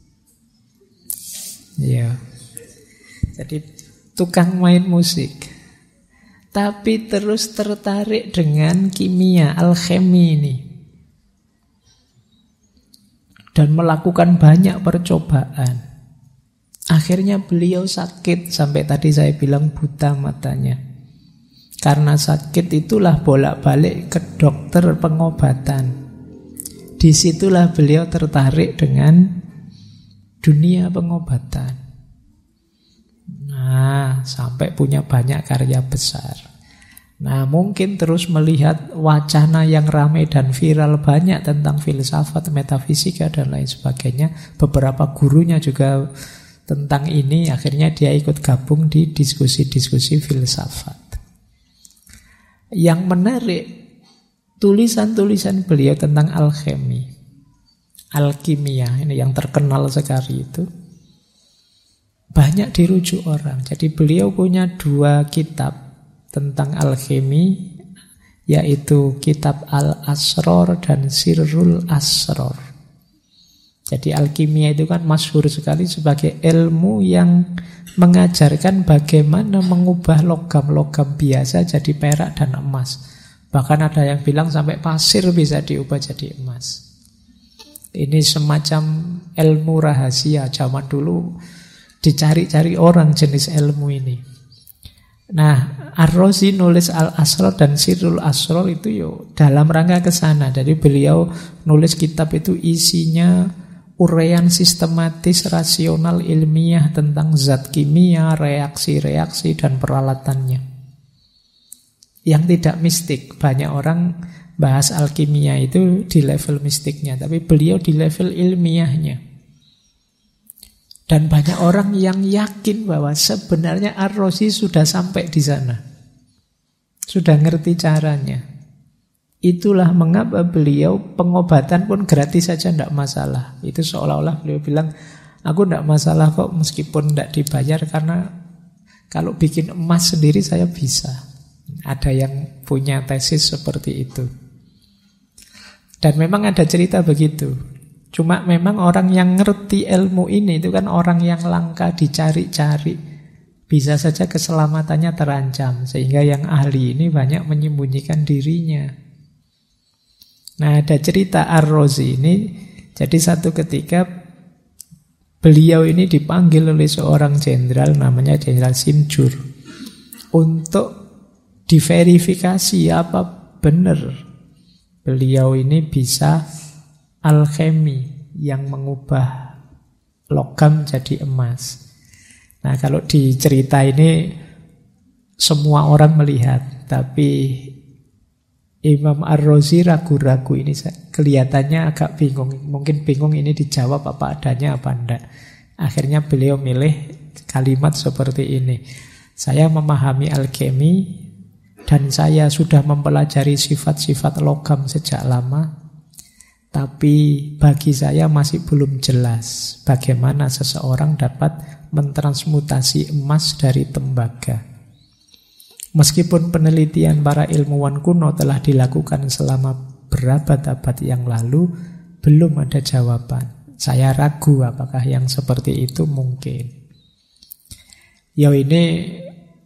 Ya. Jadi tukang main musik. Tapi terus tertarik dengan kimia, alkemi ini. dan melakukan banyak percobaan. Akhirnya beliau sakit, sampai tadi saya bilang buta matanya. Karena sakit itulah bolak-balik ke dokter pengobatan. Disitulah beliau tertarik dengan dunia pengobatan. Nah, sampai punya banyak karya besar. Nah, mungkin terus melihat wacana yang ramai dan viral banyak tentang filsafat, metafisika, dan lain sebagainya. Beberapa gurunya juga tentang ini, akhirnya dia ikut gabung di diskusi-diskusi filsafat. Yang menarik, tulisan-tulisan beliau tentang alkemi, alkimia, ini yang terkenal sekali itu, banyak dirujuk orang. Jadi beliau punya 2 kitab tentang alkemi, yaitu kitab Al-Asror dan Sirrul Asror. Jadi alkimia itu kan masyhur sekali sebagai ilmu yang mengajarkan bagaimana mengubah logam-logam biasa jadi perak dan emas. Bahkan ada yang bilang sampai pasir bisa diubah jadi emas. Ini semacam ilmu rahasia zaman dulu, dicari-cari orang jenis ilmu ini. Nah, Ar-Razi nulis Al-Asrar dan Sirrul Asrar itu dalam rangka ke sana. Jadi beliau nulis kitab itu isinya uraian sistematis, rasional, ilmiah tentang zat kimia, reaksi-reaksi dan peralatannya. Yang tidak mistik. Banyak orang bahas alkimia itu di level mistiknya, tapi beliau di level ilmiahnya. Dan banyak orang yang yakin bahwa sebenarnya Ar-Razi sudah sampai di sana. Sudah ngerti caranya. Itulah mengapa beliau pengobatan pun gratis saja, tidak masalah. Itu seolah-olah beliau bilang, aku tidak masalah kok meskipun tidak dibayar, karena kalau bikin emas sendiri saya bisa. Ada yang punya tesis seperti itu. Dan memang ada cerita begitu. Cuma memang orang yang ngerti ilmu ini itu kan orang yang langka dicari-cari. Bisa saja keselamatannya terancam. Sehingga yang ahli ini banyak menyembunyikan dirinya. Nah, ada cerita Ar-Razi ini. Jadi satu ketika beliau ini dipanggil oleh seorang jenderal namanya Jenderal Simjur untuk diverifikasi apa benar beliau ini bisa alkemi yang mengubah logam jadi emas. Nah, kalau di cerita ini semua orang melihat, tapi Imam Ar-Razi ragu-ragu ini, kelihatannya agak bingung. Mungkin bingung ini dijawab apa adanya apa enggak. Akhirnya beliau milih kalimat seperti ini. Saya memahami alkemi dan saya sudah mempelajari sifat-sifat logam sejak lama. Tapi bagi saya masih belum jelas bagaimana seseorang dapat mentransmutasi emas dari tembaga. Meskipun penelitian para ilmuwan kuno telah dilakukan selama berabad-abad yang lalu, belum ada jawaban. Saya ragu apakah yang seperti itu mungkin. Ya, ini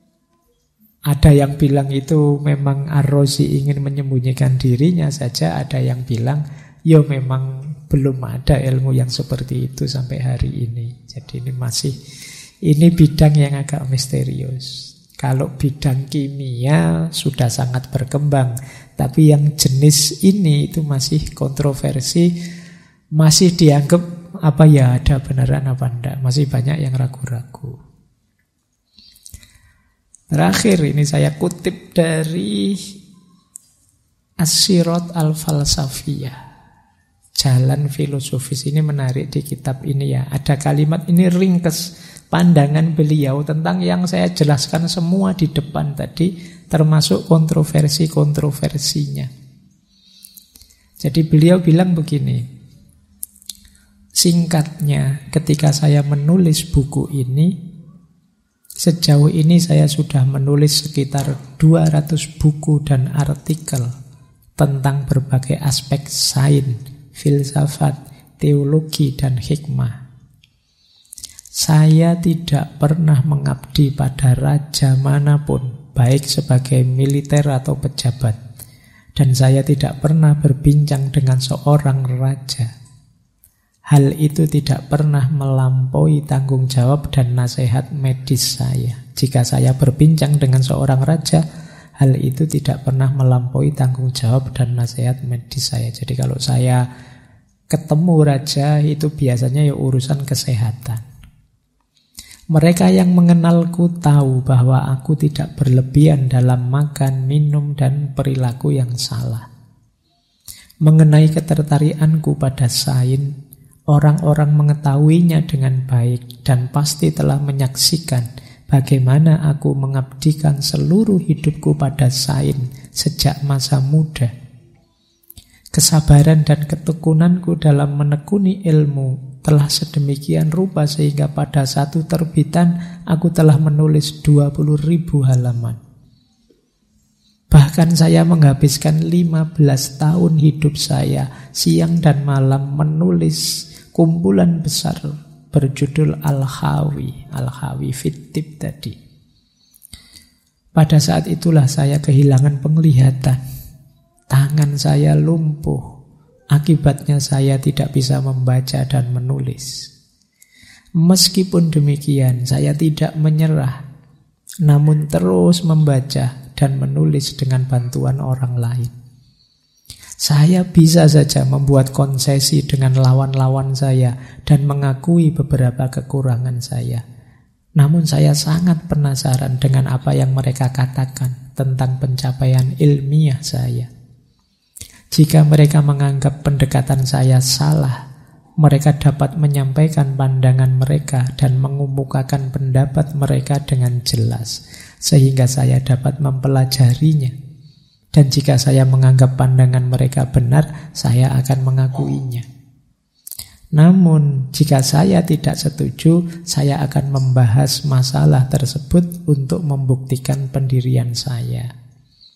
ada yang bilang itu memang Ar-Razi ingin menyembunyikan dirinya saja, ada yang bilang ya memang belum ada ilmu yang seperti itu sampai hari ini. Jadi ini bidang yang agak misterius. Kalau bidang kimia sudah sangat berkembang, tapi yang jenis ini itu masih kontroversi, masih dianggap apa ya ada beneran apa enggak, masih banyak yang ragu-ragu. Terakhir ini saya kutip dari As-Sirat Al-Falsafiyah, jalan filosofis. Ini menarik di kitab ini ya. Ada kalimat ini ringkes pandangan beliau tentang yang saya jelaskan semua di depan tadi, termasuk kontroversi-kontroversinya. Jadi beliau bilang begini, singkatnya, ketika saya menulis buku ini, sejauh ini saya sudah menulis sekitar 200 buku dan artikel tentang berbagai aspek sains, filsafat, teologi, dan hikmah. Saya tidak pernah mengabdi pada raja manapun, baik sebagai militer atau pejabat. Dan saya tidak pernah berbincang dengan seorang raja. hal itu tidak pernah melampaui tanggung jawab dan nasihat medis saya. Jika saya berbincang dengan seorang raja, hal itu tidak pernah melampaui tanggung jawab dan nasihat medis saya. Jadi kalau saya ketemu raja itu biasanya ya urusan kesehatan. Mereka yang mengenalku tahu bahwa aku tidak berlebihan dalam makan, minum, dan perilaku yang salah. Mengenai ketertarikanku pada sains, orang-orang mengetahuinya dengan baik dan pasti telah menyaksikan bagaimana aku mengabdikan seluruh hidupku pada sains sejak masa muda. Kesabaran dan ketekunanku dalam menekuni ilmu telah sedemikian rupa sehingga pada satu terbitan aku telah menulis 20.000 halaman. Bahkan saya menghabiskan 15 tahun hidup saya siang dan malam menulis kumpulan besar berjudul Al-Khawi Fitib tadi. Pada saat itulah saya kehilangan penglihatan. Tangan saya lumpuh. Akibatnya saya tidak bisa membaca dan menulis. Meskipun demikian, saya tidak menyerah, namun terus membaca dan menulis dengan bantuan orang lain. Saya bisa saja membuat konsesi dengan lawan-lawan saya dan mengakui beberapa kekurangan saya. Namun saya sangat penasaran dengan apa yang mereka katakan tentang pencapaian ilmiah saya. Jika mereka menganggap pendekatan saya salah, mereka dapat menyampaikan pandangan mereka dan mengemukakan pendapat mereka dengan jelas, sehingga saya dapat mempelajarinya. Dan jika saya menganggap pandangan mereka benar, saya akan mengakuinya. Namun, jika saya tidak setuju, saya akan membahas masalah tersebut untuk membuktikan pendirian saya.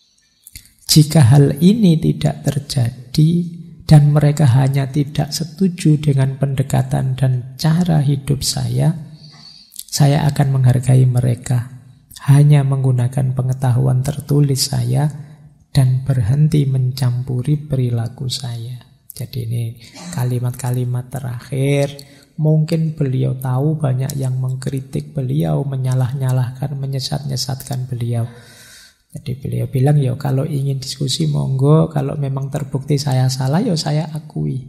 Jika hal ini tidak terjadi dan mereka hanya tidak setuju dengan pendekatan dan cara hidup saya akan menghargai mereka, hanya menggunakan pengetahuan tertulis saya dan berhenti mencampuri perilaku saya. Jadi ini kalimat-kalimat terakhir. Mungkin beliau tahu banyak yang mengkritik beliau, menyalah-nyalahkan, menyesat-nyesatkan beliau. Jadi beliau bilang, ya kalau ingin diskusi monggo, kalau memang terbukti saya salah, ya saya akui.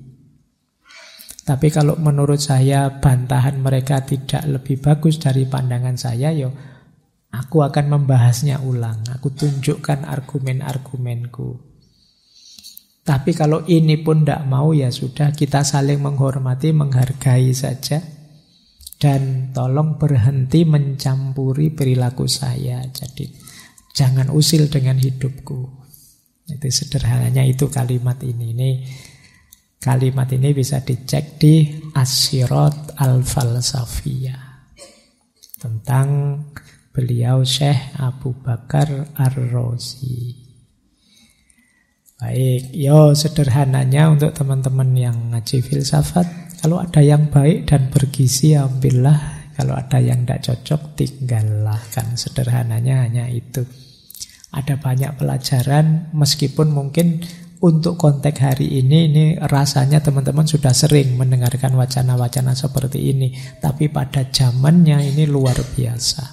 Tapi kalau menurut saya bantahan mereka tidak lebih bagus dari pandangan saya, ya aku akan membahasnya ulang. Aku tunjukkan argumen-argumenku. Tapi kalau ini pun tidak mau, ya sudah, kita saling menghormati, menghargai saja. Dan tolong berhenti mencampuri perilaku saya. Jadi jangan usil dengan hidupku. Itu sederhananya itu kalimat ini. Kalimat ini bisa dicek di As-Sirat Al-Falsafiyah. Tentang beliau Syekh Abu Bakar Ar-Razi. Baik, sederhananya untuk teman-teman yang ngaji filsafat, kalau ada yang baik dan bergizi ambillah. Kalau ada yang tidak cocok, tinggallah. Kan sederhananya hanya itu. Ada banyak pelajaran, meskipun mungkin untuk konteks hari ini rasanya teman-teman sudah sering mendengarkan wacana-wacana seperti ini. Tapi pada zamannya ini luar biasa.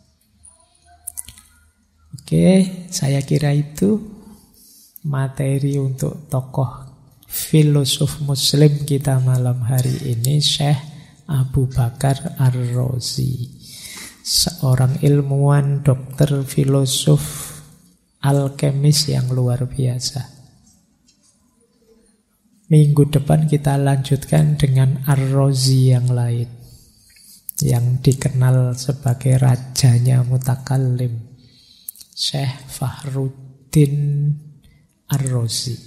Oke, saya kira itu materi untuk tokoh filosof muslim kita malam hari ini, Syekh Abu Bakar Ar-Razi, seorang ilmuwan, dokter, filosof, alkemis yang luar biasa. Minggu depan kita lanjutkan dengan Ar-Razi yang lain, yang dikenal sebagai rajanya mutakallim, Syekh Fakhruddin Ar-Razi.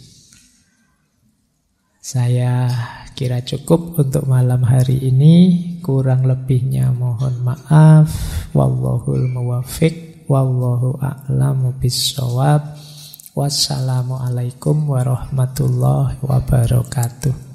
Saya kira cukup untuk malam hari ini. Kurang lebihnya mohon maaf. Wallahul muwaffiq, wallahu a'lamu bissawab. Wassalamualaikum warahmatullahi wabarakatuh.